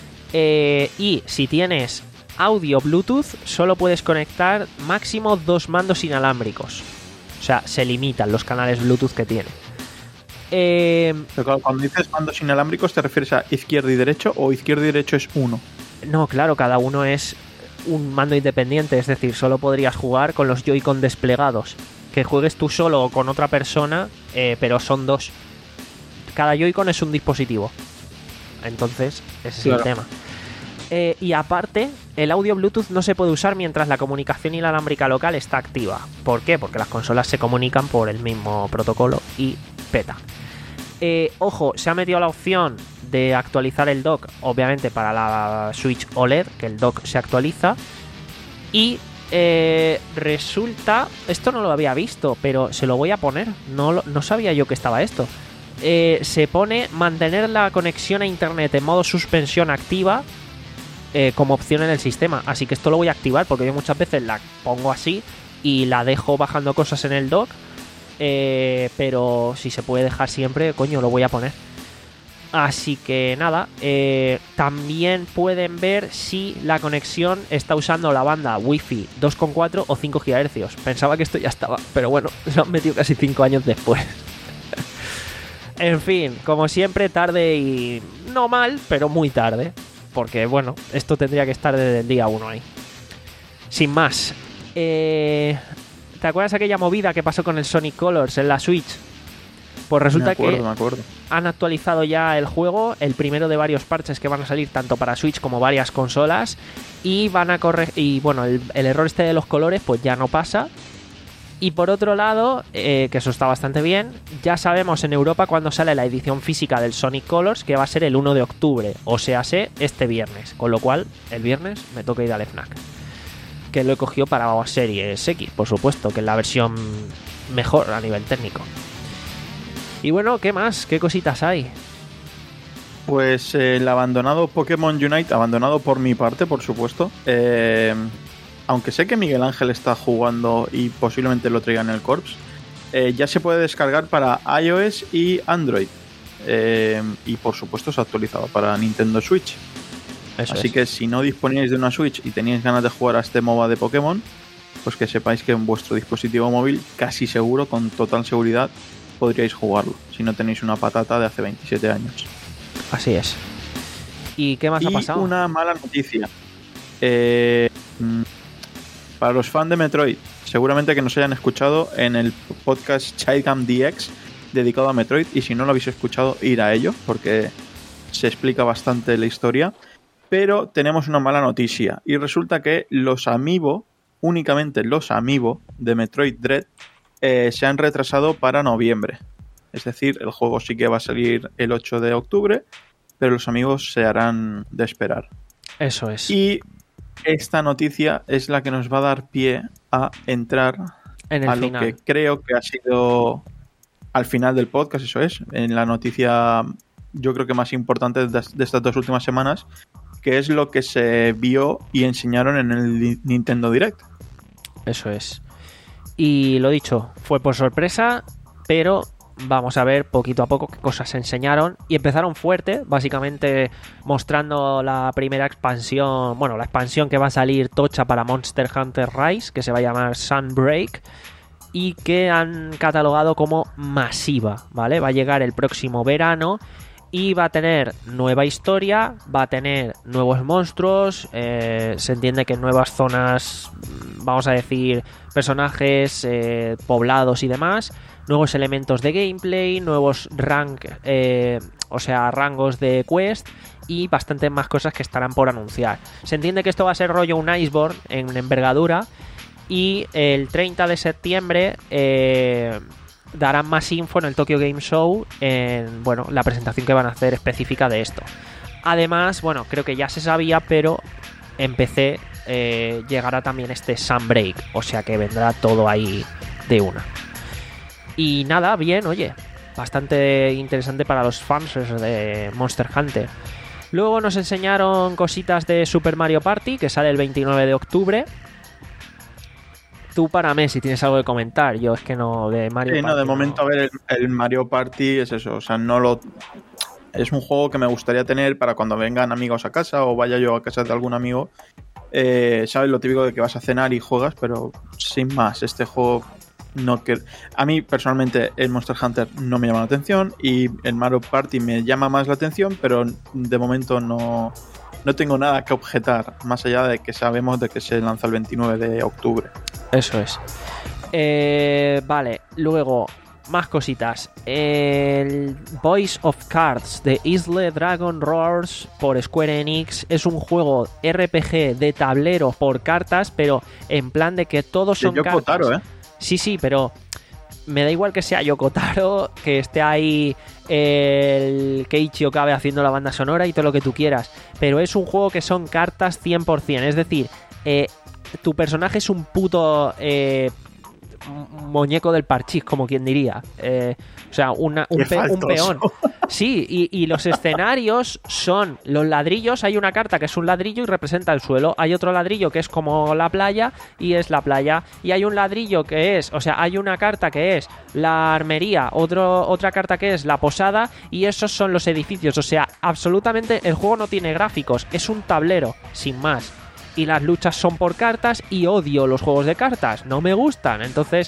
Eh, y si tienes audio Bluetooth, solo puedes conectar máximo dos mandos inalámbricos. O sea, se limitan los canales Bluetooth que tiene. Eh, Pero cuando dices mandos inalámbricos, ¿te refieres a izquierdo y derecho o izquierdo y derecho es uno? no, claro, cada uno es un mando independiente. Es decir, solo podrías jugar con los Joy-Con desplegados. Que juegues tú solo o con otra persona, eh, pero son dos. Cada Joy-Con es un dispositivo. Entonces, ese Claro. es el tema. Eh, y aparte, el audio Bluetooth no se puede usar mientras la comunicación inalámbrica local está activa. ¿Por qué? Porque las consolas se comunican por el mismo protocolo y peta. Eh, ojo, se ha metido la opción de actualizar el dock, obviamente para la Switch O L E D, que el dock se actualiza. Y eh, resulta, esto no lo había visto, pero se lo voy a poner, no, lo- no sabía yo que estaba esto. Eh, se pone mantener la conexión a internet en modo suspensión activa eh, como opción en el sistema, así que esto lo voy a activar porque yo muchas veces la pongo así y la dejo bajando cosas en el dock, eh, pero si se puede dejar siempre, coño, lo voy a poner. Así que nada, eh, también pueden ver si la conexión está usando la banda Wi-Fi dos coma cuatro o cinco gigahercios. Pensaba que esto ya estaba, pero bueno, lo han metido casi cinco años después. En fin, como siempre, tarde y no mal, pero muy tarde. Porque, bueno, esto tendría que estar desde el día uno ahí. Sin más. Eh, ¿Te acuerdas aquella movida que pasó con el Sonic Colors en la Switch? Pues resulta me acuerdo, que me acuerdo. han actualizado ya el juego, el primero de varios parches que van a salir tanto para Switch como varias consolas. Y van a corregir. Y bueno, el, el error este de los colores, pues ya no pasa. Y por otro lado, eh, que eso está bastante bien, ya sabemos en Europa cuándo sale la edición física del Sonic Colors, que va a ser el uno de octubre, o sea, sé este viernes. Con lo cual, el viernes me toca ir al FNAC. Que lo he cogido para Series X, por supuesto, que es la versión mejor a nivel técnico. Y bueno, ¿qué más? ¿Qué cositas hay? Pues eh, el abandonado Pokémon Unite, abandonado por mi parte, por supuesto. Eh, aunque sé que Miguel Ángel está jugando y posiblemente lo traiga en el Corps, eh, ya se puede descargar para iOS y Android. Eh, y por supuesto se ha actualizado para Nintendo Switch. Eso Así es. que si no disponíais de una Switch y teníais ganas de jugar a este MOBA de Pokémon, pues que sepáis que en vuestro dispositivo móvil, casi seguro, con total seguridad, podríais jugarlo, si no tenéis una patata de hace veintisiete años. Así es. ¿Y qué más y ha pasado? Una mala noticia. Eh, para los fans de Metroid, seguramente que nos hayan escuchado en el podcast Childgam D X dedicado a Metroid, y si no lo habéis escuchado, ir a ello, porque se explica bastante la historia. Pero tenemos una mala noticia, y resulta que los amiibo, únicamente los amiibo de Metroid Dread, eh, se han retrasado para noviembre. Es decir, el juego sí que va a salir el ocho de octubre, pero los amigos se harán de esperar. Eso es. Y esta noticia es la que nos va a dar pie a entrar en el a lo final. que creo que ha sido al final del podcast, eso es, en la noticia yo creo que más importante de, de estas dos últimas semanas, que es lo que se vio y enseñaron en el Nintendo Direct. Eso es. Y lo dicho, fue por sorpresa, pero vamos a ver poquito a poco qué cosas se enseñaron. Y empezaron fuerte, básicamente mostrando la primera expansión, bueno, la expansión que va a salir tocha para Monster Hunter Rise, que se va a llamar Sunbreak, y que han catalogado como masiva, ¿vale? Va a llegar el próximo verano y va a tener nueva historia, va a tener nuevos monstruos, eh, se entiende que nuevas zonas, vamos a decir, personajes, eh, poblados y demás, nuevos elementos de gameplay, nuevos rank, eh, o sea, rangos de quest y bastantes más cosas que estarán por anunciar. Se entiende que esto va a ser rollo un Iceborne en envergadura, y el treinta de septiembre eh, darán más info en el Tokyo Game Show, en bueno, la presentación que van a hacer específica de esto. Además, bueno, creo que ya se sabía, pero en P C eh, llegará también este Sunbreak, o sea que vendrá todo ahí de una. Y nada, bien, oye, bastante interesante para los fans de Monster Hunter. Luego nos enseñaron cositas de Super Mario Party, que sale el veintinueve de octubre. Tú para mí, si tienes algo que comentar, yo es que no, de Mario Sí, Party. no, de momento, no. a ver, el, el Mario Party es eso, o sea, no lo... Es un juego que me gustaría tener para cuando vengan amigos a casa o vaya yo a casa de algún amigo. Eh, Sabes lo típico de que vas a cenar y juegas, pero sin más, este juego no que... A mí, personalmente, el Monster Hunter no me llama la atención y el Mario Party me llama más la atención, pero de momento no... No tengo nada que objetar, más allá de que sabemos de que se lanza el veintinueve de octubre. Eso es. Eh, vale, luego, más cositas. El Voice of Cards de Isle Dragon Roars por Square Enix es un juego R P G de tablero por cartas, pero en plan de que todos son Yoko cartas. Taro, ¿eh? Sí, sí, pero me da igual que sea Yoko Taro, que esté ahí el Keiichi Okabe haciendo la banda sonora y todo lo que tú quieras, pero es un juego que son cartas cien por ciento, es decir, eh, tu personaje es un puto eh, muñeco del parchís, como quien diría, eh, o sea, una, un, pe, un peón. Sí, y, y los escenarios son los ladrillos. Hay una carta que es un ladrillo y representa el suelo. Hay otro ladrillo que es como la playa y es la playa. Y hay un ladrillo que es, o sea, hay una carta que es la armería, otro, otra carta que es la posada, y esos son los edificios. O sea, absolutamente el juego no tiene gráficos, es un tablero, sin más. Y las luchas son por cartas y odio los juegos de cartas, no me gustan. Entonces,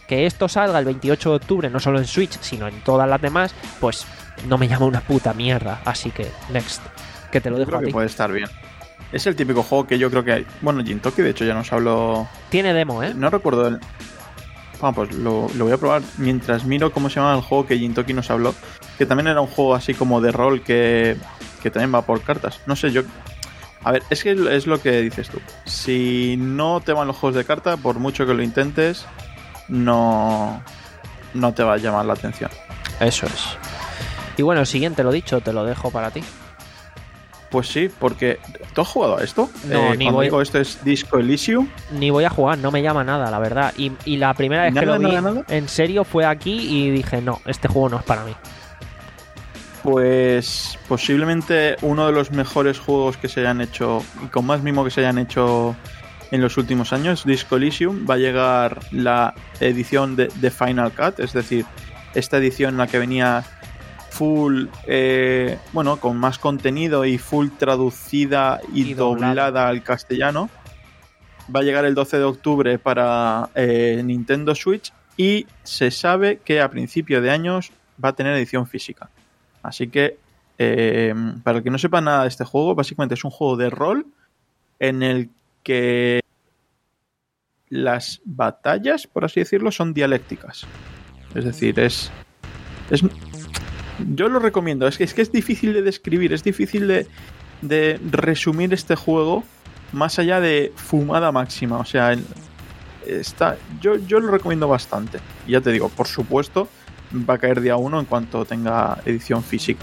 Que esto salga el veintiocho de octubre, no solo en Switch, sino en todas las demás, pues no me llama una puta mierda. Así que, next, que te lo Yo dejo creo a que ti. puede estar bien. Es el típico juego que yo creo que hay. Bueno, Gintoki, de hecho, ya nos habló. Tiene demo, ¿eh? No recuerdo el. Ah, pues lo, lo voy a probar mientras miro cómo se llama el juego que Gintoki nos habló. Que también era un juego así como de rol que, que también va por cartas. No sé, yo. A ver, es que es lo que dices tú. Si no te van los juegos de carta, por mucho que lo intentes, no. No te va a llamar la atención. Eso es. Y bueno, el siguiente, lo dicho, te lo dejo para ti. Pues sí, porque. ¿Tú has jugado a esto? No, eh, ni cuando voy- digo esto es Disco Elysium. Ni voy a jugar, no me llama nada, la verdad. Y, y la primera vez que ¿Nada, lo vi nada, nada? en serio fue aquí y dije, no, este juego no es para mí. Pues posiblemente uno de los mejores juegos que se hayan hecho y con más mimo que se hayan hecho en los últimos años, Disco Elysium. Va a llegar la edición de, de Final Cut, es decir, esta edición en la que venía full, eh, bueno, con más contenido y full traducida y, Y doblada. doblada al castellano. Va a llegar el doce de octubre para eh, Nintendo Switch y se sabe que a principio de años va a tener edición física. Así que, eh, para el que no sepa nada de este juego, básicamente es un juego de rol en el que las batallas, por así decirlo, son dialécticas. Es decir, es... es yo lo recomiendo. Es que, es que es difícil de describir, es difícil de, de resumir este juego más allá de fumada máxima. O sea, el- está, yo, yo lo recomiendo bastante. Y ya te digo, por supuesto, va a caer día uno en cuanto tenga edición física.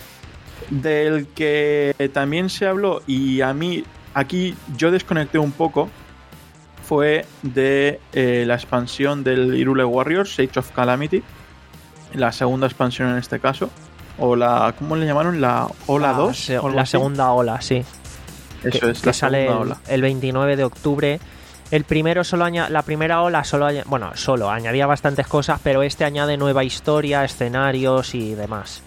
Del que también se habló, y a mí aquí yo desconecté un poco, fue de eh, la expansión del Hyrule Warriors, Age of Calamity, la segunda expansión en este caso, o la, ¿cómo le llamaron? La Ola La dos. se- o algo La así. segunda ola, sí. Eso que, es, que la sale segunda el, ola. el veintinueve de octubre. El primero solo aña- la primera ola solo aña- bueno, solo añadía bastantes cosas, pero este añade nueva historia, escenarios y demás.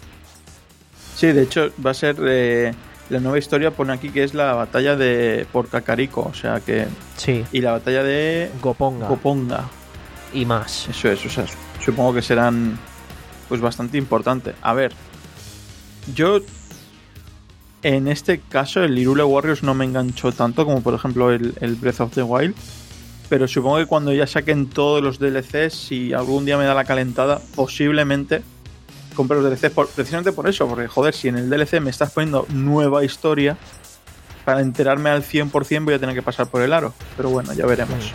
Sí, de hecho va a ser eh, la nueva historia, pone aquí que es la batalla de por Kakariko, o sea que Sí, y la batalla de Goponga Goponga. y más. Eso es, o sea, supongo que serán pues bastante importantes. A ver, yo en este caso el Hyrule Warriors no me enganchó tanto como por ejemplo el, el Breath of the Wild, pero supongo que cuando ya saquen todos los D L Cs, si algún día me da la calentada, posiblemente compre los D L Cs por- precisamente por eso, porque joder, si en el D L C me estás poniendo nueva historia, para enterarme al cien por ciento voy a tener que pasar por el aro, pero bueno, ya veremos.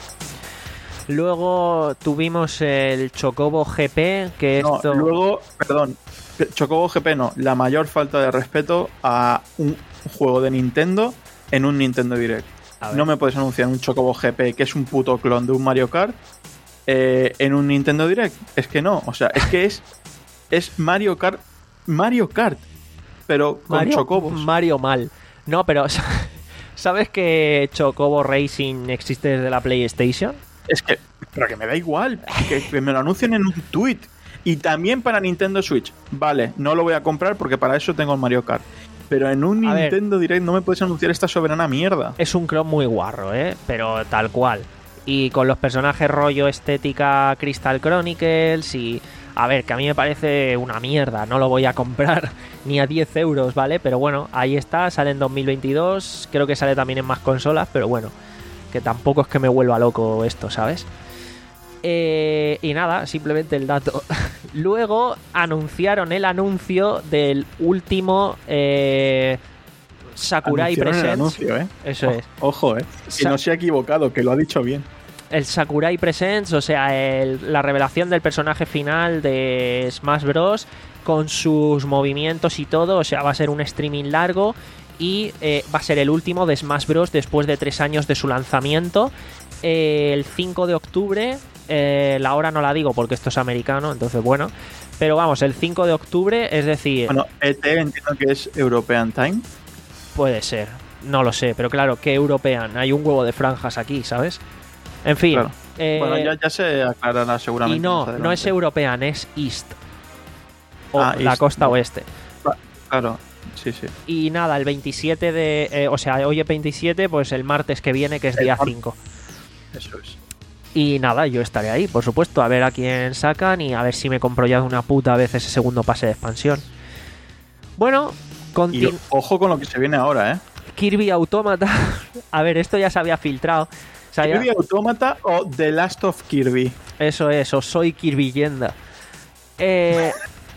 Luego tuvimos el Chocobo G P, que No, esto... luego, perdón, Chocobo G P no, la mayor falta de respeto a un juego de Nintendo en un Nintendo Direct. A ver. No me puedes anunciar un Chocobo G P que es un puto clon de un Mario Kart eh, en un Nintendo Direct. Es que no, o sea, es que es, es Mario Kart, Mario Kart, pero con Mario, chocobos. Mario mal. No, pero ¿sabes que Chocobo Racing existe desde la PlayStation? Es que, pero que me da igual, que, que me lo anuncien en un tweet. Y también para Nintendo Switch. Vale, no lo voy a comprar porque para eso tengo el Mario Kart. Pero en un A ver. Nintendo Direct no me puedes anunciar esta soberana mierda. Es un clon muy guarro, ¿eh? Pero tal cual. Y con los personajes rollo estética Crystal Chronicles y... A ver, que a mí me parece una mierda, no lo voy a comprar ni a diez euros, ¿vale? Pero bueno, ahí está, sale en dos mil veintidós, creo que sale también en más consolas, pero bueno, que tampoco es que me vuelva loco esto, ¿sabes? Eh, y nada, simplemente el dato. Luego anunciaron el anuncio del último eh, Sakurai Anunciaron el Presents. anuncio, ¿eh? Eso es. Ojo, ¿eh? Que Sa- no se ha equivocado, que lo ha dicho bien. El Sakurai Presents, o sea, el- la revelación del personaje final de Smash Bros. Con sus movimientos y todo, o sea, va a ser un streaming largo y eh, va a ser el último de Smash Bros. Después de tres años de su lanzamiento. Eh, el cinco de octubre, eh, la hora no la digo porque esto es americano, entonces bueno, pero vamos, el cinco de octubre, es decir, Bueno, E T entiendo que es European Time. puede ser, no lo sé, pero claro, que European, hay un huevo de franjas aquí, ¿sabes? En fin, Claro. eh, Bueno, ya, ya se aclarará seguramente. y no, más no es adelante. European, es East. O Ah, la East. costa oeste. Claro, sí, sí. Y nada, el veintisiete de... eh, o sea, hoy es veintisiete, pues el martes que viene, que es El día mar- cinco. Eso es. Y nada, yo estaré ahí, por supuesto, a ver a quién sacan y a ver si me compro ya de una puta vez ese segundo pase de expansión. Bueno, continu- Y ojo con lo que se viene ahora, ¿eh? Kirby Automata. A ver, esto ya se había filtrado. Se había- ¿Kirby Automata o The Last of Kirby? Eso es, o soy Kirby Yenda. Eh...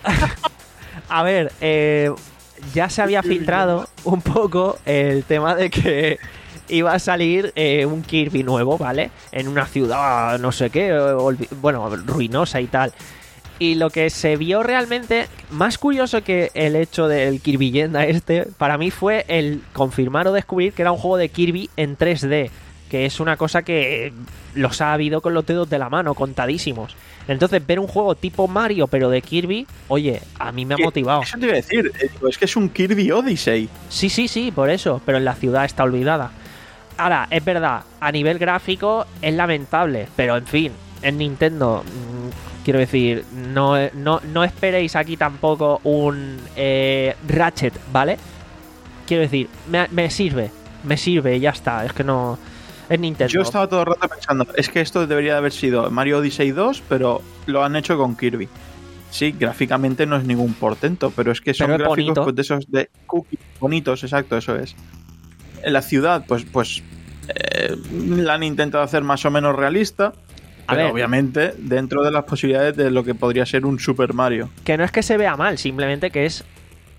a ver, eh... ya se había filtrado un poco el tema de que iba a salir eh, un Kirby nuevo, ¿vale? En una ciudad, no sé qué, olvi- bueno, ruinosa y tal. Y lo que se vio realmente, más curioso que el hecho del Kirby Yenda este, para mí fue el confirmar o descubrir que era un juego de Kirby en tres D, que es una cosa que los ha habido con los dedos de la mano, contadísimos. Entonces, ver un juego tipo Mario, pero de Kirby, oye, a mí me ha ¿Qué? motivado. Eso te iba a decir, eh, es que es un Kirby Odyssey. Sí, sí, sí, por eso, pero en la ciudad está olvidada. Ahora, es verdad, a nivel gráfico es lamentable, pero en fin, en Nintendo, mmm, quiero decir, no, no, no esperéis aquí tampoco un eh, Ratchet, ¿vale? Quiero decir, me, me sirve, me sirve y ya está, es que no... Es Nintendo. Yo estaba todo el rato pensando, es que esto debería de haber sido Mario Odyssey dos, pero lo han hecho con Kirby. Sí, gráficamente no es ningún portento, pero es que son Pero es gráficos bonito. pues, de esos de cookies bonitos, exacto, eso es. En la ciudad, pues, pues eh, la han intentado hacer más o menos realista, A pero ver. obviamente dentro de las posibilidades de lo que podría ser un Super Mario. Que no es que se vea mal, simplemente que es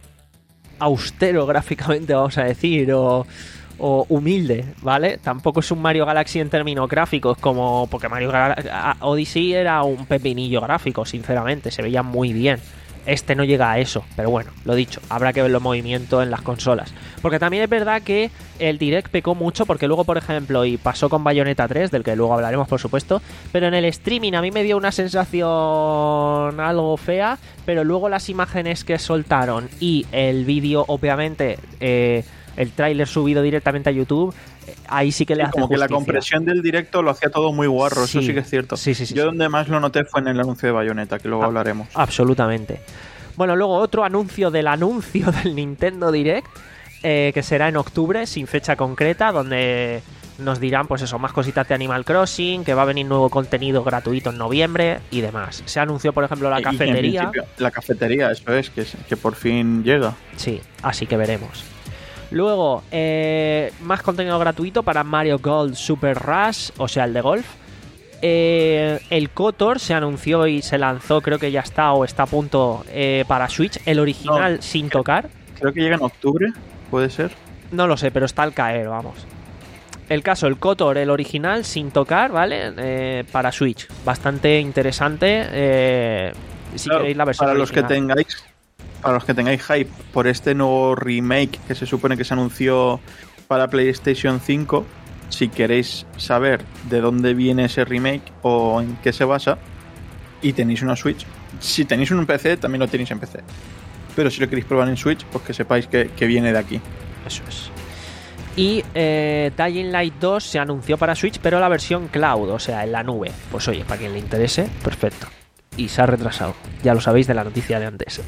austero gráficamente, vamos a decir, o, o humilde, ¿vale? Tampoco es un Mario Galaxy en términos gráficos, como porque Mario Gal- Odyssey era un pepinillo gráfico, sinceramente, se veía muy bien. Este no llega a eso, pero bueno, lo dicho, habrá que verlo en movimiento en las consolas. Porque también es verdad que el Direct pecó mucho, porque luego, por ejemplo, y pasó con Bayonetta tres, del que luego hablaremos, por supuesto, pero en el streaming a mí me dio una sensación algo fea, pero luego las imágenes que soltaron y el vídeo, obviamente, eh, el tráiler subido directamente a YouTube, eh, ahí sí que le Sí, hace como que la justicia. compresión del directo lo hacía todo muy guarro, Sí, eso sí que es cierto. sí, sí, sí, Yo sí. donde más lo noté fue en el anuncio de Bayonetta, que luego Ah, hablaremos. Absolutamente. Bueno, luego otro anuncio del anuncio del Nintendo Direct, eh, que será en octubre, sin fecha concreta, donde nos dirán, pues eso, más cositas de Animal Crossing, que va a venir nuevo contenido gratuito en noviembre y demás. Se anunció, por ejemplo, la Y que en cafetería. principio, la cafetería, eso es, que, que por fin llega. Sí, así que veremos. Luego, eh, más contenido gratuito para Mario Golf Super Rush, o sea, el de golf. Eh, el KOTOR se anunció y se lanzó, creo que ya está o está a punto eh, para Switch, el original No, sin tocar. Creo que llega en octubre, puede ser. No lo sé, pero está al caer, vamos. El caso, el KOTOR, el original sin tocar, ¿vale? Eh, para Switch. Bastante interesante. Eh, si Claro, queréis la versión para los que original. tengáis para los que tengáis hype por este nuevo remake que se supone que se anunció para PlayStation cinco, si queréis saber de dónde viene ese remake o en qué se basa y tenéis una Switch, si tenéis un P C también lo tenéis en P C, pero si lo queréis probar en Switch, pues que sepáis que, que viene de aquí. Eso es. Y eh, Dying Light dos se anunció para Switch, pero la versión cloud, o sea, en la nube. Pues oye, para quien le interese, perfecto. Y se ha retrasado, ya lo sabéis de la noticia de antes.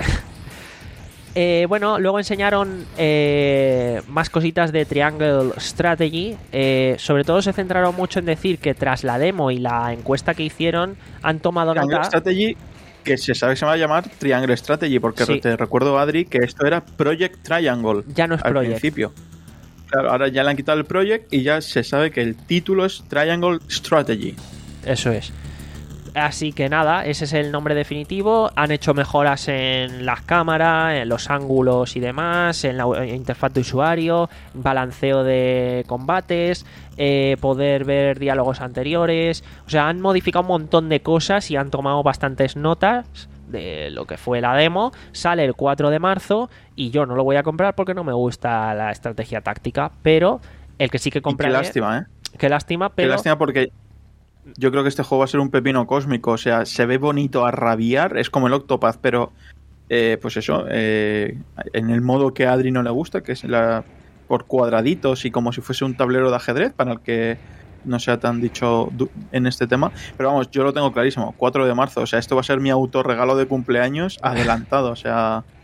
Eh, bueno, luego enseñaron eh, más cositas de Triangle Strategy. Eh, sobre todo se centraron mucho en decir que tras la demo y la encuesta que hicieron han tomado Triangle nota. Strategy, que se sabe que se va a llamar Triangle Strategy, porque Sí. te recuerdo, Adri, que esto era Project Triangle Ya no es al Project. principio. Claro, ahora ya le han quitado el Project y ya se sabe que el título es Triangle Strategy. Eso es. Así que nada, ese es el nombre definitivo. Han hecho mejoras en las cámaras, en los ángulos y demás, en la interfaz de usuario, balanceo de combates, eh, poder ver diálogos anteriores. O sea, han modificado un montón de cosas y han tomado bastantes notas de lo que fue la demo. Sale el cuatro de marzo y yo no lo voy a comprar porque no me gusta la estrategia táctica, pero el que sí que Y qué compraré... lástima, ¿eh? Qué lástima, pero... Qué lástima porque yo creo que este juego va a ser un pepino cósmico. O sea, se ve bonito a rabiar. Es como el Octopath, pero eh, pues eso, eh, en el modo que a Adri no le gusta, que es la por cuadraditos y como si fuese un tablero de ajedrez, para el que no sea tan dicho du- en este tema. Pero vamos, yo lo tengo clarísimo. cuatro de marzo. O sea, esto va a ser mi autorregalo de cumpleaños adelantado. O sea,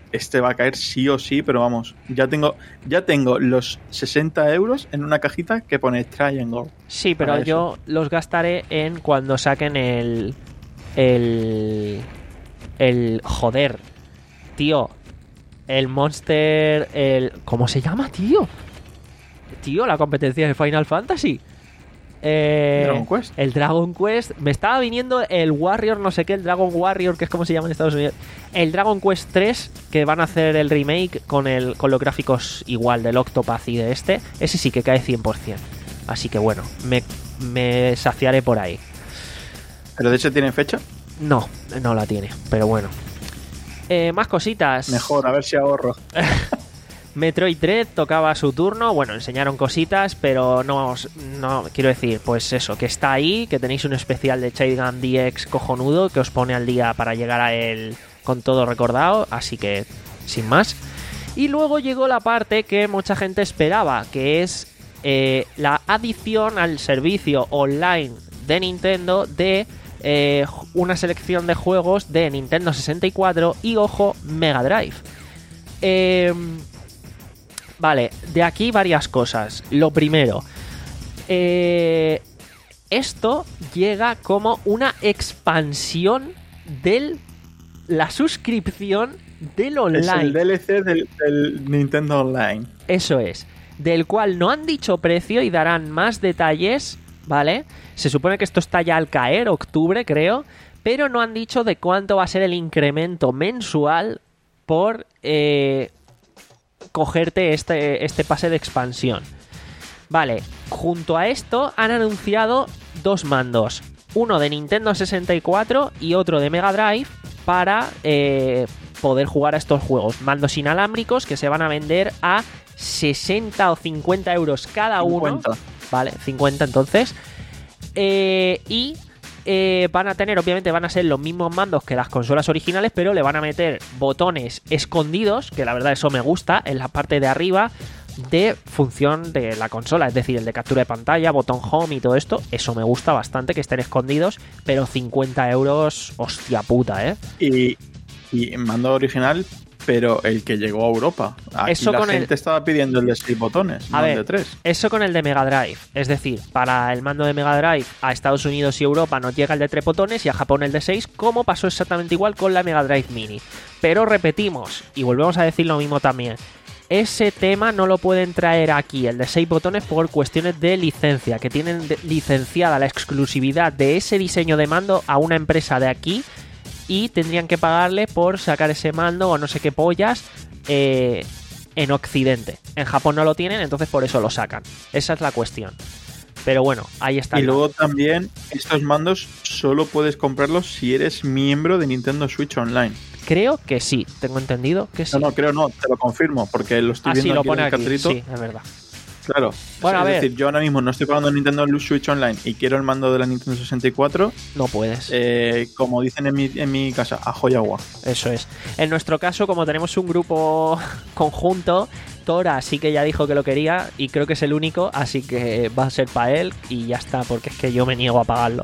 este va a caer sí o sí, pero vamos, ya tengo ya tengo los sesenta euros en una cajita que pone Triangle. Sí, pero Para yo los gastaré en cuando saquen el... El... El... Joder. Tío. El Monster... El... ¿Cómo se llama, tío? Tío, la competencia de Final Fantasy. Eh, Dragon Quest. El Dragon Quest. Me estaba viniendo el Warrior, no sé qué, el Dragon Warrior, que es como se llama en Estados Unidos. El Dragon Quest tres, que van a hacer el remake con, el, con los gráficos igual del Octopath y de este. Ese sí que cae cien por ciento. Así que bueno, me, me saciaré por ahí. ¿Pero de hecho tiene fecha? No, no la tiene, pero bueno. Eh, más cositas. Mejor, a ver si ahorro. Metroid Dread tocaba su turno. Bueno, enseñaron cositas, pero no, no quiero decir, pues eso, que está ahí, que tenéis un especial de Child D X cojonudo que os pone al día para llegar a él con todo recordado, así que sin más. Y luego llegó la parte que mucha gente esperaba, que es eh, la adición al servicio online de Nintendo de eh, una selección de juegos de Nintendo sesenta y cuatro y, ojo, Mega Drive. Eh... Vale, de aquí varias cosas. Lo primero, eh, esto llega como una expansión de la suscripción del online. Es el D L C del, del Nintendo Online. Eso es, del cual no han dicho precio y darán más detalles, ¿vale? Se supone que esto está ya al caer, octubre creo, pero no han dicho de cuánto va a ser el incremento mensual por... Eh, cogerte este, este pase de expansión. Vale, junto a esto han anunciado dos mandos, uno de Nintendo sesenta y cuatro y otro de Mega Drive para eh, poder jugar a estos juegos. Mandos inalámbricos que se van a vender a sesenta o cincuenta euros cada uno. cincuenta. Vale, cincuenta entonces. Eh, y Eh, van a tener, obviamente van a ser los mismos mandos que las consolas originales, pero le van a meter botones escondidos, que la verdad eso me gusta, en la parte de arriba de función de la consola, es decir, el de captura de pantalla, botón home y todo esto, eso me gusta bastante que estén escondidos, pero cincuenta euros, hostia puta, ¿eh? Y, y mando original, pero el que llegó a Europa. Aquí eso la con gente el... estaba pidiendo el de seis botones, a no ver, el de tres. Eso con el de Mega Drive. Es decir, para el mando de Mega Drive a Estados Unidos y Europa nos llega el de tres botones y a Japón el de seis, como pasó exactamente igual con la Mega Drive Mini. Pero repetimos, y volvemos a decir lo mismo también, ese tema no lo pueden traer aquí, el de seis botones, por cuestiones de licencia, que tienen de- licenciada la exclusividad de ese diseño de mando a una empresa de aquí y tendrían que pagarle por sacar ese mando o no sé qué pollas eh, en Occidente. En Japón no lo tienen, entonces por eso lo sacan. Esa es la cuestión. Pero bueno, ahí está. Y luego también, estos mandos solo puedes comprarlos si eres miembro de Nintendo Switch Online. Creo que sí, tengo entendido que sí. No, no, creo no, te lo confirmo, porque lo estoy Ah, sí, viendo lo aquí en pone el aquí. cartelito. Sí, es verdad. Claro. Bueno, es a ver. decir, yo ahora mismo no estoy pagando Nintendo Switch Online y quiero el mando de la Nintendo sesenta y cuatro. No puedes. Eh, como dicen en mi, en mi casa, a joyagua. Eso es. En nuestro caso, como tenemos un grupo conjunto, Tora sí que ya dijo que lo quería y creo que es el único, así que va a ser para él y ya está, porque es que yo me niego a pagarlo.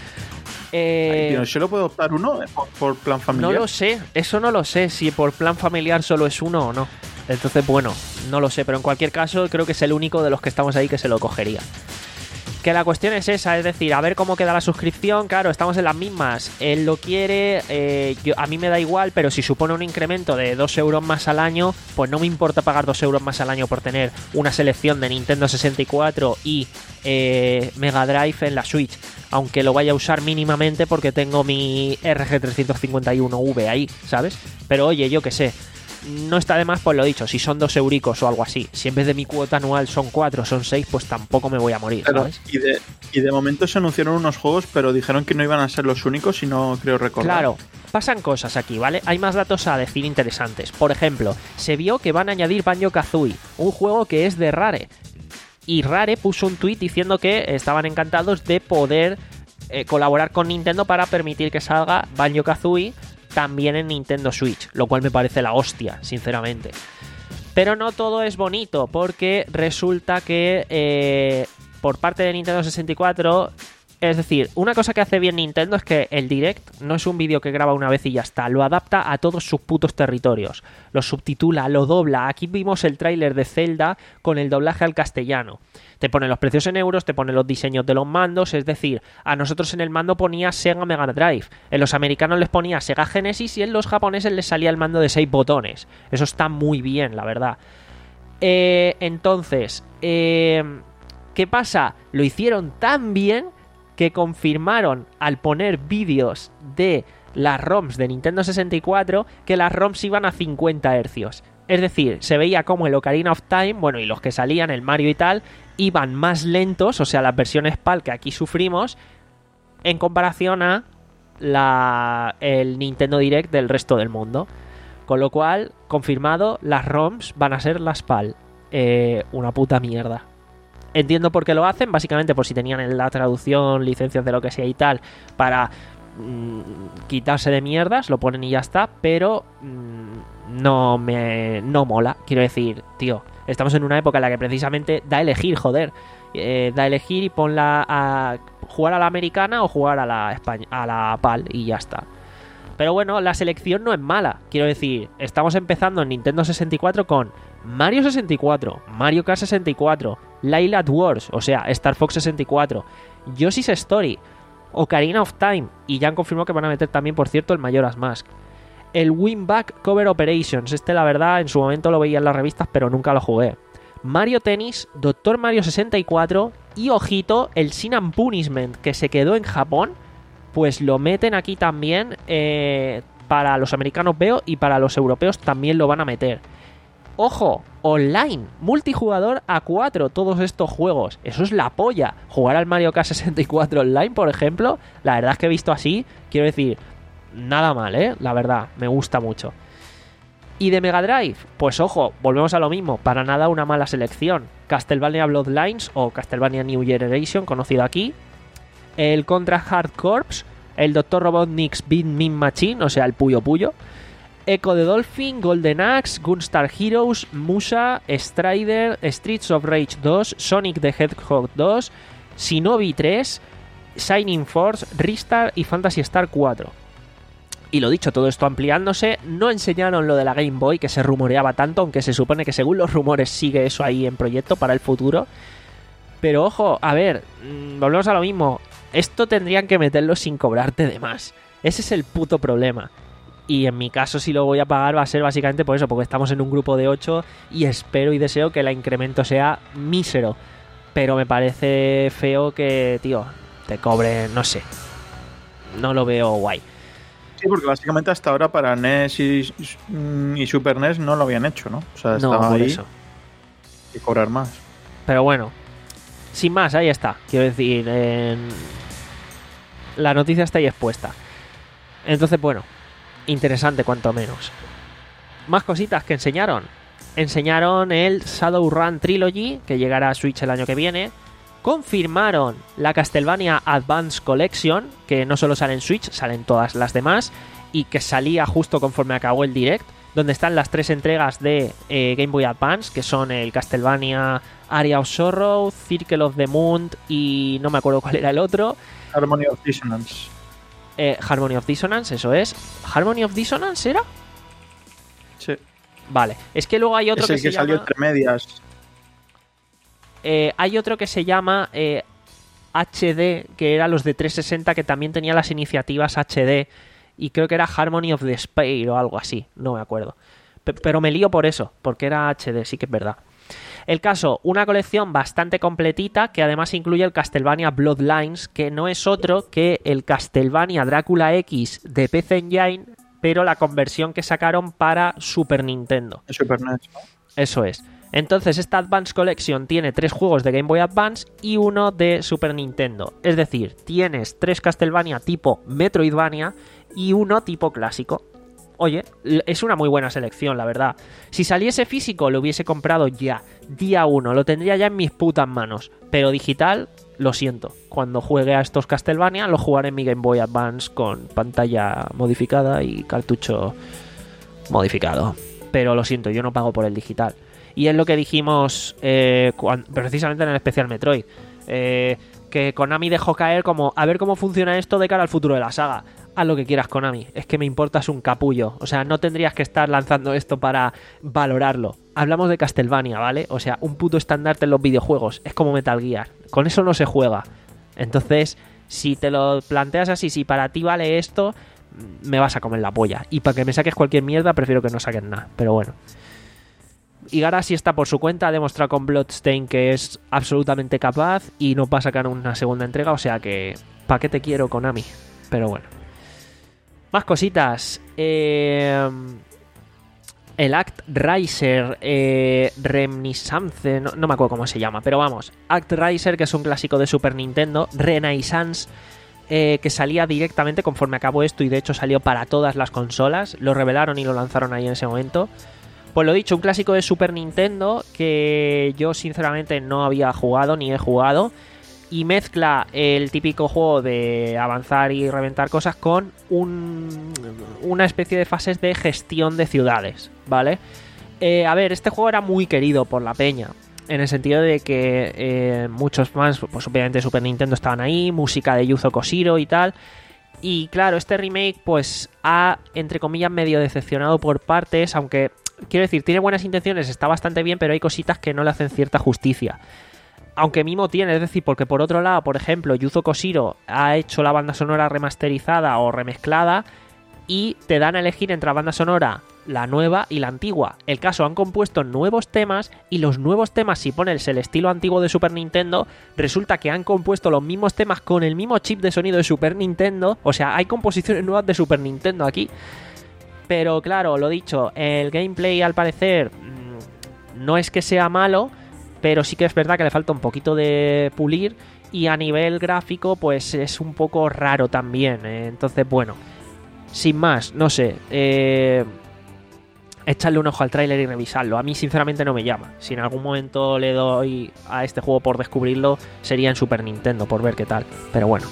Eh, Tío, ¿solo puedo optar uno por, por plan familiar? no lo sé, eso no lo sé, si por plan familiar solo es uno o no. Entonces, bueno, no lo sé, pero en cualquier caso creo que es el único de los que estamos ahí que se lo cogería. Que la cuestión es esa, es decir, a ver cómo queda la suscripción. Claro, estamos en las mismas. Él lo quiere, eh, yo, a mí me da igual, pero si supone un incremento de dos euros más al año, pues no me importa pagar dos euros más al año por tener una selección de Nintendo sesenta y cuatro y eh, Mega Drive en la Switch. Aunque lo vaya a usar mínimamente porque tengo mi R G trescientos cincuenta y uno V ahí, ¿sabes? Pero oye, yo qué sé. No está de más, pues lo dicho, si son dos euricos o algo así. Si en vez de mi cuota anual son cuatro, son seis, pues tampoco me voy a morir, Claro, ¿sabes? y, de, y de momento se anunciaron unos juegos, pero dijeron que no iban a ser los únicos, y no creo recordar. Claro, pasan cosas aquí, ¿vale? Hay más datos a decir interesantes. Por ejemplo, se vio que van a añadir Banjo-Kazooie, un juego que es de Rare. Y Rare puso un tweet diciendo que estaban encantados de poder eh, colaborar con Nintendo para permitir que salga Banjo-Kazooie también en Nintendo Switch, lo cual me parece la hostia, sinceramente. Pero no todo es bonito, porque resulta que eh, por parte de Nintendo sesenta y cuatro Es decir, una cosa que hace bien Nintendo es que el Direct no es un vídeo que graba una vez y ya está, lo adapta a todos sus putos territorios, lo subtitula, lo dobla. Aquí vimos el tráiler de Zelda con el doblaje al castellano. Te pone los precios en euros, te pone los diseños de los mandos, es decir, a nosotros en el mando ponía Sega Mega Drive, en los americanos les ponía Sega Genesis y en los japoneses les salía el mando de seis botones. Eso está muy bien, la verdad. Eh, entonces, eh, ¿qué pasa? Lo hicieron tan bien que confirmaron al poner vídeos de las ROMs de Nintendo sesenta y cuatro que las ROMs iban a cincuenta hercios. Es decir, se veía como el Ocarina of Time, bueno, y los que salían, el Mario y tal, iban más lentos, o sea, las versiones PAL que aquí sufrimos, en comparación a la, el Nintendo Direct del resto del mundo. Con lo cual, confirmado, las ROMs van a ser las PAL. Eh, una puta mierda. Entiendo por qué lo hacen, básicamente por si tenían en la traducción licencias de lo que sea y tal, para mmm, quitarse de mierdas, lo ponen y ya está, pero mmm, no me no mola. Quiero decir, tío, estamos en una época en la que precisamente da a elegir, joder, eh, da a elegir y ponla a jugar a la americana o jugar a la España, a la PAL y ya está. Pero bueno, la selección no es mala. Quiero decir, estamos empezando en Nintendo sesenta y cuatro con Mario sesenta y cuatro, Mario Kart sesenta y cuatro, Lylat Wars, o sea, Star Fox sesenta y cuatro, Yoshi's Story, Ocarina of Time, y ya han confirmado que van a meter también, por cierto, el Majora's Mask. El Winback Cover Operations, este la verdad en su momento lo veía en las revistas, pero nunca lo jugué. Mario Tennis, Doctor Mario sesenta y cuatro y, ojito, el Sin and Punishment, que se quedó en Japón, pues lo meten aquí también. Eh, para los americanos veo y para los europeos también lo van a meter. Ojo, online, multijugador a cuatro, todos estos juegos. Eso es la polla. Jugar al Mario Kart sesenta y cuatro online, por ejemplo, la verdad es que he visto así, quiero decir, nada mal, ¿eh? La verdad, me gusta mucho. Y de Mega Drive, pues ojo, volvemos a lo mismo, para nada una mala selección. Castlevania Bloodlines o Castlevania New Generation, conocido aquí. El Contra Hard Corps, el doctor Robotnik's Beat Mean Machine, o sea, el Puyo Puyo. Echo the Dolphin, Golden Axe, Gunstar Heroes, Musa, Strider, Streets of Rage dos, Sonic the Hedgehog dos, Shinobi tres, Shining Force, Ristar y Phantasy Star cuatro. Y lo dicho, todo esto ampliándose, no enseñaron lo de la Game Boy que se rumoreaba tanto, aunque se supone que según los rumores sigue eso ahí en proyecto para el futuro. Pero ojo, a ver, mmm, volvemos a lo mismo, esto tendrían que meterlo sin cobrarte de más. Ese es el puto problema. Y en mi caso, si lo voy a pagar, va a ser básicamente por eso, porque estamos en un grupo de ocho y espero y deseo que el incremento sea mísero. Pero me parece feo que, tío, te cobre, no sé. No lo veo guay. Sí, porque básicamente hasta ahora para N E S y, y Super N E S no lo habían hecho, ¿no? O sea, estaba no, por ahí eso. Y cobrar más. Pero bueno, sin más, ahí está. Quiero decir, en... la noticia está ahí expuesta. Entonces, bueno, interesante cuanto menos. Más cositas que enseñaron. Enseñaron el Shadowrun Trilogy, que llegará a Switch el año que viene. Confirmaron la Castlevania Advance Collection, que no solo sale en Switch, salen todas las demás, y que salía justo conforme acabó el Direct, donde están las tres entregas de eh, Game Boy Advance, que son el Castlevania Area of Sorrow, Circle of the Moon y no me acuerdo cuál era el otro. Harmony of Dissonance. Eh, Harmony of Dissonance, eso es. ¿Harmony of Dissonance era? Sí. Vale, es que luego hay otro es el que, que se salió llama... entre medias. Eh, hay otro que se llama eh, H D, que era los de trescientos sesenta, que también tenía las iniciativas H D, y creo que era Harmony of Despair o algo así, no me acuerdo. P- pero me lío por eso, porque era H D, sí que es verdad. El caso, una colección bastante completita, que además incluye el Castlevania Bloodlines, que no es otro que el Castlevania Drácula X de P C Engine, pero la conversión que sacaron para Super Nintendo. Super N E S, ¿no? Eso es. Entonces, esta Advance Collection tiene tres juegos de Game Boy Advance y uno de Super Nintendo. Es decir, tienes tres Castlevania tipo Metroidvania y uno tipo clásico. Oye, es una muy buena selección, la verdad. Si saliese físico, lo hubiese comprado ya, día uno. Lo tendría ya en mis putas manos. Pero digital, lo siento. Cuando juegue a estos Castlevania, lo jugaré en mi Game Boy Advance con pantalla modificada y cartucho modificado. Pero lo siento, yo no pago por el digital. Y es lo que dijimos eh, cuando, precisamente en el especial Metroid. Eh, porque Konami dejó caer como a ver cómo funciona esto de cara al futuro de la saga. Haz lo que quieras, Konami, es que me importas un capullo. O sea, no tendrías que estar lanzando esto para valorarlo. Hablamos de Castlevania, ¿vale? O sea, un puto estandarte en los videojuegos. Es como Metal Gear. Con eso no se juega. Entonces, si te lo planteas así, si para ti vale esto, me vas a comer la polla. Y para que me saques cualquier mierda, prefiero que no saques nada. Pero bueno. Igarashi está por su cuenta, ha demostrado con Bloodstain que es absolutamente capaz y no va a sacar una segunda entrega, o sea que ¿pa' qué te quiero, Konami? Pero bueno. Más cositas. Eh, el Act Riser eh, Reminiscence, no, no me acuerdo cómo se llama, pero vamos. Act Riser, que es un clásico de Super Nintendo, Renaissance, eh, que salía directamente conforme acabó esto y de hecho salió para todas las consolas. Lo revelaron y lo lanzaron ahí en ese momento. Pues lo dicho, un clásico de Super Nintendo que yo sinceramente no había jugado ni he jugado y mezcla el típico juego de avanzar y reventar cosas con un, una especie de fases de gestión de ciudades, ¿vale? Eh, a ver, este juego era muy querido por la peña, en el sentido de que eh, muchos fans, pues obviamente de Super Nintendo estaban ahí, música de Yuzo Koshiro y tal. Y claro, este remake pues ha, entre comillas, medio decepcionado por partes, aunque... Quiero decir, tiene buenas intenciones, está bastante bien, pero hay cositas que no le hacen cierta justicia. Aunque mimo tiene, es decir, porque por otro lado, por ejemplo, Yuzo Koshiro ha hecho la banda sonora remasterizada o remezclada y te dan a elegir entre la banda sonora, la nueva y la antigua. El caso, han compuesto nuevos temas y los nuevos temas, si pones el estilo antiguo de Super Nintendo, resulta que han compuesto los mismos temas con el mismo chip de sonido de Super Nintendo. O sea, hay composiciones nuevas de Super Nintendo aquí. Pero claro, lo dicho, el gameplay al parecer no es que sea malo, pero sí que es verdad que le falta un poquito de pulir y a nivel gráfico pues es un poco raro también. Entonces, bueno, sin más, no sé, eh, echarle un ojo al tráiler y revisarlo. A mí sinceramente no me llama. Si en algún momento le doy a este juego por descubrirlo, sería en Super Nintendo, por ver qué tal. Pero bueno.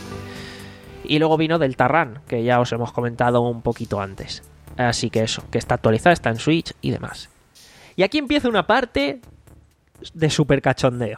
Y luego vino Deltarune, que ya os hemos comentado un poquito antes. Así que eso, que está actualizada, está en Switch y demás. Y aquí empieza una parte de super cachondeo.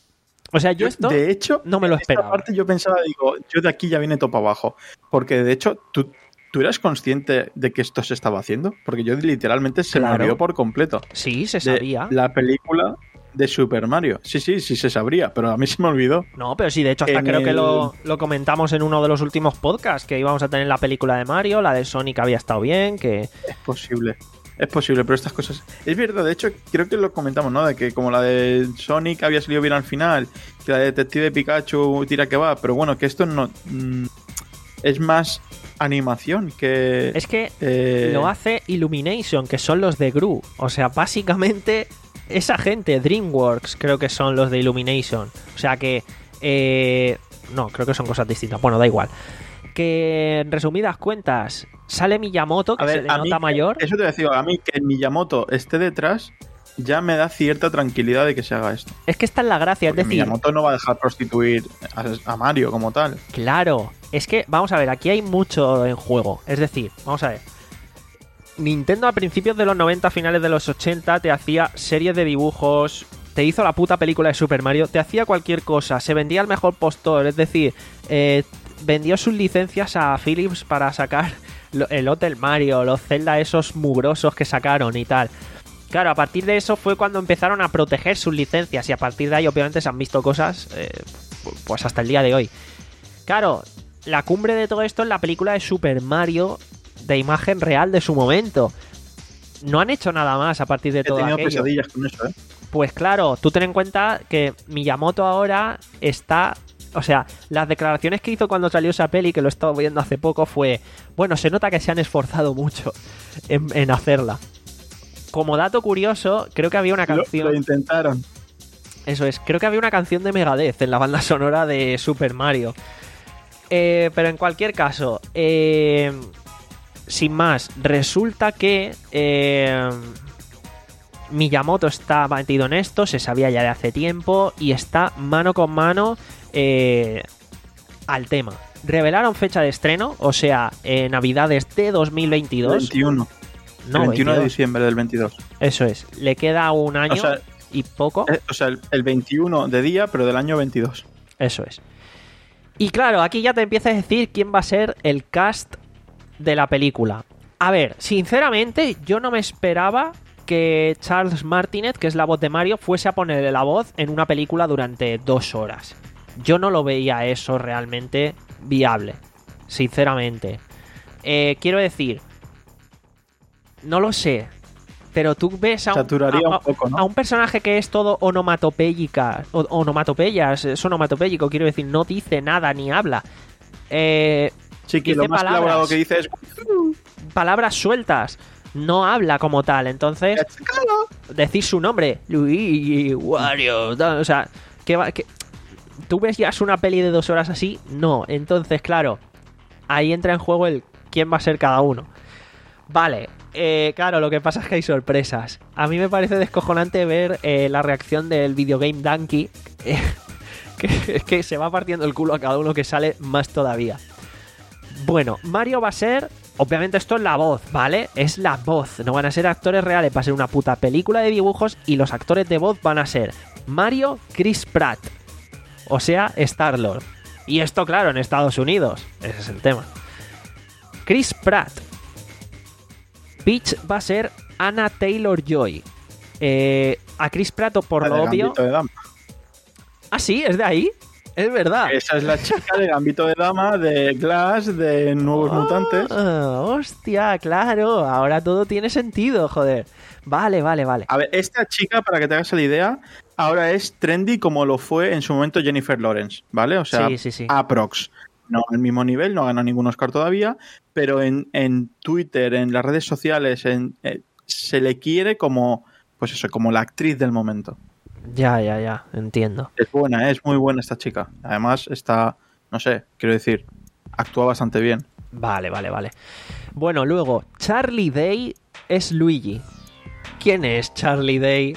O sea, yo esto de hecho, no me lo esperaba. Esta parte yo pensaba, digo, yo de aquí ya viene todo para abajo. Porque de hecho, ¿tú, ¿tú eras consciente de que esto se estaba haciendo? Porque yo literalmente se Claro. me olvidó por completo. Sí, se De sabía. la película de Super Mario. Sí, sí, sí se sabría, pero a mí se me olvidó. No, pero sí, de hecho hasta En creo el- que lo, lo comentamos en uno de los últimos podcasts, que íbamos a tener la película de Mario, la de Sonic había estado bien, que... Es posible. Es posible, pero estas cosas... Es verdad, de hecho, creo que lo comentamos, ¿no? De que como la de Sonic había salido bien al final, que la de Detective Pikachu tira que va, pero bueno, que esto no... mm, es más animación que... Es que eh, lo hace Illumination, que son los de Gru. O sea, básicamente esa gente, DreamWorks, creo que son los de Illumination. O sea que... Eh, no, creo que son cosas distintas. Bueno, da igual. Que en resumidas cuentas, sale Miyamoto, que A ver, se le a mí nota que- mayor. Eso te decía, a mí que Miyamoto esté detrás ya me da cierta tranquilidad de que se haga esto. Es que esta es la gracia, Porque es decir... Miyamoto no va a dejar prostituir a, a Mario como tal. Claro, es que, vamos a ver, aquí hay mucho en juego. Es decir, vamos a ver. Nintendo a principios de los noventa, finales de los ochenta, te hacía series de dibujos, te hizo la puta película de Super Mario, te hacía cualquier cosa, se vendía al mejor postor, es decir, eh, vendió sus licencias a Philips para sacar lo- el Hotel Mario, los Zelda esos mugrosos que sacaron y tal. Claro, a partir de eso fue cuando empezaron a proteger sus licencias y a partir de ahí obviamente se han visto cosas eh, pues hasta el día de hoy. Claro, la cumbre de todo esto es la película de Super Mario de imagen real de su momento. No han hecho nada más a partir de He todo tenido aquello. pesadillas con eso, ¿eh? Pues claro, tú ten en cuenta que Miyamoto ahora está... O sea, las declaraciones que hizo cuando salió esa peli, que lo he estado viendo hace poco, fue... Bueno, se nota que se han esforzado mucho en, en hacerla. Como dato curioso, creo que había una Lo, canción... lo intentaron. Eso es, creo que había una canción de Megadeth en la banda sonora de Super Mario. Eh, pero en cualquier caso, eh, sin más, resulta que eh, Miyamoto está metido en esto, se sabía ya de hace tiempo y está mano con mano eh, al tema. Revelaron fecha de estreno, o sea, eh, Navidades de dos mil veintidós. veintiuno. No, el veintiuno de veintidós. diciembre del veintidós. Eso es, le queda un año O sea, y poco. eh, o sea el, el veintiuno de día, pero del año veintidós. Eso es. Y claro, aquí ya te empieza a decir quién va a ser el cast de la película. A ver, sinceramente, yo no me esperaba que Charles Martinet, que es la voz de Mario, fuese a ponerle la voz en una película durante dos horas. Yo no lo veía eso realmente viable, sinceramente. Eh, quiero decir, no lo sé, pero tú ves a un, Saturaría a, un poco, ¿no? a un personaje que es todo onomatopéyica, o, onomatopeyas, es onomatopéyico, quiero decir, no dice nada ni habla. Eh, Sí, que dice lo más palabras. elaborado que dice es... palabras sueltas, no habla como tal, entonces decir su nombre, Luigi, Wario, tal, o sea, que va, que tú ves ya es una peli de dos horas así, no, entonces claro, ahí entra en juego el quién va a ser cada uno. Vale, eh, claro, lo que pasa es que hay sorpresas. A mí me parece descojonante ver eh, la reacción del Videogame Donkey, eh, que, que se va partiendo el culo a cada uno que sale más todavía. Bueno, Mario va a ser... Obviamente esto es la voz, ¿vale? Es la voz, no van a ser actores reales, va a ser una puta película de dibujos y los actores de voz van a ser Mario, Chris Pratt, o sea, Star-Lord. Y esto, claro, en Estados Unidos, ese es el tema. Chris Pratt. Peach va a ser Anna Taylor-Joy. Eh, a Chris Pratt, por lo obvio... Ah, sí, es de ahí. Es verdad. Esa es la chica de Gambito de Dama, de Glass, de Nuevos oh, Mutantes. Hostia, claro. Ahora todo tiene sentido, joder. Vale, vale, vale. A ver, esta chica, para que te hagas la idea, ahora es trendy como lo fue en su momento Jennifer Lawrence, ¿vale? O sea, sí, sí, sí. aprox. No al mismo nivel, no ha ganado ningún Oscar todavía, pero en, en Twitter, en las redes sociales, en, eh, se le quiere como, pues eso, como la actriz del momento. Ya, ya, ya, entiendo. Es buena, ¿eh? Es muy buena esta chica. Además está, no sé, quiero decir, actúa bastante bien. Vale, vale, vale. Bueno, luego, Charlie Day es Luigi. ¿Quién es Charlie Day?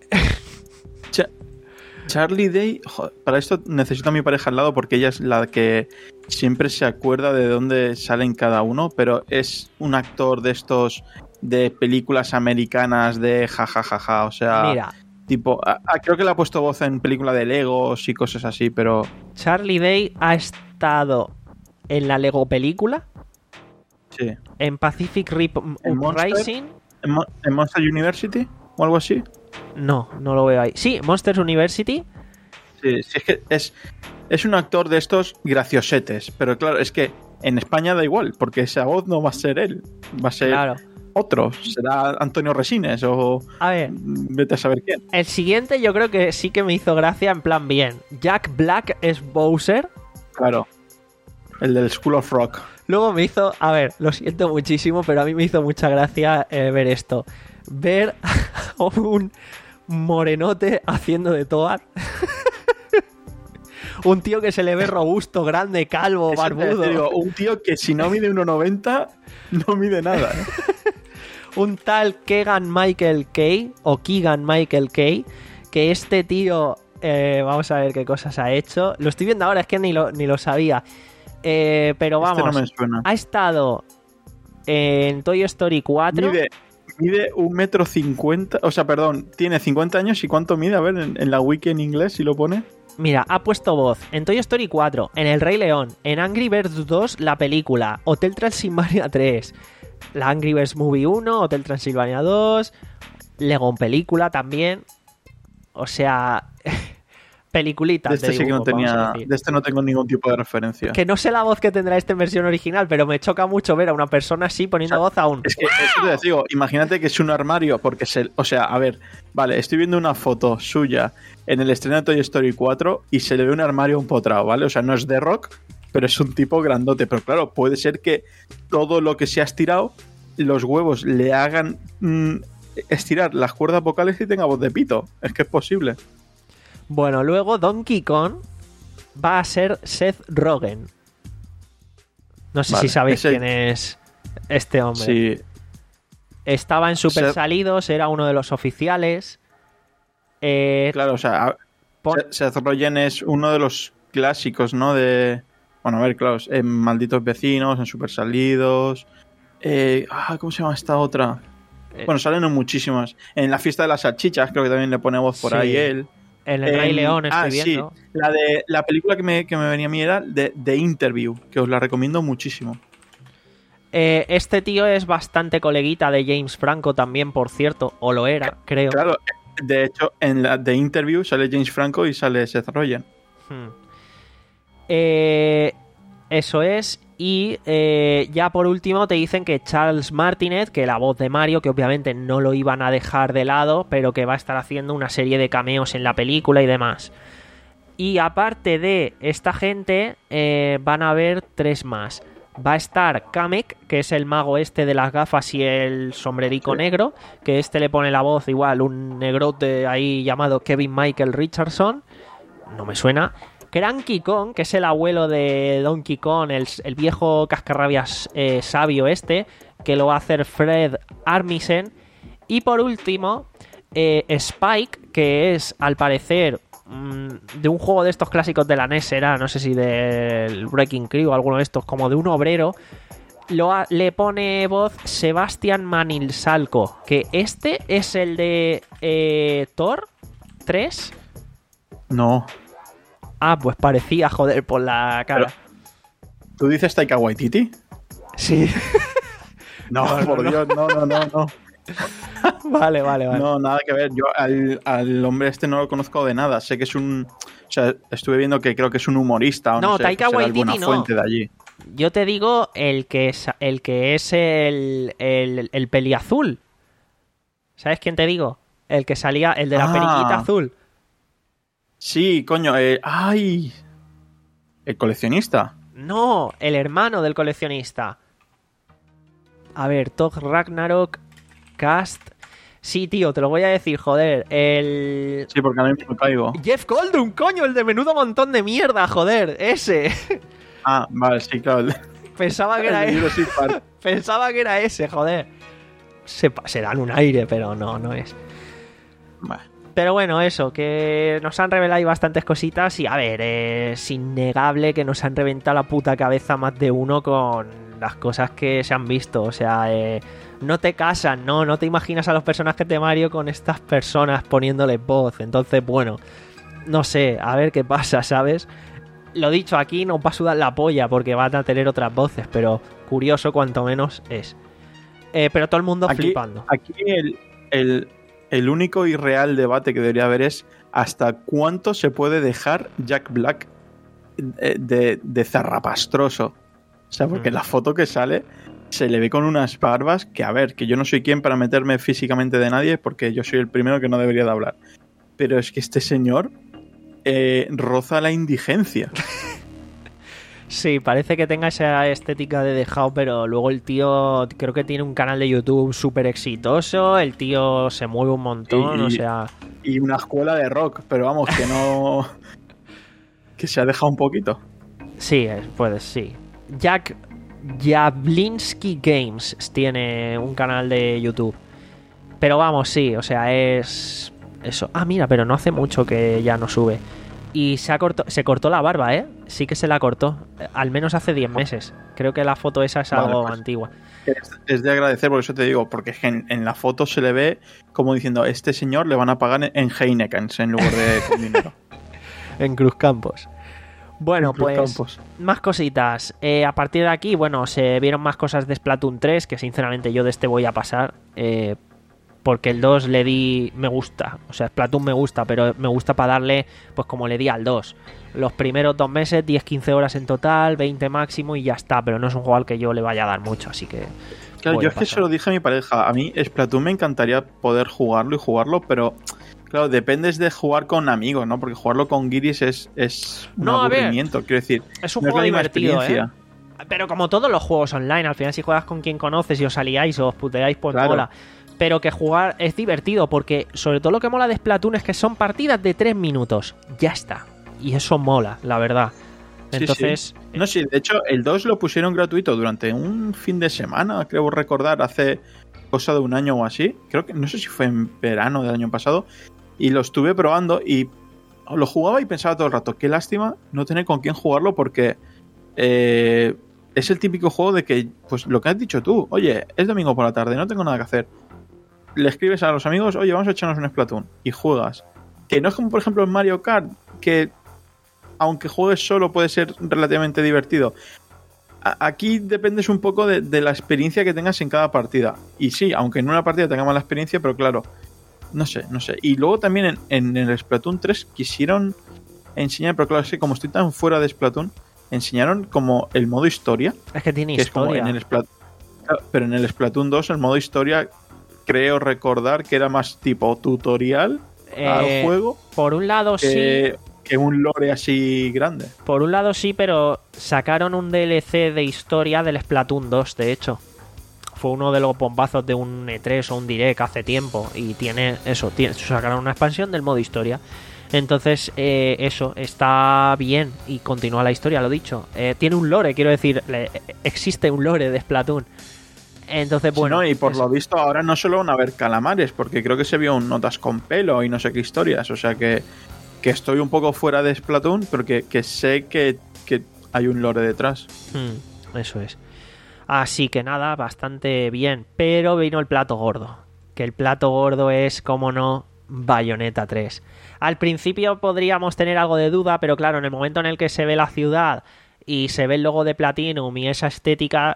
Ch- Charlie Day, joder, para esto necesito a mi pareja al lado porque ella es la que siempre se acuerda de dónde salen cada uno, pero es un actor de estos de películas americanas de jajajaja, ja, ja, ja, o sea... Mira... Tipo, a, a, creo que le ha puesto voz en película de Legos y cosas así, pero... Charlie Day ha estado en la Lego película. Sí. En Pacific Rim Uprising. ¿En, Mo- ¿En Monster University o algo así? No, no lo veo ahí. Sí, Monsters University. Sí, sí, es que es, es un actor de estos graciosetes, pero claro, es que en España da igual, porque esa voz no va a ser él, va a ser... Claro. Otro, será Antonio Resines o a ver, vete a saber quién. El siguiente yo creo que sí que me hizo gracia en plan bien. Jack Black es Bowser. Claro, el del School of Rock. Luego me hizo, a ver, lo siento muchísimo, pero a mí me hizo mucha gracia eh, ver esto. Ver a un morenote haciendo de Toad. Un tío que se le ve robusto, grande, calvo, Eso barbudo. te digo, un tío que si no mide uno noventa, no mide nada, ¿eh? Un tal Keegan Michael Kay o Keegan Michael Kay, que este tío, eh, vamos a ver qué cosas ha hecho. Lo estoy viendo ahora, es que ni lo, ni lo sabía. Eh, pero vamos, este no me suena. Ha estado en Toy Story cuatro. Mide, mide un metro cincuenta, o sea, perdón, tiene cincuenta años y ¿cuánto mide? A ver, en, en la wiki en inglés, si lo pone. Mira, ha puesto voz en Toy Story cuatro, en El Rey León, en Angry Birds dos, la película, Hotel Transilvania tres, la Angry Birds Movie uno, Hotel Transilvania dos, Lego en película también. O sea, peliculitas De este de sí que dibujo, no tenía, vamos a decir. de este no tengo ningún tipo de referencia. Que no sé la voz que tendrá este en versión original, pero me choca mucho ver a una persona así poniendo O sea, voz a un... Es que eso te digo, imagínate que es un armario, porque se, o sea, a ver, vale, estoy viendo una foto suya en el estreno de Toy Story cuatro y se le ve un armario empotrado, ¿vale? O sea, no es The Rock, pero es un tipo grandote. Pero claro, puede ser que todo lo que se ha estirado, los huevos le hagan mmm, estirar las cuerdas vocales y tenga voz de pito. Es que es posible. Bueno, luego Donkey Kong va a ser Seth Rogen. No sé Vale, si sabéis ese- quién es este hombre. Sí, Estaba en Super Seth- Salidos, era uno de los oficiales. Eh, claro, o sea, a- pon- Seth Rogen es uno de los clásicos, ¿no? De, bueno, a ver, claro, en Malditos Vecinos, en Super Salidos. Eh, ah, ¿cómo se llama esta otra? Eh. Bueno, salen en muchísimas. En La Fiesta de las Salchichas creo que también le pone voz por Sí. ahí él. En El Rey En- León estoy ah, viendo. Sí, la, de, la película que me, que me venía a mí era de The Interview, que os la recomiendo muchísimo. Eh, este tío es bastante coleguita de James Franco también, por cierto, o lo era, creo. Claro, de hecho, en la The Interview sale James Franco y sale Seth Rogen. Hmm. Eh, eso es. Y eh, ya por último te dicen que Charles Martinet, que la voz de Mario, que obviamente no lo iban a dejar de lado, pero que va a estar haciendo una serie de cameos en la película y demás. Y aparte de esta gente, eh, van a haber tres más. Va a estar Kamek, que es el mago este de las gafas y el sombrerico Sí. negro, que este le pone la voz igual, un negrote ahí llamado Kevin Michael Richardson. No me suena. Cranky Kong, que es el abuelo de Donkey Kong, el, el viejo cascarrabias eh, sabio este, que lo va a hacer Fred Armisen. Y por último, eh, Spike, que es al parecer mmm, de un juego de estos clásicos de la N E S, era, no sé si del Breaking Crew o alguno de estos, como de un obrero. Lo ha, le pone voz Sebastián Manilsalco, que este es el de eh, Thor tres. No. Ah, pues parecía, joder, por la cara. ¿Tú dices Taika Waititi? Sí. No, No, no, por no. Dios, no, no, no, no. Vale, vale, vale. No, nada que ver. Yo al, al hombre este no lo conozco de nada. Sé que es un... O sea, estuve viendo que creo que es un humorista o no, No, sé, Taika será Waititi alguna no. fuente de allí. Yo te digo el que es el, que es el, el, el peliazul. ¿Sabes quién te digo? El que salía, el de la Ah. periquita azul. Sí, coño. Eh, ¡Ay! ¿El coleccionista? No, el hermano del coleccionista. A ver, Thor Ragnarok, Cast. Sí, tío, te lo voy a decir, joder. El. Sí, porque a mí me caigo. Jeff Goldblum, coño, el de menudo montón de mierda, joder, ese. Ah, vale, sí, claro. el- Pensaba que el era de ese. Jurassic Park. Pensaba que era ese, joder. Se, pa- se dan un aire, pero no, no es. Bueno, Pero bueno, eso, que nos han revelado ahí bastantes cositas y a ver, es innegable que nos han reventado la puta cabeza más de uno con las cosas que se han visto. O sea, eh, no te casan, ¿no? No te imaginas a los personajes de Mario con estas personas poniéndoles voz. Entonces, bueno, no sé, a ver qué pasa, ¿sabes? Lo dicho, aquí nos va a sudar la polla porque van a tener otras voces, pero curioso cuanto menos es. Eh, pero todo el mundo aquí, flipando. aquí el, el, el único y real debate que debería haber es hasta cuánto se puede dejar Jack Black de, de, de zarrapastroso. O sea, porque Mm. la foto que sale se le ve con unas barbas que, a ver, que yo no soy quien para meterme físicamente de nadie porque yo soy el primero que no debería de hablar. Pero es que este señor eh, roza la indigencia. Sí, parece que tenga esa estética de dejado, pero luego el tío creo que tiene un canal de YouTube súper exitoso, el tío se mueve un montón, Y- o sea... Y una escuela de rock, pero vamos, que no... que se ha dejado un poquito. Sí, es- pues sí. Jack Jablinski Games tiene un canal de YouTube. Pero vamos, sí, o sea, es... Eso. Ah, mira, pero no hace mucho que ya no sube. Y se, ha corto, se cortó la barba, ¿eh? Sí que se la cortó. Eh, Al menos hace diez meses. Creo que la foto esa es Vale, algo pues. antigua. Es, es de agradecer, por eso te digo, porque es que en, en la foto se le ve como diciendo, este señor le van a pagar en Heineken en lugar de con dinero. En Cruzcampos. Bueno, En Cruz pues Campos. más cositas. Eh, a partir de aquí, bueno, se vieron más cosas de Splatoon tres, que sinceramente yo de este voy a pasar. Eh, porque el dos le di... me gusta. O sea, Splatoon me gusta, pero me gusta para darle, pues como le di al dos. Los primeros dos meses, diez quince horas en total, veinte máximo y ya está. Pero no es un juego al que yo le vaya a dar mucho, así que... Claro, voy yo a es que pasar. se lo dije a mi pareja. A mí Splatoon me encantaría poder jugarlo y jugarlo, pero claro, dependes de jugar con amigos, ¿no? Porque jugarlo con guiris es, es un No, a ver. aburrimiento. Quiero decir, Es un no es juego la misma divertido, ¿eh? experiencia. Pero como todos los juegos online, al final si juegas con quien conoces y os aliáis o os puteáis, pues Claro. mola. Pero que jugar es divertido, porque sobre todo lo que mola de Splatoon es que son partidas de tres minutos. Ya está. Y eso mola, la verdad. Sí, Entonces, sí. No, sí, de hecho, el dos lo pusieron gratuito durante un fin de semana, creo recordar, hace cosa de un año o así. Creo que, no sé si fue en verano del año pasado. Y lo estuve probando y lo jugaba y pensaba todo el rato, qué lástima no tener con quién jugarlo porque eh, es el típico juego de que, pues lo que has dicho tú, oye, es domingo por la tarde, no tengo nada que hacer. Le escribes a los amigos, oye, vamos a echarnos un Splatoon y juegas. que no es como por ejemplo en Mario Kart, que aunque juegues solo puede ser relativamente divertido. A- aquí dependes un poco de, de la experiencia que tengas en cada partida. Y sí, aunque en una partida tengas mala experiencia, pero claro, no sé, no sé. Y luego también en, en, en el Splatoon tres quisieron enseñar, pero claro, es que como estoy tan fuera de Splatoon, enseñaron como el modo historia. Es que tiene Que es como historia. en el Splat- pero en el Splatoon dos el modo historia creo recordar que era más tipo tutorial Eh, al juego Por un lado sí, que, que un lore así grande. por un lado sí, pero sacaron un D L C de historia del Splatoon dos, de hecho. Fue uno de los bombazos de un E tres o un Direct hace tiempo. Y tiene eso, tiene, sacaron una expansión del modo historia. Entonces, eh, eso, está bien y continúa la historia, lo dicho. Eh, tiene un lore, quiero decir, le- existe un lore de Splatoon. Entonces, bueno. Sí, ¿no? Y por eso. lo visto ahora no solo van a haber calamares, porque creo que se vio un notas con pelo y no sé qué historias. O sea que, que estoy un poco fuera de Splatoon, pero que, que sé que, que hay un lore detrás. Hmm, eso es. Así que nada, bastante bien. Pero vino el plato gordo. Que el plato gordo es, como no, Bayonetta tres. Al principio podríamos tener algo de duda, pero claro, en el momento en el que se ve la ciudad y se ve el logo de Platinum y esa estética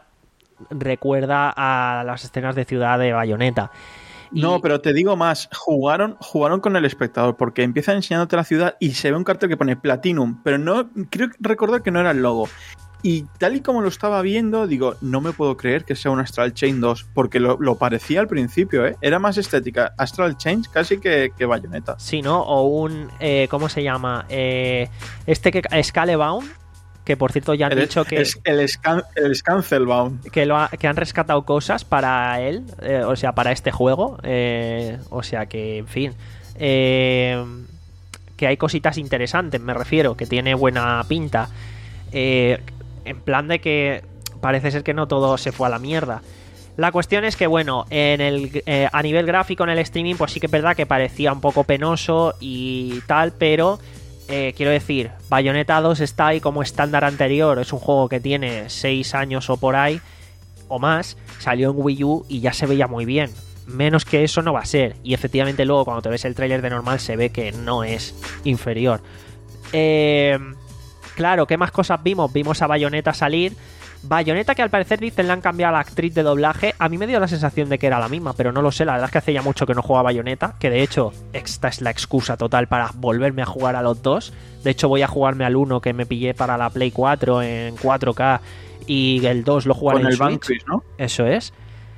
recuerda a las escenas de ciudad de Bayonetta. Y- No, pero te digo más, jugaron, jugaron con el espectador, porque empiezan enseñándote la ciudad y se ve un cartel que pone Platinum, pero no, creo recordar que no era el logo. Y tal y como lo estaba viendo, digo, no me puedo creer que sea un Astral Chain dos, porque lo, lo parecía al principio, ¿eh? Era más estética Astral Chain casi que, que Bayonetta. Sí, ¿no? O un... eh, ¿cómo se llama? Eh, este que... Scalebound, que por cierto ya han El, dicho que... es- el, scan, el Scancelbound. que, lo ha- que han rescatado cosas para él, eh, o sea, para este juego, eh, o sea que, en fin, eh, que hay cositas interesantes, me refiero, que tiene buena pinta, eh, en plan de que parece ser que no todo se fue a la mierda. La cuestión es que, bueno, en el, eh, a nivel gráfico en el streaming, pues sí que es verdad que parecía un poco penoso y tal, pero... Eh, quiero decir, Bayonetta dos está ahí como estándar anterior. Es un juego que tiene seis años o por ahí, o más. Salió en Wii U y ya se veía muy bien. Menos que eso no va a ser. Y efectivamente luego cuando te ves el tráiler de normal se ve que no es inferior. Eh, claro, ¿qué más cosas vimos? Vimos a Bayonetta salir. Bayonetta, que al parecer dicen le han cambiado a la actriz de doblaje. A mí me dio la sensación de que era la misma, pero no lo sé. La verdad es que hace ya mucho que no juego a Bayonetta, que de hecho esta es la excusa total para volverme a jugar a los dos. De hecho voy a jugarme al uno que me pillé para la Play cuatro en cuatro K y el dos lo jugaré Con en el Switch. Vanquish, ¿no? Eso es.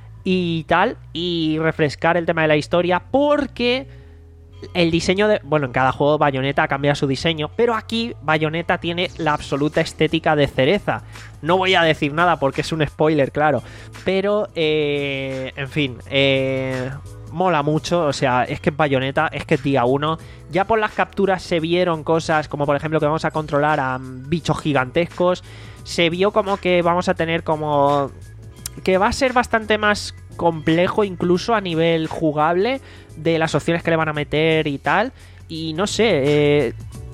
Y tal, y refrescar el tema de la historia, porque el diseño de... Bueno, en cada juego Bayonetta cambia su diseño, pero aquí Bayonetta tiene la absoluta estética de cereza. No voy a decir nada porque es un spoiler, claro. Pero, eh, en fin, eh, mola mucho. O sea, es que Bayonetta, es que es día uno. Ya por las capturas se vieron cosas como, por ejemplo, que vamos a controlar a bichos gigantescos. Se vio como que vamos a tener como... que va a ser bastante más complejo incluso a nivel jugable de las opciones que le van a meter y tal. Y no sé, eh,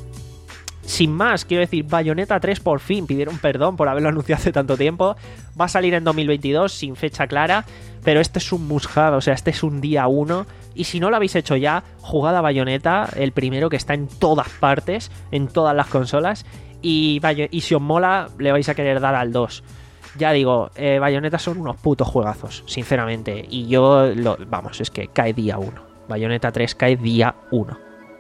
sin más, quiero decir, Bayonetta tres por fin pidieron perdón por haberlo anunciado hace tanto tiempo. Va a salir en dos mil veintidós sin fecha clara, pero este es un must-have, o sea, este es un día uno. Y si no lo habéis hecho ya, jugad a Bayonetta, el primero que está en todas partes, en todas las consolas. Y, Bayo- y si os mola, le vais a querer dar al dos. Ya digo, eh, Bayonetta son unos putos juegazos, sinceramente. Y yo, lo, vamos, es que cae día uno. Bayonetta tres cae día uno.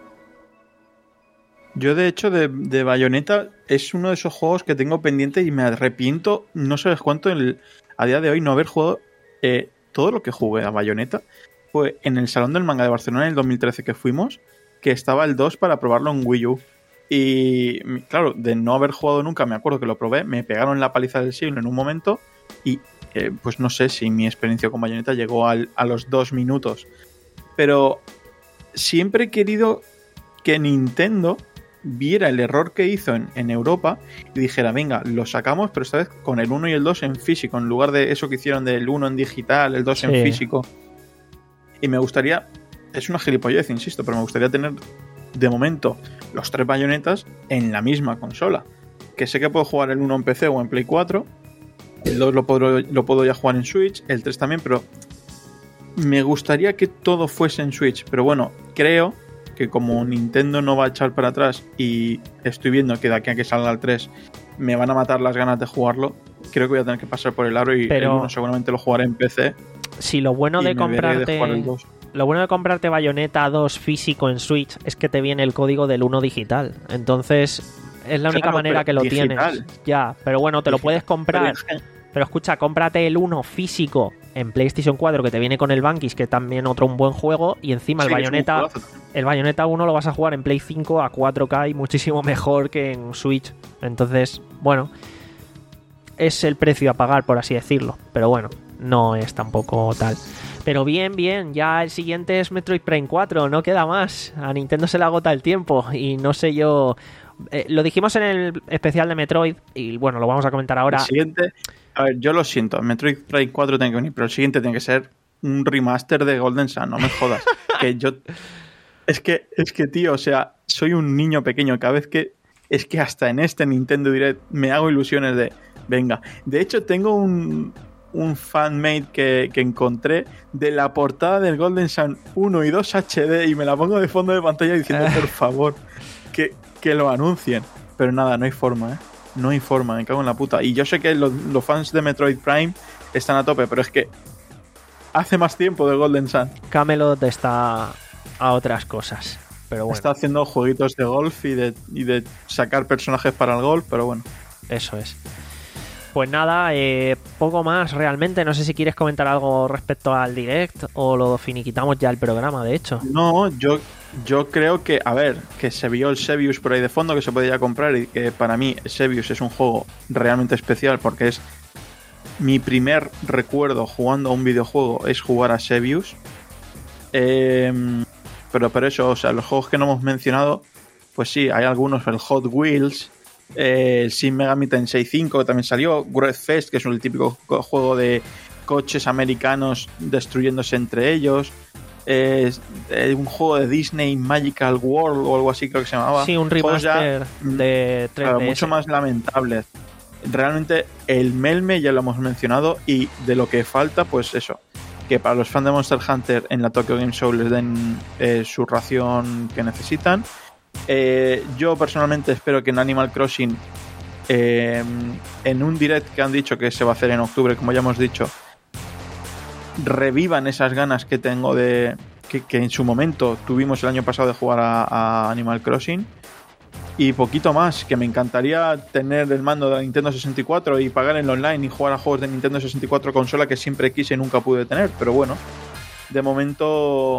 Yo, de hecho, de, de Bayonetta es uno de esos juegos que tengo pendiente y me arrepiento, no sabes cuánto, el, a día de hoy no haber jugado eh, todo lo que jugué a Bayonetta. Fue en el Salón del Manga de Barcelona en el dos mil trece que fuimos, que estaba el dos para probarlo en Wii U. Y claro, de no haber jugado nunca, me acuerdo que lo probé, me pegaron la paliza del siglo en un momento y eh, pues no sé si mi experiencia con Bayonetta llegó al, a los dos minutos. Pero siempre he querido que Nintendo viera el error que hizo en, en Europa y dijera, venga, lo sacamos, pero esta vez con el uno y el dos en físico, en lugar de eso que hicieron del uno en digital, el dos Sí. en físico. Y me gustaría, es una gilipollez, insisto, pero me gustaría tener de momento los tres Bayonetas en la misma consola. Que sé que puedo jugar el uno en P C o en Play cuatro, el dos lo puedo, lo puedo ya jugar en Switch, el tres también, pero me gustaría que todo fuese en Switch. Pero bueno, creo que como Nintendo no va a echar para atrás y estoy viendo que de aquí a que salga el tres me van a matar las ganas de jugarlo, creo que voy a tener que pasar por el aro y Pero... el uno seguramente lo jugaré en P C. Si lo bueno de comprarte... De jugar el dos. Lo bueno de comprarte Bayonetta dos físico en Switch es que te viene el código del uno digital. Entonces, es la única claro, manera que lo digital. tienes. Ya, pero bueno, te Digital. lo puedes comprar. Pero, Pero escucha, cómprate el uno físico en PlayStation cuatro, que te viene con el Bankis, que también otro un buen juego, y encima sí, el Bayonetta, es un juegazo. el Bayonetta uno lo vas a jugar en Play cinco a cuatro K y muchísimo mejor que en Switch. Entonces, bueno, es el precio a pagar, por así decirlo. Pero bueno, no es tampoco tal. Pero bien, bien, ya el siguiente es Metroid Prime cuatro, no queda más. A Nintendo se le agota el tiempo y no sé yo... Eh, lo dijimos en el especial de Metroid y bueno, lo vamos a comentar ahora. El siguiente, a ver, yo lo siento, Metroid Prime cuatro tiene que venir, pero el siguiente tiene que ser un remaster de Golden Sun, no me jodas. que yo... Es que, es que, tío, o sea, soy un niño pequeño, cada vez que... Es que hasta en este Nintendo Direct me hago ilusiones de... Venga, de hecho tengo un... un fanmade que, que encontré de la portada del Golden Sun uno y dos H D y me la pongo de fondo de pantalla diciendo, por favor, que, que lo anuncien. Pero nada, no hay forma, ¿eh? No hay forma, me cago en la puta. Y yo sé que los, los fans de Metroid Prime están a tope, pero es que hace más tiempo de Golden Sun. Camelot está a otras cosas, pero bueno. Está haciendo jueguitos de golf y de, y de sacar personajes para el golf, pero bueno. Eso es. Pues nada, eh, poco más realmente. No sé si quieres comentar algo respecto al Direct o lo finiquitamos ya el programa, de hecho. No, yo, yo creo que, a ver, que se vio el Sebius por ahí de fondo que se podía comprar y que para mí Sebius es un juego realmente especial porque es mi primer recuerdo jugando a un videojuego es jugar a Sebius. Eh, pero por eso, o sea, los juegos que no hemos mencionado, pues sí, hay algunos, el Hot Wheels, eh, el Shin Megami Tensei cinco que también salió, Wreckfest, que es el típico juego de coches americanos destruyéndose entre ellos, eh, eh, un juego de Disney Magical World o algo así creo que se llamaba. Sí, un remaster ya, de tres D S. Claro, mucho más lamentable. Realmente el Melme ya lo hemos mencionado y de lo que falta, pues eso, que para los fans de Monster Hunter en la Tokyo Game Show les den eh, su ración que necesitan. Eh, yo personalmente espero que en Animal Crossing, eh, en un direct que han dicho que se va a hacer en octubre, como ya hemos dicho, revivan esas ganas que tengo de que, que en su momento tuvimos el año pasado de jugar a, a Animal Crossing. Y poquito más, que me encantaría tener el mando de la Nintendo sesenta y cuatro y pagar en online y jugar a juegos de Nintendo sesenta y cuatro, consola que siempre quise y nunca pude tener. Pero bueno, de momento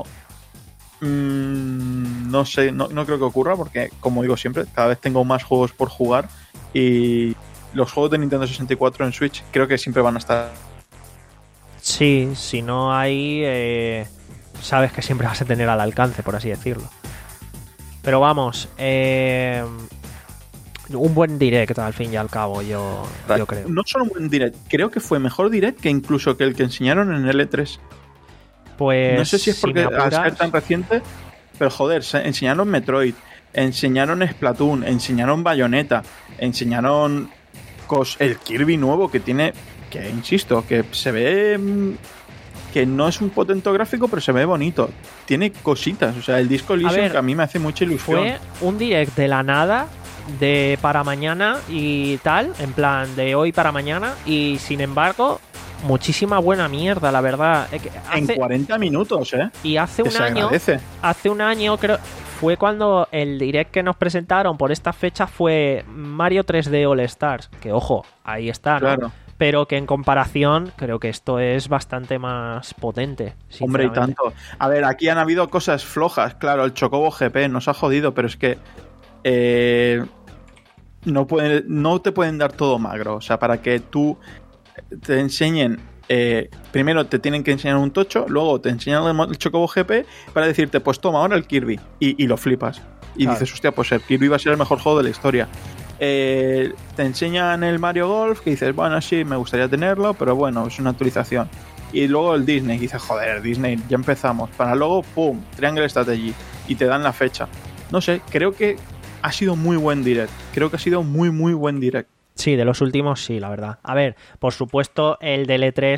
mmm, no sé, no, no creo que ocurra porque, como digo siempre, cada vez tengo más juegos por jugar y los juegos de Nintendo sesenta y cuatro en Switch creo que siempre van a estar. Sí, si no hay, eh, sabes que siempre vas a tener al alcance, por así decirlo. Pero vamos, eh, un buen direct al fin y al cabo, yo, yo creo. No solo un buen direct, creo que fue mejor direct que incluso que el que enseñaron en el E tres. Pues no sé si es porque si al ser tan reciente, pero joder, enseñaron Metroid, enseñaron Splatoon, enseñaron Bayonetta, enseñaron cos el Kirby nuevo que tiene, que insisto, que se ve... que no es un potente gráfico, pero se ve bonito. Tiene cositas. O sea, el Disco Elysium, ver, que a mí me hace mucha ilusión. Fue un direct de la nada, de para mañana y tal, en plan de hoy para mañana, y sin embargo, muchísima buena mierda, la verdad. Hace, en cuarenta minutos, ¿eh? Y hace que un se año, agradece. hace un año creo, fue cuando el direct que nos presentaron por esta fecha fue Mario tres D All Stars, que ojo, ahí está, ¿no? Claro. Pero que en comparación creo que esto es bastante más potente. Hombre, y tanto. A ver, aquí han habido cosas flojas. Claro, el Chocobo G P nos ha jodido, pero es que eh, no, pueden, no te pueden dar todo magro. O sea, para que tú te enseñen... Eh, primero te tienen que enseñar un tocho, luego te enseñan el Chocobo G P para decirte, pues toma ahora el Kirby. Y, y lo flipas. Y claro. Dices, hostia, pues el Kirby va a ser el mejor juego de la historia. Eh, te enseñan el Mario Golf que dices, bueno, sí, me gustaría tenerlo, pero bueno, es una actualización. Y luego el Disney, que dices, joder, Disney, ya empezamos. Para luego, pum, Triangle Strategy y te dan la fecha. No sé, creo que ha sido muy buen direct. Creo que ha sido muy, muy buen direct. Sí, de los últimos sí, la verdad. A ver, por supuesto, el del E tres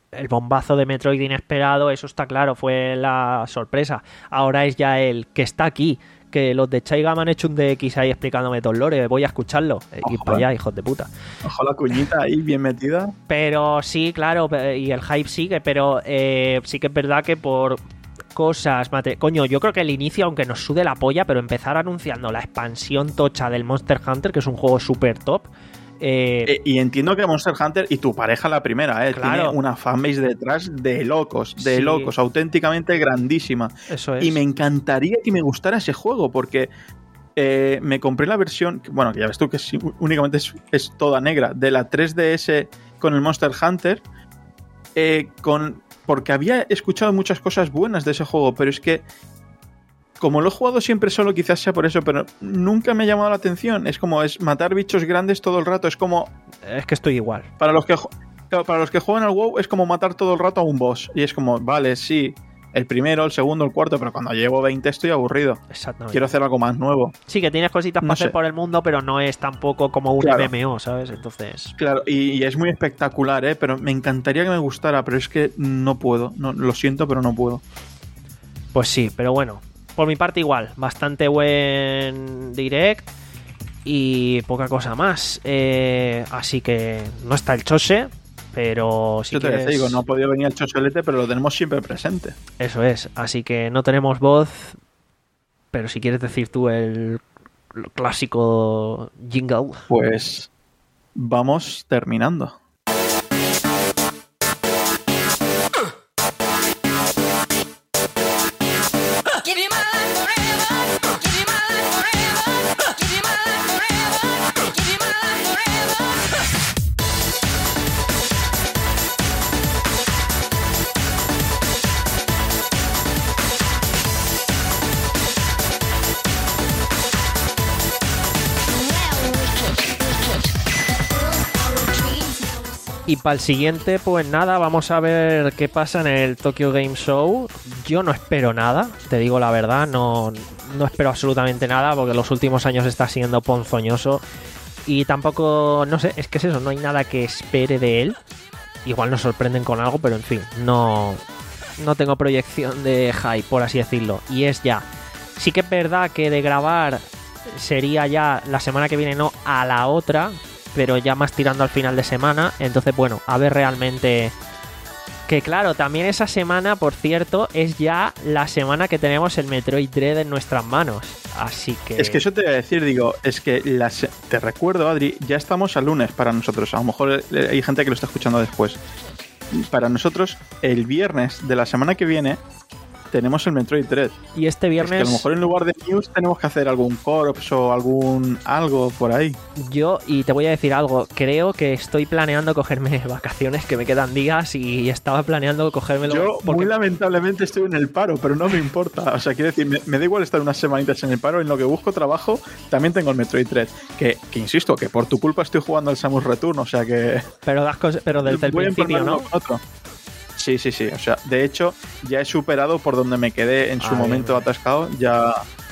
el bombazo de Metroid inesperado, eso está claro, fue la sorpresa. Ahora es ya el que está aquí, que los de Chaigam han hecho un D X ahí explicándome todo el lore, voy a escucharlo. Ojo, y para allá, hijos de puta. Ojo la cuñita ahí bien metida. Pero sí, claro, y el hype sigue, pero eh, sí que es verdad que por cosas... Mate... Coño, yo creo que el inicio, aunque nos sude la polla, pero empezar anunciando la expansión tocha del Monster Hunter, que es un juego súper top... Eh... Eh, y entiendo que Monster Hunter y tu pareja la primera, eh, claro. tiene una fanbase detrás de locos, de sí. locos, auténticamente grandísima. Eso es. Y me encantaría que me gustara ese juego porque eh, me compré la versión, bueno, que ya ves tú que es, únicamente es, es toda negra, de la tres D S con el Monster Hunter, eh, con, porque había escuchado muchas cosas buenas de ese juego, pero es que como lo he jugado siempre solo, quizás sea por eso, pero nunca me ha llamado la atención. Es como, es matar bichos grandes todo el rato. Es como... Es que estoy igual. Para los que, para los que juegan al WoW es como matar todo el rato a un boss. Y es como, vale, sí, el primero, el segundo, el cuarto, pero cuando llevo veinte estoy aburrido. Exactamente. Quiero hacer algo más nuevo. Sí, que tienes cositas no para sé. hacer por el mundo, pero no es tampoco como un claro. M M O, ¿sabes? Entonces... Claro, y, y es muy espectacular, ¿eh? Pero me encantaría que me gustara, pero es que no puedo. No, lo siento, pero no puedo. Pues sí, pero bueno... Por mi parte igual, bastante buen direct y poca cosa más. Eh, así que no está el Chose, pero sí Yo te que decía, es... digo, no ha podido venir el Chosolete, pero lo tenemos siempre presente. Eso es, así que no tenemos voz, pero si quieres decir tú el clásico jingle. Pues vamos terminando. Y para el siguiente, pues nada, vamos a ver qué pasa en el Tokyo Game Show. Yo no espero nada, te digo la verdad, no, no espero absolutamente nada porque los últimos años está siendo ponzoñoso. Y tampoco, no sé, es que es eso, no hay nada que espere de él. Igual nos sorprenden con algo, pero en fin, no, no tengo proyección de hype, por así decirlo. Y es ya. Sí que es verdad que de grabar sería ya la semana que viene, no a la otra, pero ya más tirando al final de semana. Entonces, bueno, a ver realmente... Que claro, también esa semana, por cierto, es ya la semana que tenemos el Metroid Dread en nuestras manos. Así que... Es que eso te voy a decir, digo, es que las... te recuerdo, Adri, ya estamos a lunes para nosotros. A lo mejor hay gente que lo está escuchando después. Para nosotros, el viernes de la semana que viene tenemos el Metroid Dread. Y este viernes... Es que a lo mejor en lugar de news tenemos que hacer algún corps o algún algo por ahí. Yo, y te voy a decir algo, creo que estoy planeando cogerme vacaciones, que me quedan días, y estaba planeando cogérmelo. Yo porque... muy lamentablemente estoy en el paro, pero no me importa. O sea, quiero decir, me, me da igual estar unas semanitas en el paro, en lo que busco trabajo, también tengo el Metroid Dread. Que, que insisto, que por tu culpa estoy jugando al Samus Return, o sea que... Pero, das cosas, pero desde el voy a principio, ¿no? con otro. Sí, sí, sí. O sea, de hecho, ya he superado por donde me quedé en su ah, momento bien, bien. atascado. Ya.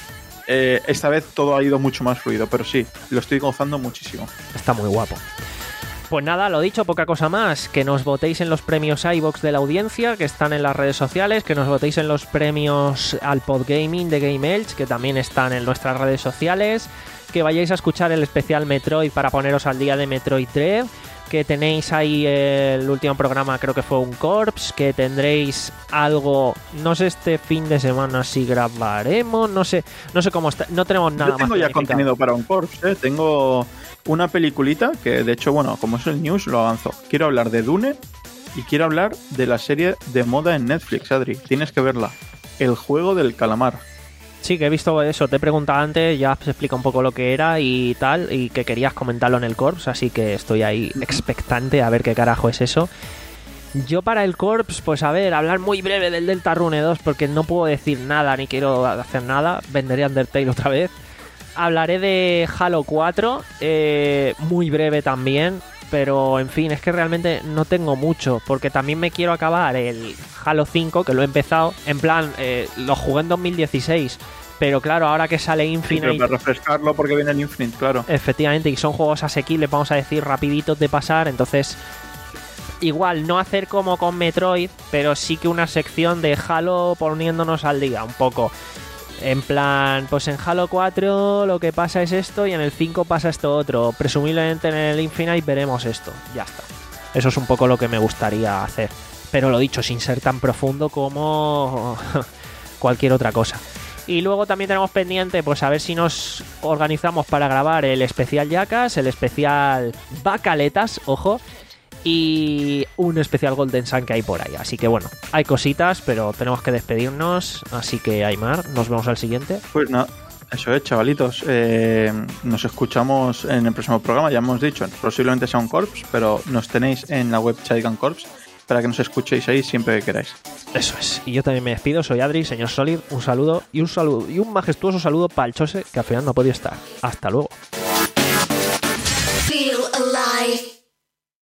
Eh, esta vez todo ha ido mucho más fluido, pero sí, lo estoy gozando muchísimo. Está muy guapo. Pues nada, lo dicho, poca cosa más. Que nos votéis en los premios iVoox de la audiencia, que están en las redes sociales. Que nos votéis en los premios al Podgaming de Game Elch, que también están en nuestras redes sociales. Que vayáis a escuchar el especial Metroid para poneros al día de Metroid Dread. Que tenéis ahí el último programa, creo que fue un Corps, que tendréis algo, no sé este fin de semana si grabaremos, no sé, no sé cómo está, no tenemos nada Yo tengo más ya planificado. contenido para un Corps, ¿eh? Tengo una peliculita que de hecho, bueno, como es el news, lo avanzo. Quiero hablar de Dune y quiero hablar de la serie de moda en Netflix, Adri. Tienes que verla. El juego del calamar. Sí, que he visto eso, te he preguntado antes, ya se explica un poco lo que era y tal, y que querías comentarlo en el Corps, así que estoy ahí expectante a ver qué carajo es eso. Yo para el Corps, pues a ver, hablar muy breve del Deltarune dos, porque no puedo decir nada, ni quiero hacer nada, venderé Undertale otra vez. Hablaré de Halo cuatro, eh, muy breve también, pero en fin, es que realmente no tengo mucho, porque también me quiero acabar el Halo cinco, que lo he empezado, en plan, eh, lo jugué en dos mil dieciséis, pero claro, ahora que sale Infinite... Sí, pero para refrescarlo porque viene el Infinite, claro. Efectivamente, y son juegos asequibles, vamos a decir, rapiditos de pasar, entonces igual no hacer como con Metroid, pero sí que una sección de Halo poniéndonos al día un poco. En plan, pues en Halo cuatro lo que pasa es esto y en el cinco pasa esto otro. Presumiblemente en el Infinite veremos esto. Ya está. Eso es un poco lo que me gustaría hacer. Pero lo dicho, sin ser tan profundo como cualquier otra cosa. Y luego también tenemos pendiente, pues a ver si nos organizamos para grabar el especial Jackass, el especial Bacaletas, ojo, y un especial Golden Sun que hay por ahí. Así que bueno, hay cositas, pero tenemos que despedirnos. Así que Aymar, nos vemos al siguiente. Pues nada, eso es, chavalitos. Eh, nos escuchamos en el próximo programa, ya hemos dicho, posiblemente sea un Corps, pero nos tenéis en la web Child Corps para que nos escuchéis ahí siempre que queráis. Eso es. Y yo también me despido, soy Adri, señor Solid, un saludo y un saludo y un majestuoso saludo para el Chose, que al final no ha podido estar. Hasta luego. Feel alive.